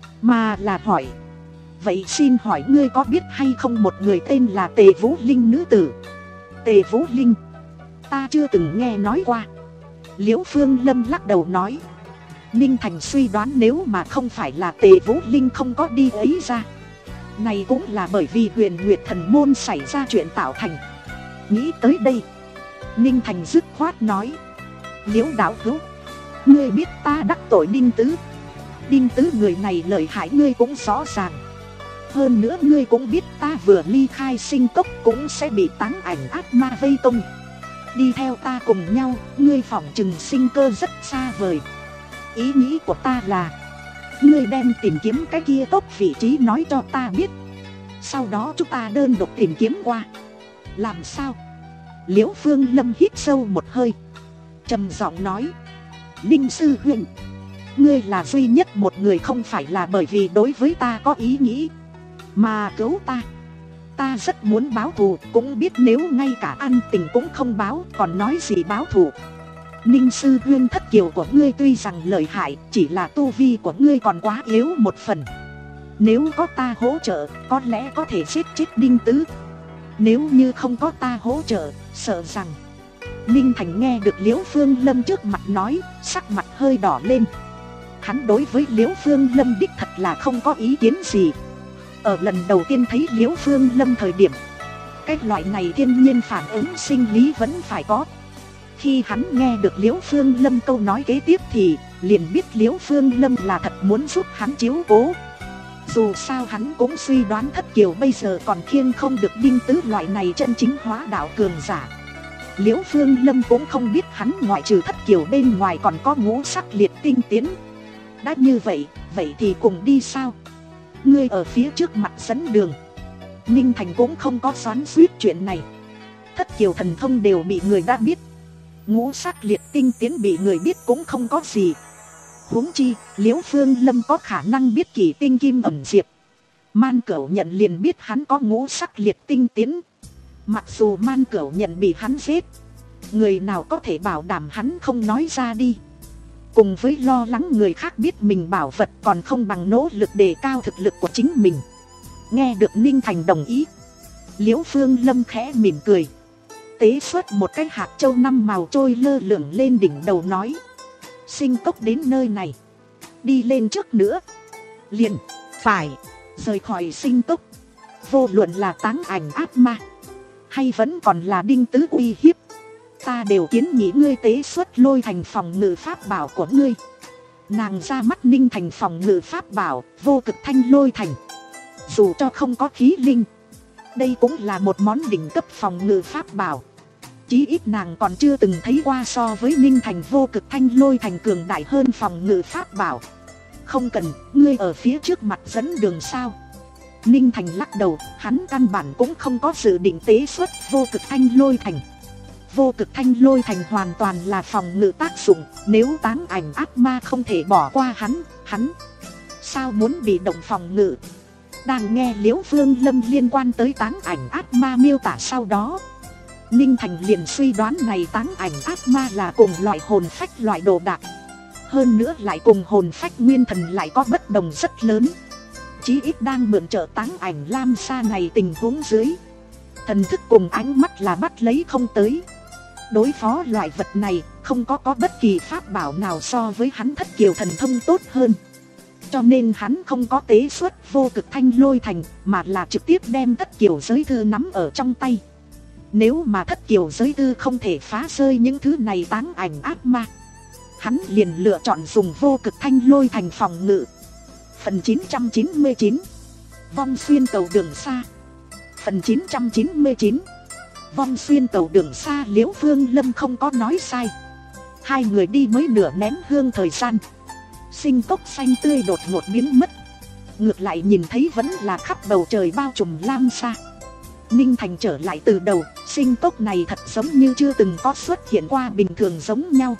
mà là hỏi. Vậy xin hỏi ngươi có biết hay không một người tên là Tề Vũ Linh nữ tử? Tề Vũ Linh? Ta chưa từng nghe nói qua. Liễu Phương Lâm lắc đầu nói. Ninh Thành suy đoán nếu mà không phải là Tề Vũ Linh không có đi Ấy ra, này cũng là bởi vì Huyền Nguyệt Thần Môn xảy ra chuyện tạo thành. Nghĩ tới đây, Ninh Thành dứt khoát nói. Liễu đạo hữu, ngươi biết ta đắc tội Đinh Tứ. Đinh Tứ người này lợi hại ngươi cũng rõ ràng. Hơn nữa ngươi cũng biết ta vừa ly khai sinh cốc cũng sẽ bị Táng Ảnh ác ma vây công. Đi theo ta cùng nhau, ngươi phỏng chừng sinh cơ rất xa vời. Ý nghĩ của ta là, ngươi đem tìm kiếm cái kia tốt vị trí nói cho ta biết, sau đó chúng ta đơn độc tìm kiếm qua. Làm sao? Liễu Phương Lâm hít sâu một hơi, trầm giọng nói. Ninh sư huynh, ngươi là duy nhất một người không phải là bởi vì đối với ta có ý nghĩ, mà cứu ta. Ta rất muốn báo thù, cũng biết nếu ngay cả ăn tình cũng không báo, còn nói gì báo thù. Ninh sư huynh, thất kiều của ngươi tuy rằng lợi hại, chỉ là tu vi của ngươi còn quá yếu một phần. Nếu có ta hỗ trợ, có lẽ có thể giết chết Đinh Tứ. Nếu như không có ta hỗ trợ, sợ rằng... Ninh Thành nghe được Liễu Phương Lâm trước mặt nói, sắc mặt hơi đỏ lên. Hắn đối với Liễu Phương Lâm đích thật là không có ý kiến gì. Ở lần đầu tiên thấy Liễu Phương Lâm thời điểm, cái loại này thiên nhiên phản ứng sinh lý vẫn phải có. Khi hắn nghe được Liễu Phương Lâm câu nói kế tiếp thì liền biết Liễu Phương Lâm là thật muốn giúp hắn chiếu cố. Dù sao hắn cũng suy đoán Thất Kiều bây giờ còn khiêng không được Đinh Tứ loại này chân chính hóa đạo cường giả. Liễu Phương Lâm cũng không biết hắn ngoại trừ Thất Kiều bên ngoài còn có ngũ sắc liệt tinh tiến. Đã như vậy, vậy thì cùng đi sao? Ngươi ở phía trước mặt dẫn đường. Ninh Thành cũng không có xoắn xuýt chuyện này. Thất Kiều thần thông đều bị người đã biết, ngũ sắc liệt tinh tiến bị người biết cũng không có gì. Huống chi, Liễu Phương Lâm có khả năng biết kỳ tinh kim ẩn diệp. Man Cửu Nhận liền biết hắn có ngũ sắc liệt tinh tiến. Mặc dù Man Cửu Nhận bị hắn giết, người nào có thể bảo đảm hắn không nói ra đi. Cùng với lo lắng người khác biết mình bảo vật, còn không bằng nỗ lực đề cao thực lực của chính mình. Nghe được Ninh Thành đồng ý, Liễu Phương Lâm khẽ mỉm cười, tế xuất một cái hạt châu năm màu trôi lơ lửng lên đỉnh đầu, nói: Sinh Cốc đến nơi này, đi lên trước nữa liền phải rời khỏi Sinh Cốc. Vô luận là Táng Ảnh ác ma hay vẫn còn là Đinh Tứ uy hiếp, ta đều kiến nghị ngươi tế xuất Lôi Thành phòng ngự pháp bảo của ngươi. Nàng ra mắt Ninh Thành phòng ngự pháp bảo Vô Cực Thanh Lôi Thành. Dù cho không có khí linh, đây cũng là một món đỉnh cấp phòng ngự pháp bảo. Chí ít nàng còn chưa từng thấy qua so với Ninh Thành Vô Cực Thanh Lôi Thành cường đại hơn phòng ngự pháp bảo. Không cần, ngươi ở phía trước mặt dẫn đường sao? Ninh Thành lắc đầu, hắn căn bản cũng không có dự định tế xuất Vô Cực Thanh Lôi Thành. Vô Cực Thanh Lôi Thành hoàn toàn là phòng ngự tác dụng, nếu Táng Ảnh ác ma không thể bỏ qua hắn, hắn sao muốn bị động phòng ngự? Đang nghe Liễu Phương Lâm liên quan tới Táng Ảnh ác ma miêu tả sau đó, Ninh Thành liền suy đoán này Táng Ảnh ác ma là cùng loại hồn phách loại đồ đạc. Hơn nữa lại cùng hồn phách nguyên thần lại có bất đồng rất lớn. Chí ít đang mượn trợ Táng Ảnh Lam Sa này tình huống dưới, thần thức cùng ánh mắt là bắt lấy không tới. Đối phó loại vật này, không có có bất kỳ pháp bảo nào so với hắn Thất Kiều thần thông tốt hơn. Cho nên hắn không có tế xuất Vô Cực Thanh Lôi Thành, mà là trực tiếp đem Thất Kiều giới thư nắm ở trong tay. Nếu mà Thất Kiều giới thư không thể phá rơi những thứ này Táng Ảnh ác ma, hắn liền lựa chọn dùng Vô Cực Thanh Lôi Thành phòng ngự. Phần chín trăm chín mươi chín, Vong xuyên cầu đường xa. Phần chín trăm chín mươi chín, Vong xuyên cầu đường xa. Liễu Phương Lâm không có nói sai. Hai người đi mới nửa nén hương thời gian, Sinh Cốc xanh tươi đột ngột biến mất. Ngược lại nhìn thấy vẫn là khắp bầu trời bao trùm lam sa. Ninh Thành trở lại từ đầu, Sinh Cốc này thật giống như chưa từng có xuất hiện qua bình thường giống nhau.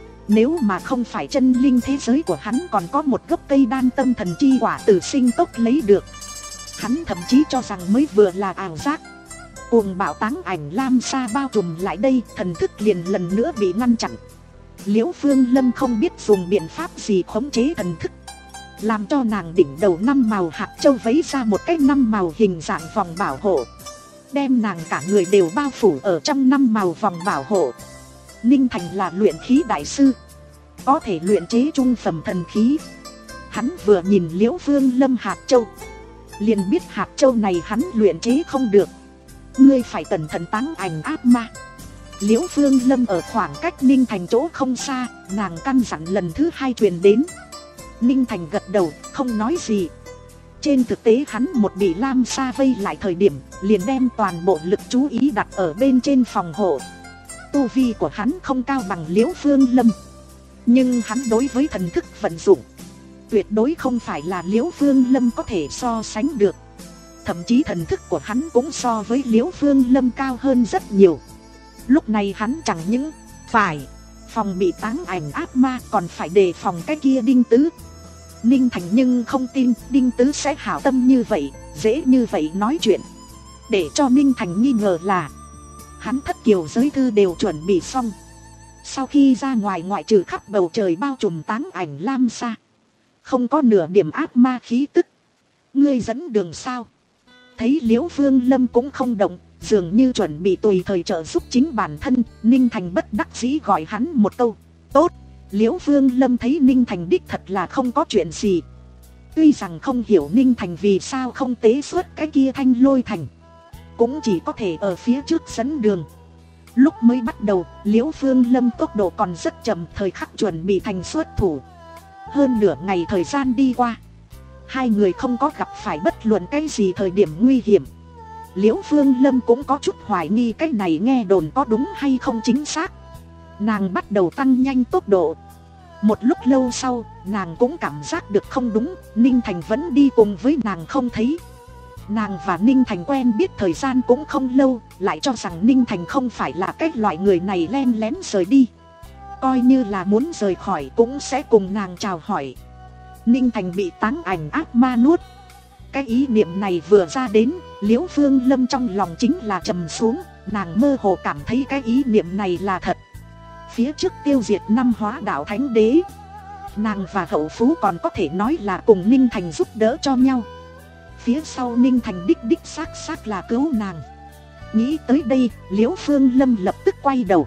Nếu mà không phải chân linh thế giới của hắn còn có một gốc cây đan tâm thần chi quả từ Sinh Cốc lấy được, hắn thậm chí cho rằng mới vừa là ảo giác. Cuồng bạo Táng Ảnh Lam Sa bao trùm lại đây, thần thức liền lần nữa bị ngăn chặn. Liễu Phương Lâm không biết dùng biện pháp gì khống chế thần thức, làm cho nàng đỉnh đầu năm màu hạt châu vấy ra một cái năm màu hình dạng vòng bảo hộ, đem nàng cả người đều bao phủ ở trong năm màu vòng bảo hộ. Ninh Thành là luyện khí đại sư, có thể luyện chế trung phẩm thần khí. Hắn vừa nhìn Liễu Phương Lâm hạt châu, liền biết hạt châu này hắn luyện chế không được. Ngươi phải cẩn thận Táng Ảnh ác ma. Liễu Phương Lâm ở khoảng cách Ninh Thành chỗ không xa, nàng căn dặn lần thứ hai truyền đến. Ninh Thành gật đầu, không nói gì. Trên thực tế hắn một bị Lam Sa vây lại thời điểm, liền đem toàn bộ lực chú ý đặt ở bên trên phòng hộ. Tu vi của hắn không cao bằng Liễu Phương Lâm, nhưng hắn đối với thần thức vận dụng tuyệt đối không phải là Liễu Phương Lâm có thể so sánh được. Thậm chí thần thức của hắn cũng so với Liễu Phương Lâm cao hơn rất nhiều. Lúc này hắn chẳng những phải phòng bị Táng Ảnh ác ma, còn phải đề phòng cái kia Đinh Tứ. Ninh Thành nhưng không tin Đinh Tứ sẽ hảo tâm như vậy, dễ như vậy nói chuyện. Để cho Ninh Thành nghi ngờ là hắn thất kiều giới thư đều chuẩn bị xong. Sau khi ra ngoài, ngoại trừ khắp bầu trời bao trùm táng ảnh lam sa, không có nửa điểm ác ma khí tức. Ngươi dẫn đường sao? Thấy Liễu Vương Lâm cũng không động, dường như chuẩn bị tùy thời trợ giúp chính bản thân, Ninh Thành bất đắc dĩ gọi hắn một câu. Tốt. Liễu Vương Lâm thấy Ninh Thành đích thật là không có chuyện gì. Tuy rằng không hiểu Ninh Thành vì sao không tế xuất cái kia thanh lôi thành, cũng chỉ có thể ở phía trước dẫn đường. Lúc mới bắt đầu, Liễu Vương Lâm tốc độ còn rất chậm, thời khắc chuẩn bị thành xuất thủ. Hơn nửa ngày thời gian đi qua, hai người không có gặp phải bất luận cái gì thời điểm nguy hiểm. Liễu Vương Lâm cũng có chút hoài nghi cái này nghe đồn có đúng hay không chính xác. Nàng bắt đầu tăng nhanh tốc độ. Một lúc lâu sau, nàng cũng cảm giác được không đúng, Ninh Thành vẫn đi cùng với nàng không thấy. Nàng và Ninh Thành quen biết thời gian cũng không lâu, lại cho rằng Ninh Thành không phải là cái loại người này len lén rời đi. Coi như là muốn rời khỏi cũng sẽ cùng nàng chào hỏi. Ninh Thành bị táng ảnh ác ma nuốt. Cái ý niệm này vừa ra đến, Liễu Vương Lâm trong lòng chính là trầm xuống. Nàng mơ hồ cảm thấy cái ý niệm này là thật. Phía trước tiêu diệt năm hóa đạo thánh đế, nàng và hậu phú còn có thể nói là cùng Ninh Thành giúp đỡ cho nhau. Phía sau Ninh Thành đích đích xác xác là cứu nàng. Nghĩ tới đây, Liễu Vương Lâm lập tức quay đầu.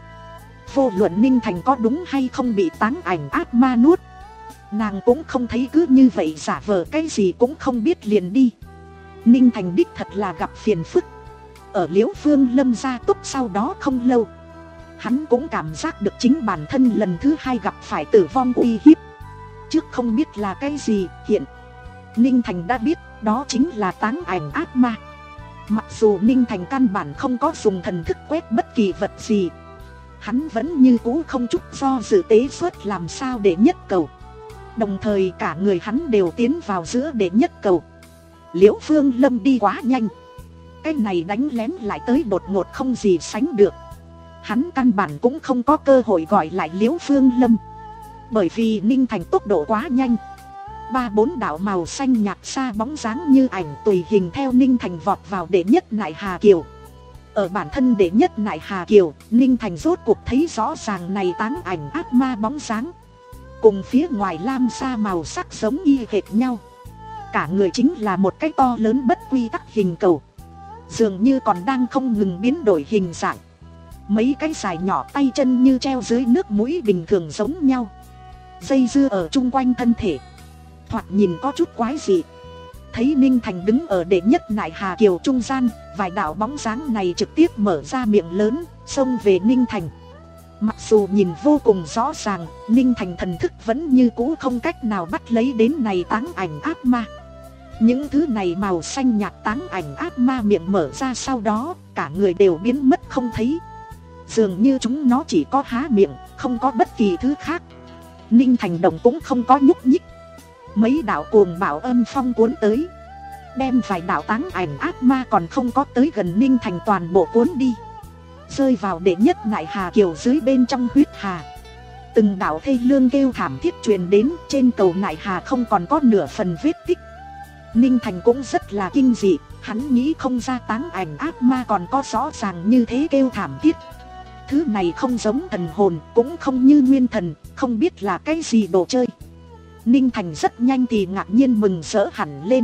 Vô luận Ninh Thành có đúng hay không bị táng ảnh ác ma nuốt, nàng cũng không thấy cứ như vậy giả vờ cái gì cũng không biết liền đi. Ninh Thành đích thật là gặp phiền phức. Ở Liễu Vương Lâm gia túc sau đó không lâu, hắn cũng cảm giác được chính bản thân lần thứ hai gặp phải tử vong uy hiếp. Trước không biết là cái gì, hiện Ninh Thành đã biết đó chính là táng ảnh ác ma. Mặc dù Ninh Thành căn bản không có dùng thần thức quét bất kỳ vật gì, hắn vẫn như cũ không chút do dự tế xuất làm sao để nhất cầu. Đồng thời cả người hắn đều tiến vào giữa để nhất cầu. Liễu Vương Lâm đi quá nhanh, cái này đánh lén lại tới đột ngột không gì sánh được. Hắn căn bản cũng không có cơ hội gọi lại Liễu Vương Lâm, bởi vì Ninh Thành tốc độ quá nhanh. Ba bốn đạo màu xanh nhạt xa bóng dáng như ảnh tùy hình theo Ninh Thành vọt vào đệ nhất Nại Hà Kiều. Ở bản thân đệ nhất Nại Hà Kiều, Ninh Thành rốt cuộc thấy rõ ràng này táng ảnh ác ma bóng dáng, cùng phía ngoài lam sa màu sắc giống y hệt nhau. Cả người chính là một cái to lớn bất quy tắc hình cầu, dường như còn đang không ngừng biến đổi hình dạng. Mấy cái dài nhỏ tay chân như treo dưới nước mũi bình thường giống nhau, dây dưa ở chung quanh thân thể, thoạt nhìn có chút quái dị. Thấy Ninh Thành đứng ở đệ nhất Nại Hà Kiều trung gian, vài đạo bóng dáng này trực tiếp mở ra miệng lớn, xông về Ninh Thành. Mặc dù nhìn vô cùng rõ ràng, Ninh Thành thần thức vẫn như cũ không cách nào bắt lấy đến này táng ảnh ác ma. Những thứ này màu xanh nhạt táng ảnh ác ma miệng mở ra sau đó, cả người đều biến mất không thấy. Dường như chúng nó chỉ có há miệng, không có bất kỳ thứ khác. Ninh Thành động cũng không có nhúc nhích. Mấy đạo cuồng bạo âm phong cuốn tới, đem vài đạo táng ảnh ác ma còn không có tới gần Ninh Thành toàn bộ cuốn đi, rơi vào đệ nhất Nại Hà Kiều dưới bên trong huyết hà. Từng đạo thê lương kêu thảm thiết truyền đến, trên cầu Nại Hà không còn có nửa phần vết tích. Ninh Thành cũng rất là kinh dị, hắn nghĩ không ra táng ảnh ác ma còn có rõ ràng như thế kêu thảm thiết. Thứ này không giống thần hồn, cũng không như nguyên thần, không biết là cái gì đồ chơi. Ninh Thành rất nhanh thì ngạc nhiên mừng rỡ hẳn lên.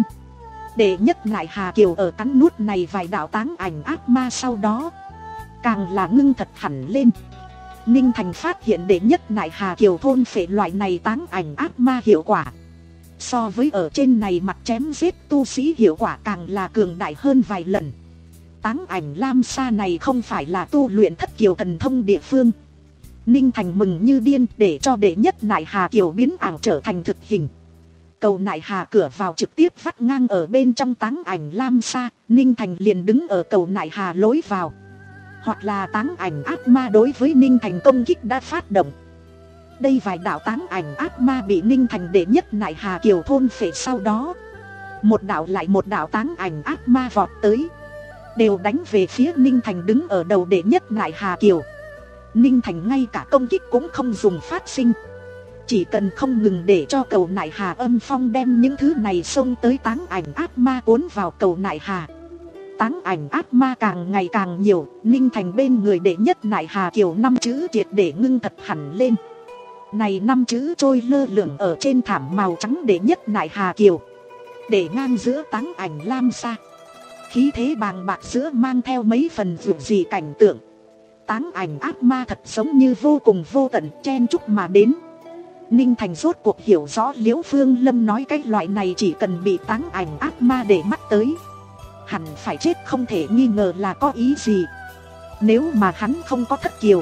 Đệ nhất Nại Hà Kiều ở cắn nuốt này vài đạo táng ảnh ác ma sau đó, càng là ngưng thật hẳn lên. Ninh Thành phát hiện đệ nhất Nại Hà Kiều thôn phệ loại này táng ảnh ác ma hiệu quả, so với ở trên này mặt chém giết tu sĩ hiệu quả càng là cường đại hơn vài lần. Táng ảnh lam sa này không phải là tu luyện thất kiều thần thông địa phương. Ninh Thành mừng như điên, để cho đệ nhất Nại Hà Kiều biến ảo trở thành thực hình. Cầu Nại Hà cửa vào trực tiếp vắt ngang ở bên trong táng ảnh lam sa, Ninh Thành liền đứng ở cầu Nại Hà lối vào. Hoặc là táng ảnh ác ma đối với Ninh Thành công kích đã phát động. Đây vài đạo táng ảnh ác ma bị Ninh Thành đệ nhất Nại Hà Kiều thôn phệ sau đó, một đạo lại một đạo táng ảnh ác ma vọt tới, đều đánh về phía Ninh Thành đứng ở đầu đệ nhất Nại Hà Kiều. Ninh Thành ngay cả công kích cũng không dùng phát sinh, Chỉ cần không ngừng để cho cầu nại hà âm phong đem những thứ này xông tới táng ảnh ác ma cuốn vào cầu nại hà. Táng ảnh ác ma càng ngày càng nhiều, Ninh Thành bên người đệ nhất nại hà kiều năm chữ triệt để ngưng thật hẳn lên. Này năm chữ trôi lơ lửng ở trên thảm màu trắng đệ nhất nại hà kiều, để ngang giữa táng ảnh lam sa. Khí thế bàng bạc giữa mang theo mấy phần dịu dị cảnh tượng. Táng ảnh ác ma thật giống như vô cùng vô tận chen chúc mà đến. Ninh Thành rốt cuộc hiểu rõ Liễu Phương Lâm nói cái loại này chỉ cần bị táng ảnh ác ma để mắt tới, hẳn phải chết không thể nghi ngờ là có ý gì. Nếu mà hắn không có thất kiều,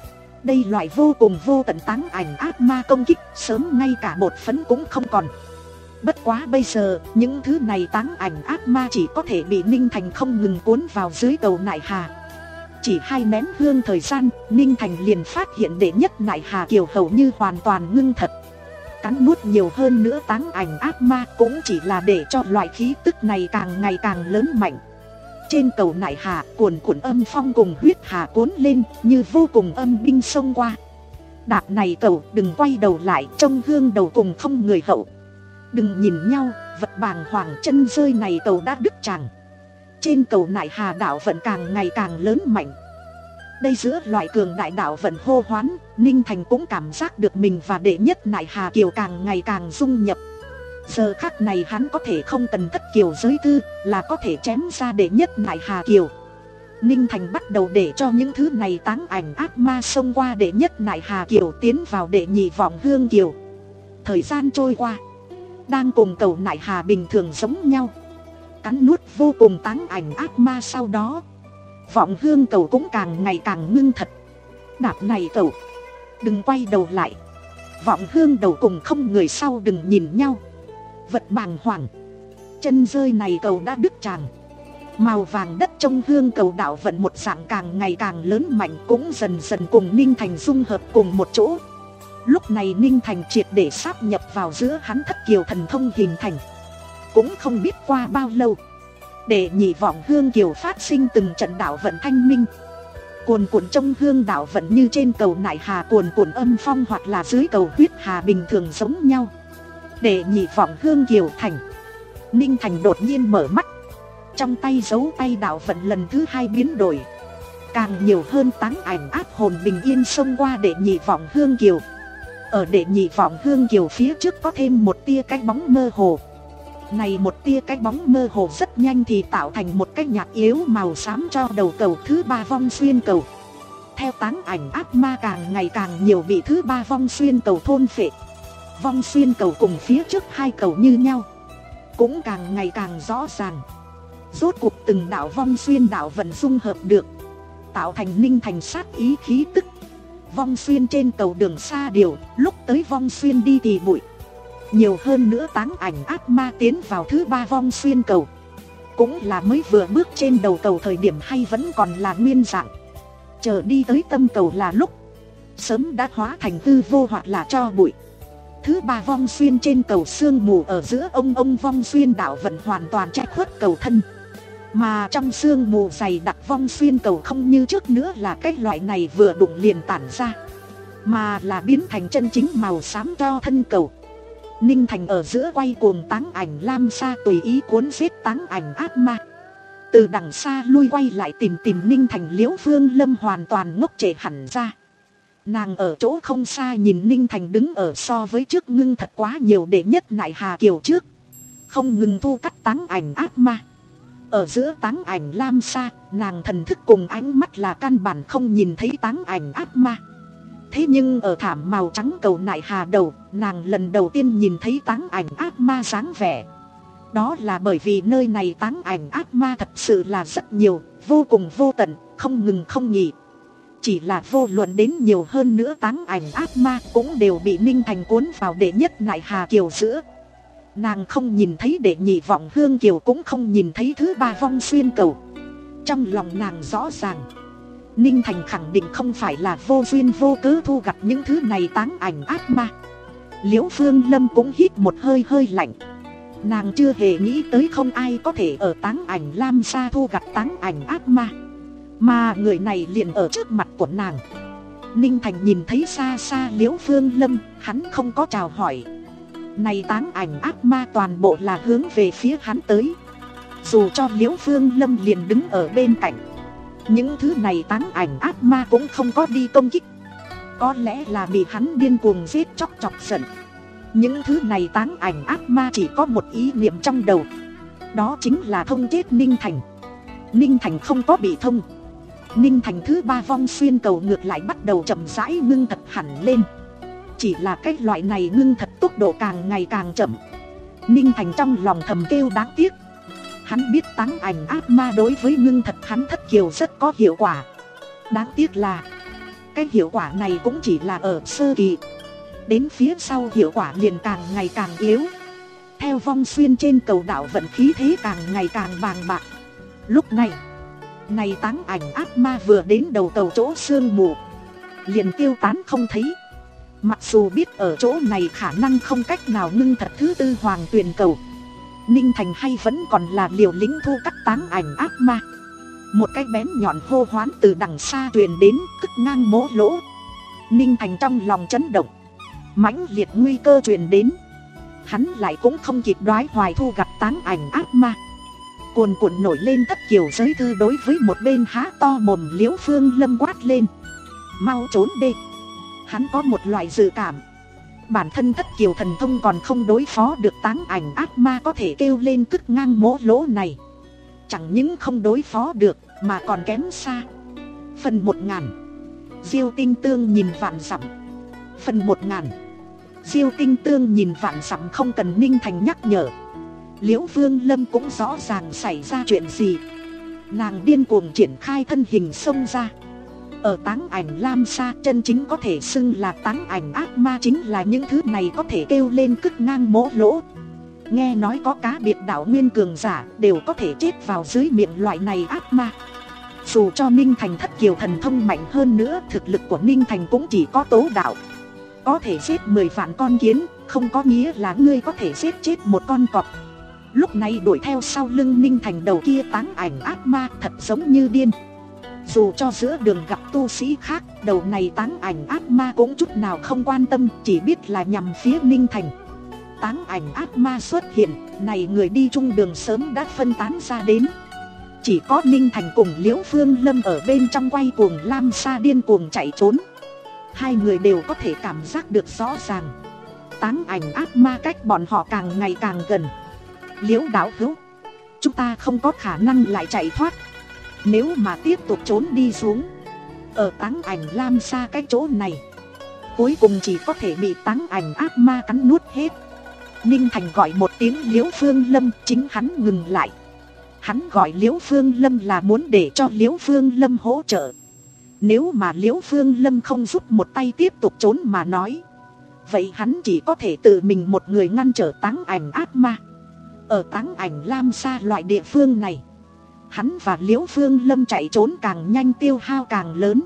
đây loại vô cùng vô tận táng ảnh ác ma công kích sớm ngay cả bột phấn cũng không còn. Bất quá bây giờ những thứ này táng ảnh ác ma chỉ có thể bị Ninh Thành không ngừng cuốn vào dưới cầu nại hà. Chỉ hai nén hương thời gian, Ninh Thành liền phát hiện đệ nhất nại hà kiều hầu như hoàn toàn ngưng thật. Cắn nuốt nhiều hơn nữa táng ảnh ác ma cũng chỉ là để cho loại khí tức này càng ngày càng lớn mạnh. Trên cầu nại hà cuồn cuộn âm phong cùng huyết hà cuốn lên như vô cùng âm binh xông qua. Đạp này cầu đừng quay đầu lại, trông hương đầu cùng không người hậu. Đừng nhìn nhau, vật bàng hoàng chân rơi này cầu đã đứt tràng. Trên cầu nại hà đạo vận càng ngày càng lớn mạnh. Đây giữa loại cường đại đạo vận hô hoán, Ninh Thành cũng cảm giác được mình và đệ nhất nại hà kiều càng ngày càng dung nhập. Giờ khắc này hắn có thể không cần cất kiều giới thư, là có thể chém ra đệ nhất nại hà kiều. Ninh Thành bắt đầu để cho những thứ này táng ảnh ác ma xông qua đệ nhất nại hà kiều tiến vào đệ nhị vọng hương kiều. Thời gian trôi qua, đang cùng cầu nại hà bình thường giống nhau, cắn nuốt vô cùng táng ảnh ác ma. Sau đó vọng hương cầu cũng càng ngày càng ngưng thật. Đạp này cầu đừng quay đầu lại, vọng hương đầu cùng không người sau đừng nhìn nhau. Vật bàng hoàng chân rơi này cầu đã đứt tràng. Màu vàng đất trong hương cầu đạo vận một dạng càng ngày càng lớn mạnh, cũng dần dần cùng Ninh Thành dung hợp cùng một chỗ. Lúc này Ninh Thành triệt để sáp nhập vào giữa hắn thất kiều thần thông hình thành. Cũng không biết qua bao lâu, để nhị vọng hương kiều phát sinh từng trận đạo vận thanh minh. Cuồn cuộn trong hương đạo vận như trên cầu nại hà cuồn cuộn âm phong, hoặc là dưới cầu huyết hà bình thường giống nhau. Để nhị vọng hương kiều thành, Ninh Thành đột nhiên mở mắt. Trong tay giấu tay đạo vận lần thứ hai biến đổi, càng nhiều hơn táng ảnh ác hồn bình yên xông qua để nhị vọng hương kiều. Ở đệ nhị vọng hương kiều phía trước có thêm một tia cái bóng mơ hồ. Này một tia cái bóng mơ hồ rất nhanh thì tạo thành một cái nhạc yếu màu xám cho đầu cầu thứ ba vong xuyên cầu. Theo táng ảnh ác ma càng ngày càng nhiều bị thứ ba vong xuyên cầu thôn phệ, vong xuyên cầu cùng phía trước hai cầu như nhau cũng càng ngày càng rõ ràng. Rốt cuộc từng đạo vong xuyên đạo vận dung hợp được, tạo thành Ninh Thành sát ý khí tức. Vong xuyên trên cầu đường xa điều, lúc tới vong xuyên đi thì bụi. Nhiều hơn nữa táng ảnh ác ma tiến vào thứ ba vong xuyên cầu, cũng là mới vừa bước trên đầu cầu thời điểm hay vẫn còn là nguyên dạng. Chờ đi tới tâm cầu là lúc sớm đã hóa thành hư vô hoặc là cho bụi. Thứ ba vong xuyên trên cầu sương mù ở giữa ông ông vong xuyên đạo vận hoàn toàn che khuất cầu thân. Mà trong sương mù dày đặc vong xuyên cầu không như trước nữa là cái loại này vừa đụng liền tản ra, mà là biến thành chân chính màu xám cho thân cầu. Ninh Thành ở giữa quay cuồng táng ảnh lam sa tùy ý cuốn giết táng ảnh ác ma. Từ đằng xa lui quay lại tìm tìm Ninh Thành, Liễu Phương Lâm hoàn toàn ngốc trệ hẳn ra. Nàng ở chỗ không xa nhìn Ninh Thành đứng ở so với trước ngưng thật quá nhiều đệ nhất nại hà kiều trước, không ngừng thu cắt táng ảnh ác ma. Ở giữa táng ảnh lam sa, nàng thần thức cùng ánh mắt là căn bản không nhìn thấy táng ảnh ác ma. Thế nhưng ở thảm màu trắng cầu nại hà đầu, nàng lần đầu tiên nhìn thấy táng ảnh ác ma dáng vẻ. Đó là bởi vì nơi này táng ảnh ác ma thật sự là rất nhiều, vô cùng vô tận, không ngừng không nghỉ. Chỉ là vô luận đến nhiều hơn nữa táng ảnh ác ma cũng đều bị Ninh Thành cuốn vào đệ nhất nại hà kiều giữa. Nàng không nhìn thấy đệ nhị vọng hương kiều, cũng không nhìn thấy thứ ba vong xuyên cầu. Trong lòng nàng rõ ràng, Ninh Thành khẳng định không phải là vô duyên vô cớ thu gặp những thứ này táng ảnh ác ma. Liễu Phương Lâm cũng hít một hơi hơi lạnh. Nàng chưa hề nghĩ tới không ai có thể ở táng ảnh lam sa thu gặp táng ảnh ác ma, mà người này liền ở trước mặt của nàng. Ninh Thành nhìn thấy xa xa Liễu Phương Lâm, hắn không có chào hỏi. Này táng ảnh ác ma toàn bộ là hướng về phía hắn tới. Dù cho Liễu Phương Lâm liền đứng ở bên cạnh, những thứ này táng ảnh ác ma cũng không có đi công kích. Có lẽ là bị hắn điên cuồng giết chóc chọc giận. Những thứ này táng ảnh ác ma chỉ có một ý niệm trong đầu, đó chính là thông chết Ninh Thành. Ninh Thành không có bị thông. Ninh Thành thứ ba vong xuyên cầu ngược lại bắt đầu chậm rãi ngưng thật hẳn lên. Chỉ là cái loại này ngưng thật tốc độ càng ngày càng chậm. Ninh Thành trong lòng thầm kêu đáng tiếc. Hắn biết táng ảnh ác ma đối với ngưng thật hắn thất kiều rất có hiệu quả. Đáng tiếc là cái hiệu quả này cũng chỉ là ở sơ kỳ. Đến phía sau hiệu quả liền càng ngày càng yếu. Theo vong xuyên trên cầu đạo vận khí thế càng ngày càng bàng bạc. Lúc này, này táng ảnh ác ma vừa đến đầu cầu chỗ sương mù, liền tiêu tán không thấy. Mặc dù biết ở chỗ này khả năng không cách nào ngưng thật thứ tư hoàng tuyền cầu, Ninh Thành hay vẫn còn là liều lĩnh thu cắt táng ảnh ác ma. Một cái bén nhọn hô hoán từ đằng xa truyền đến, cất ngang mố lỗ. Ninh Thành trong lòng chấn động, mãnh liệt nguy cơ truyền đến. Hắn lại cũng không kịp đoái hoài thu gặp táng ảnh ác ma. Cuồn cuộn nổi lên thất kiều giới thư đối với một bên há to mồm Liễu Phương Lâm quát lên: mau trốn đi. Hắn có một loại dự cảm, bản thân thất kiều thần thông còn không đối phó được táng ảnh ác ma có thể kêu lên cất ngang mố lỗ này. Chẳng những không đối phó được mà còn kém xa. Phần một ngàn. Diêu Tinh Tương nhìn vạn dặm. Phần một ngàn. Diêu Tinh Tương nhìn vạn dặm không cần Ninh Thành nhắc nhở. Liễu Phương Lâm cũng rõ ràng xảy ra chuyện gì. Nàng điên cuồng triển khai thân hình xông ra. Ở táng ảnh Lam Sa chân chính có thể xưng là táng ảnh ác ma chính là những thứ này có thể kêu lên cất ngang mố lỗ. Nghe nói có cá biệt đạo nguyên cường giả đều có thể chết vào dưới miệng loại này ác ma. Dù cho Ninh Thành thất kiều thần thông mạnh hơn nữa, thực lực của Ninh Thành cũng chỉ có tố đạo. Có thể giết mười vạn con kiến, không có nghĩa là ngươi có thể giết chết một con cọp. Lúc này đuổi theo sau lưng Ninh Thành đầu kia táng ảnh ác ma thật giống như điên. Dù cho giữa đường gặp tu sĩ khác, đầu này táng ảnh ác ma cũng chút nào không quan tâm, chỉ biết là nhằm phía Ninh Thành. Táng ảnh ác ma xuất hiện, này người đi chung đường sớm đã phân tán ra đến. Chỉ có Ninh Thành cùng Liễu Phương Lâm ở bên trong quay cuồng Lam Sa điên cuồng chạy trốn. Hai người đều có thể cảm giác được rõ ràng, táng ảnh ác ma cách bọn họ càng ngày càng gần. Liễu đạo hữu, chúng ta không có khả năng lại chạy thoát. Nếu mà tiếp tục trốn đi xuống, ở táng ảnh Lam Sa cái chỗ này, cuối cùng chỉ có thể bị táng ảnh ác ma cắn nuốt hết. Ninh Thành gọi một tiếng Liễu Phương Lâm, chính hắn ngừng lại. Hắn gọi Liễu Phương Lâm là muốn để cho Liễu Phương Lâm hỗ trợ. Nếu mà Liễu Phương Lâm không giúp một tay tiếp tục trốn mà nói, vậy hắn chỉ có thể tự mình một người ngăn trở táng ảnh ác ma. Ở táng ảnh Lam Sa loại địa phương này, hắn và Liễu Phương Lâm chạy trốn càng nhanh tiêu hao càng lớn.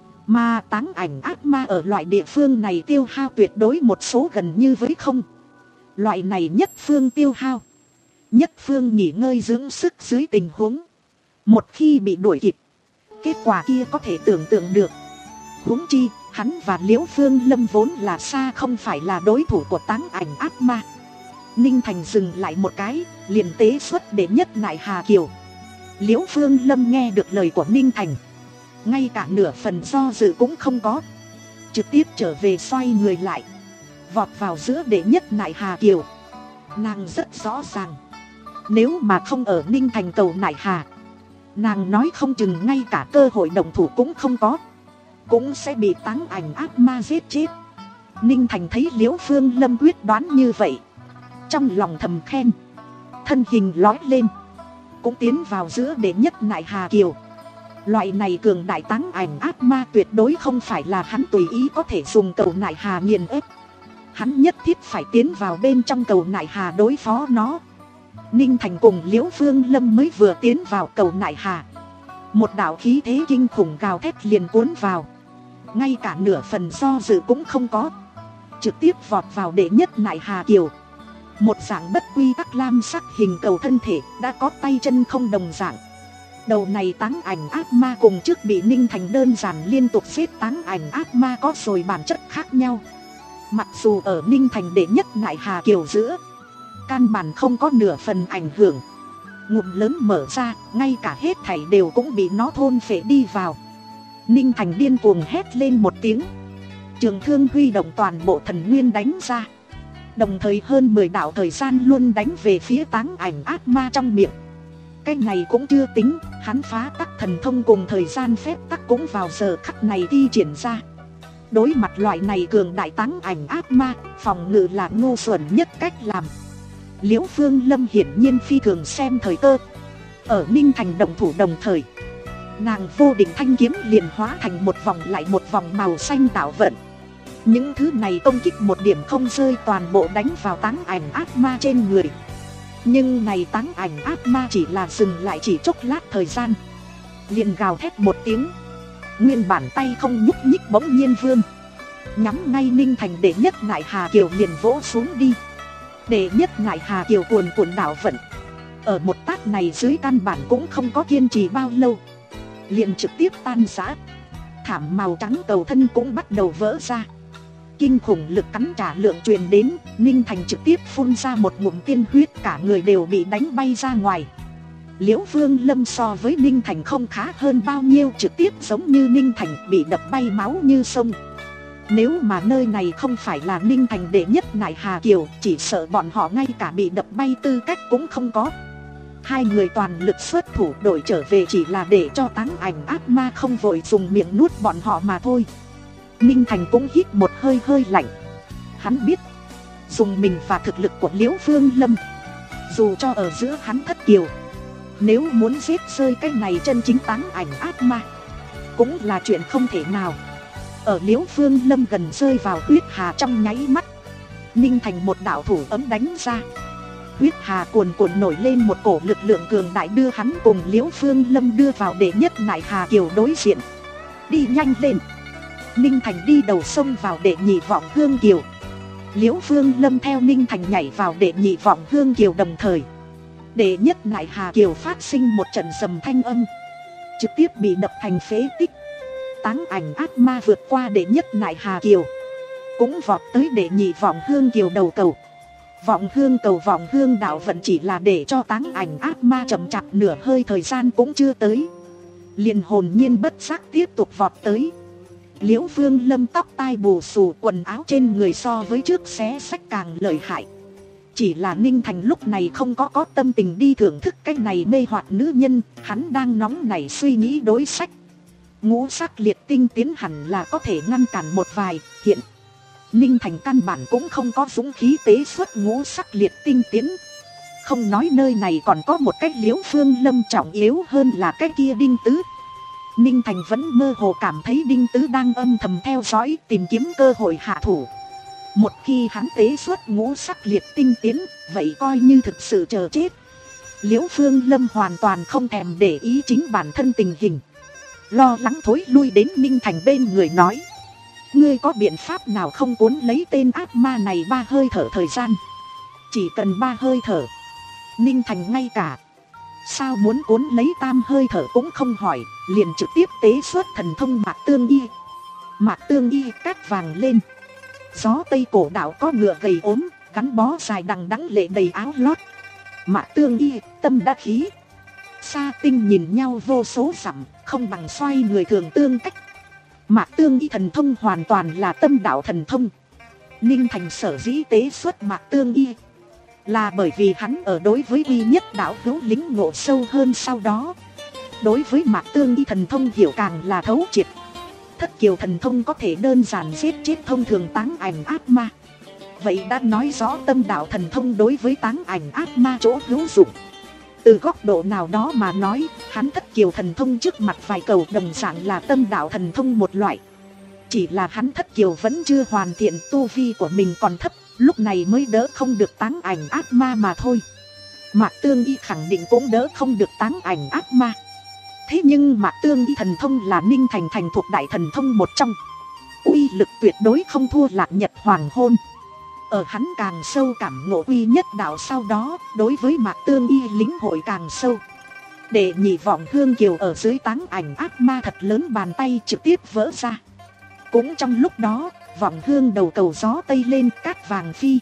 Mà táng ảnh ác ma ở loại địa phương này tiêu hao tuyệt đối một số gần như với không. Loại này nhất phương tiêu hao, nhất phương nghỉ ngơi dưỡng sức dưới tình huống, một khi bị đuổi kịp, kết quả kia có thể tưởng tượng được. Huống chi, hắn và Liễu Phương Lâm vốn là xa không phải là đối thủ của táng ảnh ác ma. Ninh Thành dừng lại một cái, liền tế xuất để nhất nại Hà Kiều. Liễu Phương Lâm nghe được lời của Ninh Thành, ngay cả nửa phần do dự cũng không có, trực tiếp trở về xoay người lại, vọt vào giữa đệ nhất nại Hà Kiều. Nàng rất rõ ràng, nếu mà không ở Ninh Thành cầu nại Hà, nàng nói không chừng ngay cả cơ hội động thủ cũng không có, cũng sẽ bị táng ảnh ác ma giết chết. Ninh Thành thấy Liễu Phương Lâm quyết đoán như vậy, trong lòng thầm khen, thân hình lói lên, cũng tiến vào giữa đệ nhất nại Hà Kiều. Loại này cường đại táng ảnh ác ma tuyệt đối không phải là hắn tùy ý có thể dùng cầu nại Hà nghiền ép. Hắn nhất thiết phải tiến vào bên trong cầu nại Hà đối phó nó. Ninh Thành cùng Liễu Phương Lâm mới vừa tiến vào cầu nại Hà, một đạo khí thế kinh khủng gào thét liền cuốn vào, ngay cả nửa phần do dự cũng không có, trực tiếp vọt vào đệ nhất nại Hà Kiều. Một dạng bất quy tắc lam sắc hình cầu thân thể, đã có tay chân không đồng dạng, Đầu này táng ảnh ác ma cùng trước bị Ninh Thành đơn giản liên tục giết táng ảnh ác ma có rồi bản chất khác nhau. Mặc dù ở Ninh Thành đệ nhất Nại Hà Kiều giữa, căn bản không có nửa phần ảnh hưởng. Ngụm lớn mở ra, ngay cả hết thảy đều cũng bị nó thôn phệ đi vào. Ninh Thành điên cuồng hét lên một tiếng. Trường thương huy động toàn bộ thần nguyên đánh ra. Đồng thời hơn mười đạo thời gian luôn đánh về phía táng ảnh ác ma trong miệng. Cái này cũng chưa tính, hắn phá tắc thần thông cùng thời gian phép tắc cũng vào giờ khắc này thi triển ra. Đối mặt loại này cường đại táng ảnh ác ma, phòng ngự là ngu xuẩn nhất cách làm. Liễu Phương Lâm hiển nhiên phi thường xem thời cơ. Ở Ninh Thành động thủ đồng thời, nàng vô định thanh kiếm liền hóa thành một vòng lại một vòng màu xanh đạo vận. Những thứ này công kích một điểm không rơi, toàn bộ đánh vào táng ảnh ác ma trên người. Nhưng này táng ảnh ác ma chỉ là dừng lại chỉ chốc lát thời gian, liền gào thét một tiếng. Nguyên bản tay không nhúc nhích bỗng nhiên vươn, nhắm ngay Ninh Thành đệ nhất Nại Hà Kiều liền vỗ xuống đi. Đệ nhất Nại Hà Kiều cuồn cuộn đảo vận, ở một tát này dưới căn bản cũng không có kiên trì bao lâu, liền trực tiếp tan rã. Thảm màu trắng cầu thân cũng bắt đầu vỡ ra. Kinh khủng lực cắn trả lượng truyền đến, Ninh Thành trực tiếp phun ra một ngụm tiên huyết, cả người đều bị đánh bay ra ngoài. Liễu Phương Lâm so với Ninh Thành không khá hơn bao nhiêu, trực tiếp giống như Ninh Thành bị đập bay máu như sông. Nếu mà nơi này không phải là Ninh Thành đệ nhất Nại Hà Kiều, chỉ sợ bọn họ ngay cả bị đập bay tư cách cũng không có. Hai người toàn lực xuất thủ đổi trở về chỉ là để cho táng ảnh ác ma không vội dùng miệng nuốt bọn họ mà thôi. Ninh Thành cũng hít một hơi hơi lạnh. Hắn biết, dùng mình và thực lực của Liễu Phương Lâm, dù cho ở giữa hắn thất kiều, nếu muốn giết rơi cái này chân chính táng ảnh ác ma, cũng là chuyện không thể nào. Ở Liễu Phương Lâm gần rơi vào huyết hà trong nháy mắt, Ninh Thành một đạo thủ ấm đánh ra. Huyết hà cuồn cuộn nổi lên một cổ lực lượng cường đại, đưa hắn cùng Liễu Phương Lâm đưa vào đệ nhất Nại Hà Kiều đối diện. Đi nhanh lên! Ninh Thành đi đầu sông vào đệ nhị Vọng Hương Kiều. Liễu Phương Lâm theo Ninh Thành nhảy vào đệ nhị Vọng Hương Kiều đồng thời. Đệ nhất Nại Hà Kiều phát sinh một trận rầm thanh âm, trực tiếp bị đập thành phế tích. Táng ảnh ác ma vượt qua đệ nhất Nại Hà Kiều, cũng vọt tới đệ nhị Vọng Hương Kiều đầu cầu. Vọng Hương cầu Vọng Hương đạo vận chỉ là để cho táng ảnh ác ma chậm chạp nửa hơi thời gian cũng chưa tới, liền hồn nhiên bất giác tiếp tục vọt tới. Liễu Phương Lâm tóc tai bù xù, quần áo trên người so với trước xé xách càng lợi hại. Chỉ là Ninh Thành lúc này không có có tâm tình đi thưởng thức cái này mê hoặc nữ nhân, hắn đang nóng nảy suy nghĩ đối sách. Ngũ sắc liệt tinh tiến hẳn là có thể ngăn cản một vài, hiện Ninh Thành căn bản cũng không có dũng khí tế xuất ngũ sắc liệt tinh tiến. Không nói nơi này còn có một cái Liễu Phương Lâm trọng yếu hơn là cái kia Đinh Tứ. Ninh Thành vẫn mơ hồ cảm thấy Đinh Tứ đang âm thầm theo dõi, tìm kiếm cơ hội hạ thủ. Một khi hắn tế xuất ngũ sắc liệt tinh tiến, vậy coi như thực sự chờ chết. Liễu Phương Lâm hoàn toàn không thèm để ý chính bản thân tình hình, lo lắng thối lui đến Ninh Thành bên người nói: ngươi có biện pháp nào không cuốn lấy tên ác ma này ba hơi thở thời gian? Chỉ cần ba hơi thở. Ninh Thành ngay cả sao muốn cuốn lấy tam hơi thở cũng không hỏi, liền trực tiếp tế xuất thần thông Mạc Tương Y. Mạc Tương Y cát vàng lên. Gió tây cổ đạo có ngựa gầy ốm, gắn bó dài đằng đẵng lệ đầy áo lót. Mạc Tương Y tâm đắc khí. Sa tinh nhìn nhau vô số dặm, không bằng xoay người thường tương cách. Mạc Tương Y thần thông hoàn toàn là tâm đạo thần thông. Ninh Thành sở dĩ tế xuất Mạc Tương Y là bởi vì hắn ở đối với duy nhất đạo hữu lính ngộ sâu hơn, sau đó đối với Mạc Tương Y thần thông hiểu càng là thấu triệt. Thất kiều thần thông có thể đơn giản giết chết thông thường táng ảnh ác ma, vậy đã nói rõ tâm đạo thần thông đối với táng ảnh ác ma chỗ hữu dụng. Từ góc độ nào đó mà nói, hắn thất kiều thần thông trước mặt vài cầu đồng dạng là tâm đạo thần thông một loại. Chỉ là hắn thất kiều vẫn chưa hoàn thiện, tu vi của mình còn thấp, lúc này mới đỡ không được táng ảnh ác ma mà thôi. Mạc Tương Y khẳng định cũng đỡ không được táng ảnh ác ma. Thế nhưng Mạc Tương Y thần thông là Ninh Thành thành thuộc đại thần thông một trong, uy lực tuyệt đối không thua Lạc Nhật Hoàng Hôn. Ở hắn càng sâu cảm ngộ uy nhất đạo sau đó, đối với Mạc Tương Y lĩnh hội càng sâu. Để nhị vọng hương kiều ở dưới táng ảnh ác ma thật lớn, bàn tay trực tiếp vỡ ra. Cũng trong lúc đó, vọng hương đầu cầu gió tây lên, cát vàng phi,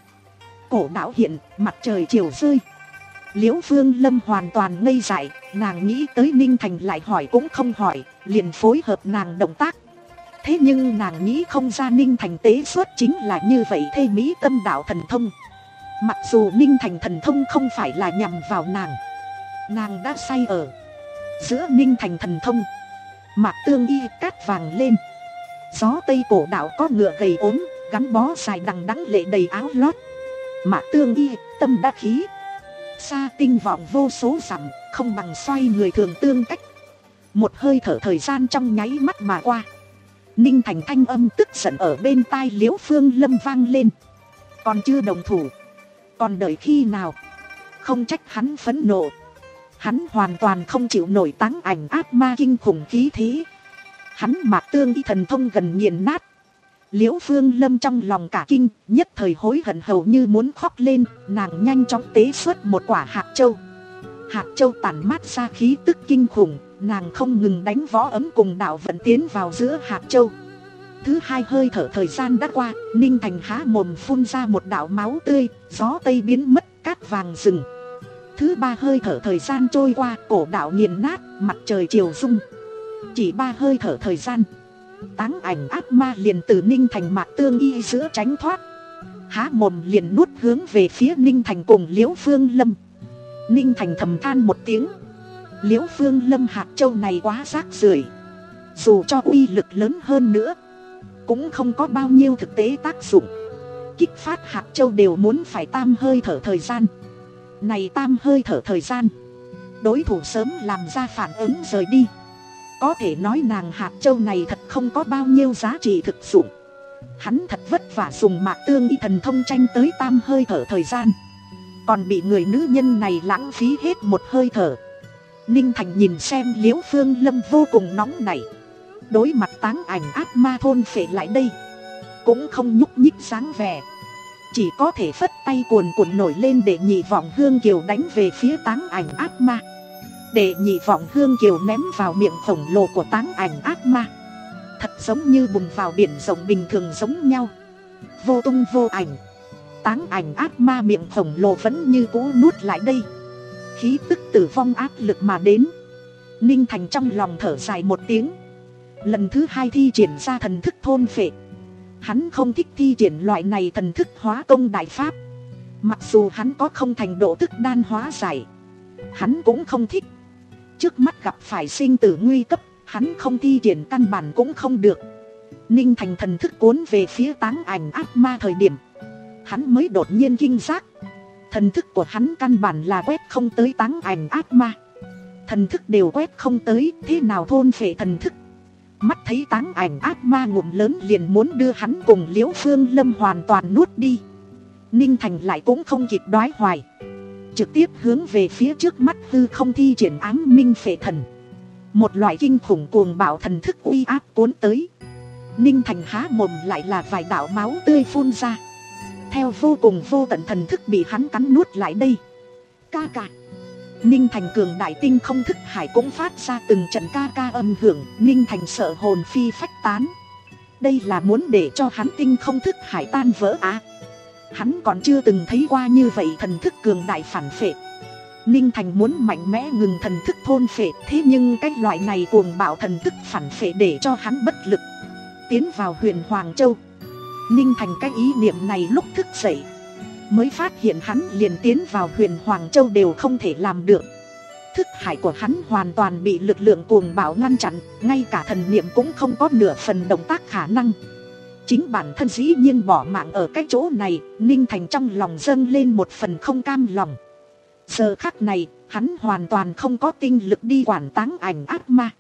cổ đảo hiện, mặt trời chiều rơi. Liễu Phương Lâm hoàn toàn ngây dại, nàng nghĩ tới Ninh Thành lại hỏi cũng không hỏi, liền phối hợp nàng động tác. Thế nhưng nàng nghĩ không ra Ninh Thành tế xuất chính là như vậy thê mỹ tâm đạo thần thông. Mặc dù Ninh Thành thần thông không phải là nhằm vào nàng, nàng đã say ở giữa Ninh Thành thần thông. Mạc Tương Y cát vàng lên, gió tây cổ đạo có ngựa gầy ốm, gắn bó dài đằng đẵng lệ đầy áo lót. Mạc Tương Y tâm đắc khí, xa tinh vọng vô số dặm, không bằng xoay người thường tương cách. Một hơi thở thời gian trong nháy mắt mà qua. Ninh Thành thanh âm tức giận ở bên tai Liễu Phương Lâm vang lên. Còn chưa đồng thủ, còn đợi khi nào? Không trách hắn phẫn nộ, hắn hoàn toàn không chịu nổi táng ảnh ác ma kinh khủng khí thế. Hắn Mạc Tương Y thần thông gần nghiền nát. Liễu Phương Lâm trong lòng cả kinh, nhất thời hối hận hầu như muốn khóc lên. Nàng nhanh chóng tế xuất một quả hạt châu. Hạt châu tản mát ra khí tức kinh khủng, nàng không ngừng đánh võ ấm cùng đạo vận tiến vào giữa hạt châu. Thứ hai hơi thở thời gian đã qua, Ninh Thành há mồm phun ra một đạo máu tươi, gió tây biến mất, cát vàng rừng. Thứ ba hơi thở thời gian trôi qua, cổ đạo nghiền nát, mặt trời chiều rung. Chỉ ba hơi thở thời gian, táng ảnh ác ma liền từ Ninh Thành Mạc Tương Y giữa tránh thoát, há mồm liền nuốt hướng về phía Ninh Thành cùng Liễu Phương Lâm. Ninh Thành thầm than một tiếng, Liễu Phương Lâm hạt châu này quá rác rưởi, dù cho uy lực lớn hơn nữa cũng không có bao nhiêu thực tế tác dụng. Kích phát hạt châu đều muốn phải tam hơi thở thời gian. Này tam hơi thở thời gian, đối thủ sớm làm ra phản ứng rời đi. Có thể nói nàng hạt châu này thật không có bao nhiêu giá trị thực dụng. Hắn thật vất vả dùng Mạc Tương Y thần thông tranh tới tam hơi thở thời gian, còn bị người nữ nhân này lãng phí hết một hơi thở. Ninh Thành nhìn xem Liễu Phương Lâm vô cùng nóng nảy, đối mặt táng ảnh ác ma thôn phệ lại đây, cũng không nhúc nhích dáng vẻ, chỉ có thể phất tay cuồn cuộn nổi lên để nhị vọng hương kiều đánh về phía táng ảnh ác ma. Để nhị vọng hương kiều ném vào miệng khổng lồ của táng ảnh ác ma, thật giống như bùn vào biển rộng bình thường giống nhau, vô tung vô ảnh. Táng ảnh ác ma miệng khổng lồ vẫn như cũ nuốt lại đây, khí tức tử vong áp lực mà đến. Ninh Thành trong lòng thở dài một tiếng, lần thứ hai thi triển ra thần thức thôn phệ. Hắn không thích thi triển loại này thần thức hóa công đại pháp, mặc dù hắn có không thành độ tức đan hóa giải, hắn cũng không thích. Trước mắt gặp phải sinh tử nguy cấp, hắn không thi triển căn bản cũng không được. Ninh Thành thần thức cuốn về phía táng ảnh ác ma thời điểm, hắn mới đột nhiên kinh giác, thần thức của hắn căn bản là quét không tới táng ảnh ác ma. Thần thức đều quét không tới, thế nào thôn phệ thần thức? Mắt thấy táng ảnh ác ma ngụm lớn liền muốn đưa hắn cùng Liễu Phương Lâm hoàn toàn nuốt đi. Ninh Thành lại cũng không kịp đoái hoài, trực tiếp hướng về phía trước mắt hư không thi triển ám minh phệ thần. Một loại kinh khủng cuồng bạo thần thức uy áp cuốn tới. Ninh Thành há mồm lại là vài đạo máu tươi phun ra, theo vô cùng vô tận thần thức bị hắn cắn nuốt lại đây. Ca ca. Ninh Thành cường đại tinh không thức hải cũng phát ra từng trận ca ca âm hưởng. Ninh Thành sợ hồn phi phách tán. Đây là muốn để cho hắn tinh không thức hải tan vỡ á. Hắn còn chưa từng thấy qua như vậy thần thức cường đại phản phệ. Ninh Thành muốn mạnh mẽ ngừng thần thức thôn phệ, thế nhưng cái loại này cuồng bạo thần thức phản phệ để cho hắn bất lực. Tiến vào huyền Hoàng Châu. Ninh Thành cái ý niệm này lúc thức dậy mới phát hiện hắn liền tiến vào huyền Hoàng Châu đều không thể làm được. Thức hải của hắn hoàn toàn bị lực lượng cuồng bạo ngăn chặn, ngay cả thần niệm cũng không có nửa phần động tác khả năng. Chính bản thân dĩ nhiên bỏ mạng ở cái chỗ này. Ninh Thành trong lòng dâng lên một phần không cam lòng. Giờ khắc này hắn hoàn toàn không có tinh lực đi quản táng ảnh ác ma.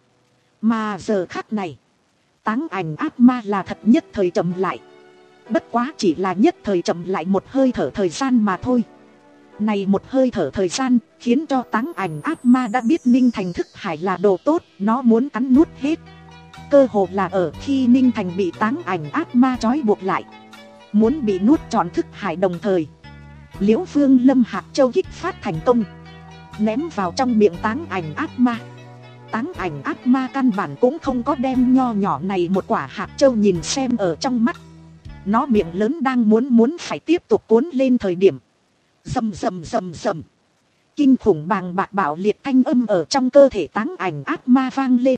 Mà giờ khắc này táng ảnh ác ma là thật nhất thời chậm lại. Bất quá chỉ là nhất thời chậm lại một hơi thở thời gian mà thôi. Này một hơi thở thời gian khiến cho táng ảnh ác ma đã biết Ninh Thành thức hải là đồ tốt, nó muốn cắn nuốt hết. Cơ hồ là ở khi Ninh Thành bị táng ảnh ác ma trói buộc lại, muốn bị nuốt trọn thức hải đồng thời, Liễu Phương Lâm hạt châu kích phát thành công. ném vào trong miệng táng ảnh ác ma. Táng ảnh ác ma căn bản cũng không có đem nho nhỏ này một quả hạt châu nhìn xem ở trong mắt. Nó miệng lớn đang muốn muốn phải tiếp tục cuốn lên thời điểm. Rầm rầm rầm rầm. Kinh khủng bàng bạc bạo liệt thanh âm ở trong cơ thể táng ảnh ác ma vang lên.